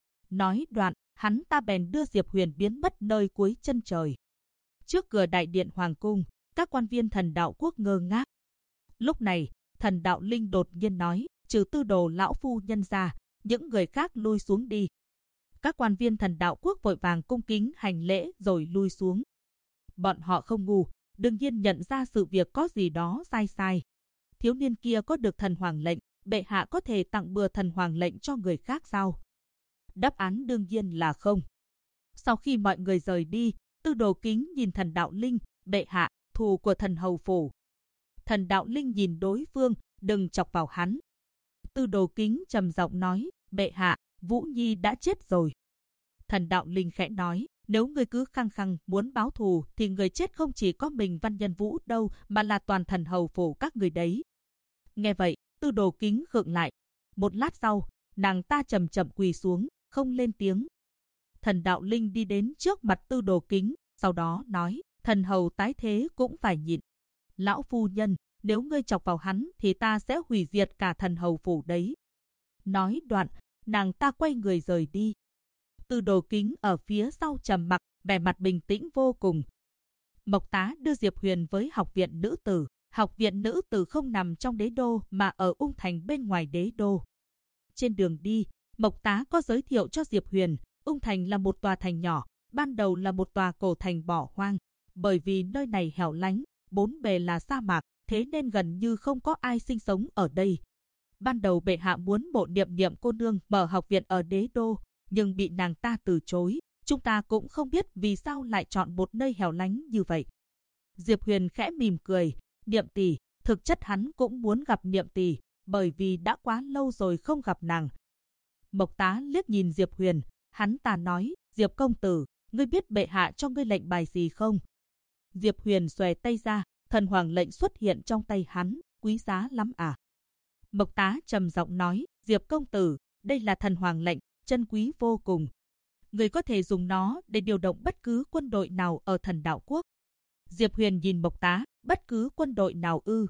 Nói đoạn, hắn ta bèn đưa Diệp Huyền biến mất nơi cuối chân trời. Trước cửa đại điện hoàng cung, các quan viên Thần Đạo Quốc ngơ ngác. Lúc này, Thần Đạo Linh đột nhiên nói, trừ Tư Đồ lão phu nhân ra, những người khác lui xuống đi. Các quan viên Thần Đạo Quốc vội vàng cung kính hành lễ rồi lui xuống. Bọn họ không ngu, đương nhiên nhận ra sự việc có gì đó sai sai. Thiếu niên kia có được thần hoàng lệnh, bệ hạ có thể tặng bừa thần hoàng lệnh cho người khác sao? Đáp án đương nhiên là không. Sau khi mọi người rời đi, Tư Đồ Kính nhìn Thần Đạo Linh, bệ hạ, thù của thần hầu phủ. Thần Đạo Linh nhìn đối phương, đừng chọc vào hắn. Tư Đồ Kính trầm giọng nói, bệ hạ, Vũ Nhi đã chết rồi. Thần Đạo Linh khẽ nói, nếu ngươi cứ khăng khăng muốn báo thù thì người chết không chỉ có mình Văn Nhân Vũ đâu mà là toàn thần hầu phủ các người đấy. Nghe vậy, Tư Đồ Kính khựng lại. Một lát sau, nàng ta chậm chậm quỳ xuống, không lên tiếng. Thần Đạo Linh đi đến trước mặt Tư Đồ Kính, sau đó nói, thần hầu tái thế cũng phải nhịn. Lão phu nhân, nếu ngươi chọc vào hắn thì ta sẽ hủy diệt cả thần hầu phủ đấy. Nói đoạn, nàng ta quay người rời đi. Tư Đồ Kính ở phía sau trầm mặc, vẻ mặt bình tĩnh vô cùng. Mộc Tá đưa Diệp Huyền với học viện nữ tử. Học viện nữ tử không nằm trong đế đô mà ở Ung Thành bên ngoài đế đô. Trên đường đi, Mộc Tá có giới thiệu cho Diệp Huyền, Ung Thành là một tòa thành nhỏ, ban đầu là một tòa cổ thành bỏ hoang. Bởi vì nơi này hẻo lánh, bốn bề là sa mạc, thế nên gần như không có ai sinh sống ở đây. Ban đầu bệ hạ muốn Mộ Niệm Niệm cô nương mở học viện ở đế đô, nhưng bị nàng ta từ chối. Chúng ta cũng không biết vì sao lại chọn một nơi hẻo lánh như vậy. Diệp Huyền khẽ mỉm cười, Niệm tỷ, thực chất hắn cũng muốn gặp Niệm tỷ, bởi vì đã quá lâu rồi không gặp nàng. Mộc Tá liếc nhìn Diệp Huyền, hắn ta nói, Diệp công tử, ngươi biết bệ hạ cho ngươi lệnh bài gì không? Diệp Huyền xòe tay ra, thần hoàng lệnh xuất hiện trong tay hắn, quý giá lắm à? Mộc Tá trầm giọng nói, Diệp công tử, đây là thần hoàng lệnh, chân quý vô cùng. Người có thể dùng nó để điều động bất cứ quân đội nào ở Thần Đạo Quốc. Diệp Huyền nhìn Mộc Tá, bất cứ quân đội nào ư?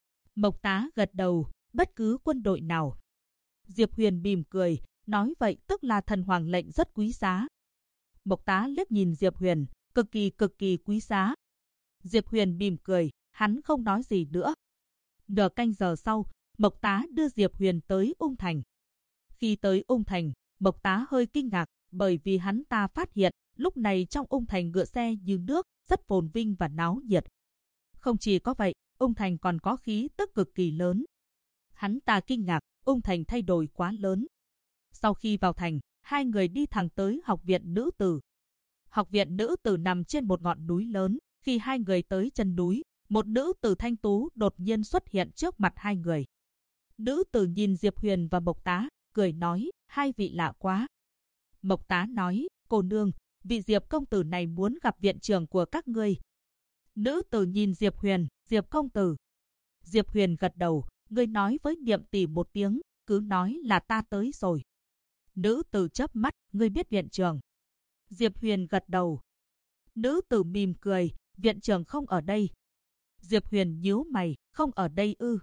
Mộc Tá gật đầu, bất cứ quân đội nào. Diệp Huyền mỉm cười, nói vậy tức là thần hoàng lệnh rất quý giá. Mộc Tá liếc nhìn Diệp Huyền, cực kỳ quý giá. Diệp Huyền mỉm cười, hắn không nói gì nữa. Nửa canh giờ sau, Mộc Tá đưa Diệp Huyền tới Ung Thành. Khi tới Ung Thành, Mộc Tá hơi kinh ngạc, bởi vì hắn ta phát hiện, lúc này trong Ung Thành ngựa xe như nước, rất phồn vinh và náo nhiệt. Không chỉ có vậy, Ung Thành còn có khí tức cực kỳ lớn. Hắn ta kinh ngạc, Ung Thành thay đổi quá lớn. Sau khi vào thành, hai người đi thẳng tới học viện nữ tử. Học viện nữ tử nằm trên một ngọn núi lớn. Khi hai người tới chân núi, một nữ tử thanh tú đột nhiên xuất hiện trước mặt hai người. Nữ tử nhìn Diệp Huyền và Mộc Tá, cười nói, hai vị lạ quá. Mộc Tá nói, cô nương, vị Diệp công tử này muốn gặp viện trưởng của các ngươi. Nữ tử nhìn Diệp Huyền, Diệp công tử. Diệp Huyền gật đầu, ngươi nói với Niệm tỷ một tiếng, cứ nói là ta tới rồi. Nữ tử chớp mắt, ngươi biết viện trưởng. Diệp Huyền gật đầu. Nữ tử mỉm cười, viện trưởng không ở đây. Diệp Huyền nhíu mày, không ở đây ư?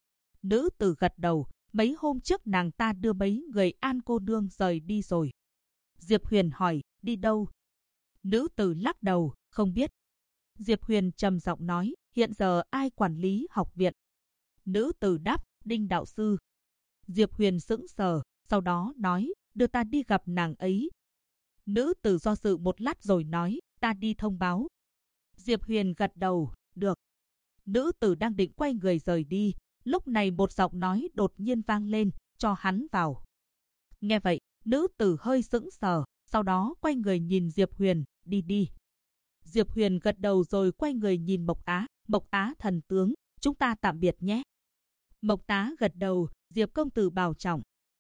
Nữ tử gật đầu, mấy hôm trước nàng ta đưa mấy người An cô nương rời đi rồi. Diệp Huyền hỏi, đi đâu? Nữ tử lắc đầu, không biết. Diệp Huyền trầm giọng nói, hiện giờ ai quản lý học viện? Nữ tử đáp, Đinh đạo sư. Diệp Huyền sững sờ, sau đó nói, đưa ta đi gặp nàng ấy. Nữ tử do dự một lát rồi nói, ta đi thông báo. Diệp Huyền gật đầu, được. Nữ tử đang định quay người rời đi, lúc này một giọng nói đột nhiên vang lên, cho hắn vào. Nghe vậy, nữ tử hơi sững sờ, sau đó quay người nhìn Diệp Huyền, đi đi. Diệp Huyền gật đầu rồi quay người nhìn Mộc Á thần tướng, chúng ta tạm biệt nhé. Mộc Tá gật đầu, Diệp công tử bảo trọng.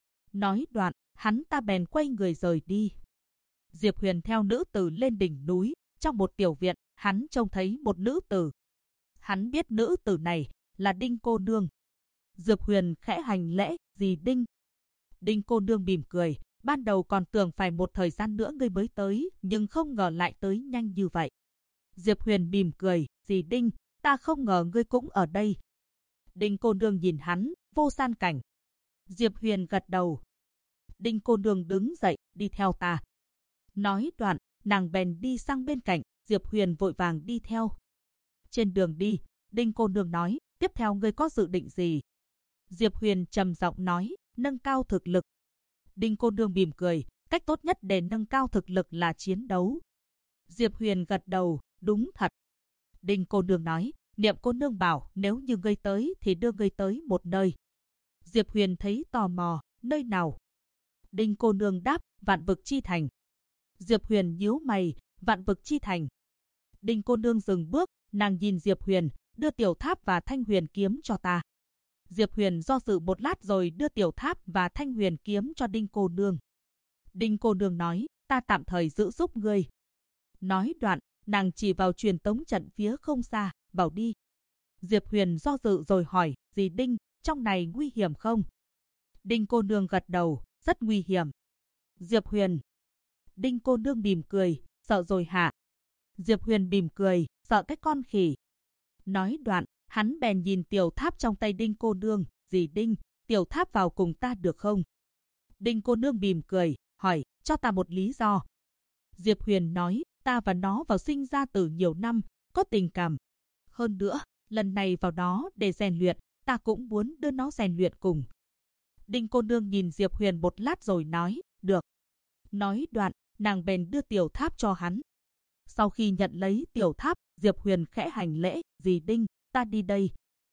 Nói đoạn, hắn ta bèn quay người rời đi. Diệp Huyền theo nữ tử lên đỉnh núi, trong một tiểu viện, hắn trông thấy một nữ tử. Hắn biết nữ tử này là Đinh cô nương. Diệp Huyền khẽ hành lễ, dì Đinh. Đinh cô nương mỉm cười, ban đầu còn tưởng phải một thời gian nữa ngươi mới tới, nhưng không ngờ lại tới nhanh như vậy. Diệp Huyền mỉm cười, dì Đinh, ta không ngờ ngươi cũng ở đây. Đinh cô nương nhìn hắn, Vô San Cảnh. Diệp Huyền gật đầu. Đinh cô nương đứng dậy, đi theo ta. Nói đoạn, nàng bèn đi sang bên cạnh, Diệp Huyền vội vàng đi theo. Trên đường đi, Đinh cô nương nói, tiếp theo ngươi có dự định gì? Diệp Huyền trầm giọng nói, nâng cao thực lực. Đinh cô nương mỉm cười, cách tốt nhất để nâng cao thực lực là chiến đấu. Diệp Huyền gật đầu, đúng thật. Đinh cô nương nói, Niệm cô nương bảo nếu như ngươi tới thì đưa ngươi tới một nơi. Diệp Huyền thấy tò mò, nơi nào? Đinh cô nương đáp, Vạn Vực Chi Thành. Diệp Huyền nhíu mày, Vạn Vực Chi Thành. Đinh cô nương dừng bước, nàng nhìn Diệp Huyền, đưa tiểu tháp và thanh huyền kiếm cho ta. Diệp Huyền do dự một lát rồi đưa tiểu tháp và thanh huyền kiếm cho Đinh cô nương. Đinh cô nương nói, ta tạm thời giữ giúp ngươi. Nói đoạn, nàng chỉ vào truyền tống trận phía không xa, bảo đi. Diệp Huyền do dự rồi hỏi, dì Đinh, trong này nguy hiểm không? Đinh cô nương gật đầu, rất nguy hiểm. Diệp Huyền. Đinh cô nương mỉm cười, sợ rồi hả? Diệp Huyền mỉm cười, sợ cái con khỉ. Nói đoạn, hắn bèn nhìn tiểu tháp trong tay Đinh cô nương, dì Đinh, tiểu tháp vào cùng ta được không? Đinh cô nương mỉm cười, hỏi, cho ta một lý do. Diệp Huyền nói, ta và nó vào sinh ra từ nhiều năm, có tình cảm. Hơn nữa, lần này vào đó để rèn luyện, ta cũng muốn đưa nó rèn luyện cùng. Đinh cô nương nhìn Diệp Huyền một lát rồi nói, được. Nói đoạn, nàng bèn đưa tiểu tháp cho hắn. Sau khi nhận lấy tiểu tháp, Diệp Huyền khẽ hành lễ, dì Đinh, ta đi đây.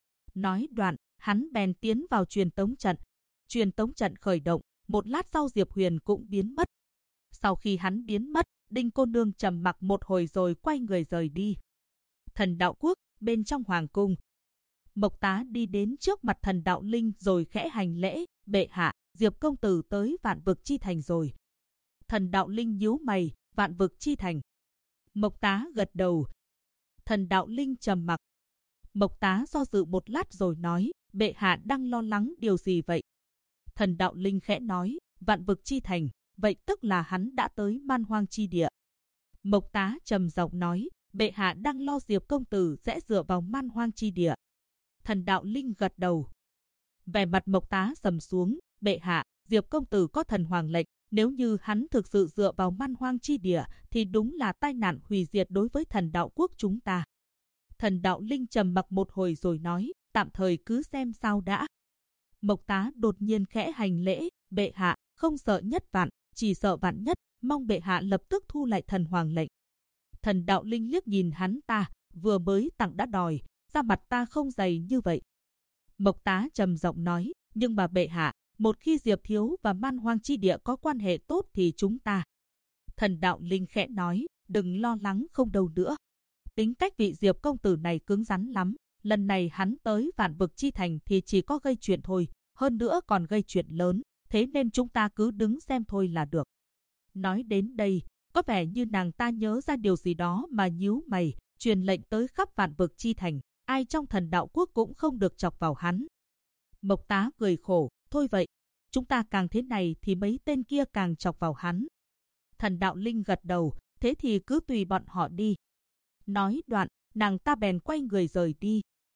Nói đoạn, hắn bèn tiến vào truyền tống trận. Truyền tống trận khởi động, một lát sau Diệp Huyền cũng biến mất. Sau khi hắn biến mất, Đinh cô nương trầm mặc một hồi rồi quay người rời đi. Thần Đạo Quốc, bên trong hoàng cung. Mộc Tá đi đến trước mặt Thần Đạo Linh rồi khẽ hành lễ, bệ hạ, Diệp công tử tới Vạn Vực Chi Thành rồi. Thần Đạo Linh nhíu mày, Vạn Vực Chi Thành. Mộc Tá gật đầu. Thần Đạo Linh trầm mặc. Mộc Tá do dự một lát rồi nói, bệ hạ đang lo lắng điều gì vậy? Thần Đạo Linh khẽ nói, Vạn Vực Chi Thành, vậy tức là hắn đã tới Man Hoang Chi Địa. Mộc Tá trầm giọng nói, bệ hạ đang lo Diệp công tử sẽ dựa vào Man Hoang Chi Địa. Thần Đạo Linh gật đầu. Vẻ mặt Mộc Tá sầm xuống, bệ hạ, Diệp công tử có thần hoàng lệnh, nếu như hắn thực sự dựa vào Man Hoang Chi Địa thì đúng là tai nạn hủy diệt đối với Thần Đạo Quốc chúng ta. Thần Đạo Linh trầm mặc một hồi rồi nói, tạm thời cứ xem sao đã. Mộc Tá đột nhiên khẽ hành lễ, bệ hạ, không sợ nhất vạn, chỉ sợ vạn nhất, mong bệ hạ lập tức thu lại thần hoàng lệnh. Thần Đạo Linh liếc nhìn hắn ta, vừa mới tặng đã đòi, da mặt ta không dày như vậy. Mộc Tá trầm giọng nói, nhưng mà bệ hạ, một khi Diệp thiếu và Man Hoang Chi Địa có quan hệ tốt thì chúng ta. Thần Đạo Linh khẽ nói, đừng lo lắng không đâu nữa. Tính cách vị Diệp công tử này cứng rắn lắm, lần này hắn tới Vạn Vực Chi Thành thì chỉ có gây chuyện thôi, hơn nữa còn gây chuyện lớn, thế nên chúng ta cứ đứng xem thôi là được. Nói đến đây, có vẻ như nàng ta nhớ ra điều gì đó mà nhíu mày, truyền lệnh tới khắp Vạn Vực Chi Thành, ai trong Thần Đạo Quốc cũng không được chọc vào hắn. Mộc Tá cười khổ, thôi vậy, chúng ta càng thế này thì mấy tên kia càng chọc vào hắn. Thần Đạo Linh gật đầu, thế thì cứ tùy bọn họ đi. Nói đoạn, nàng ta bèn quay người rời đi.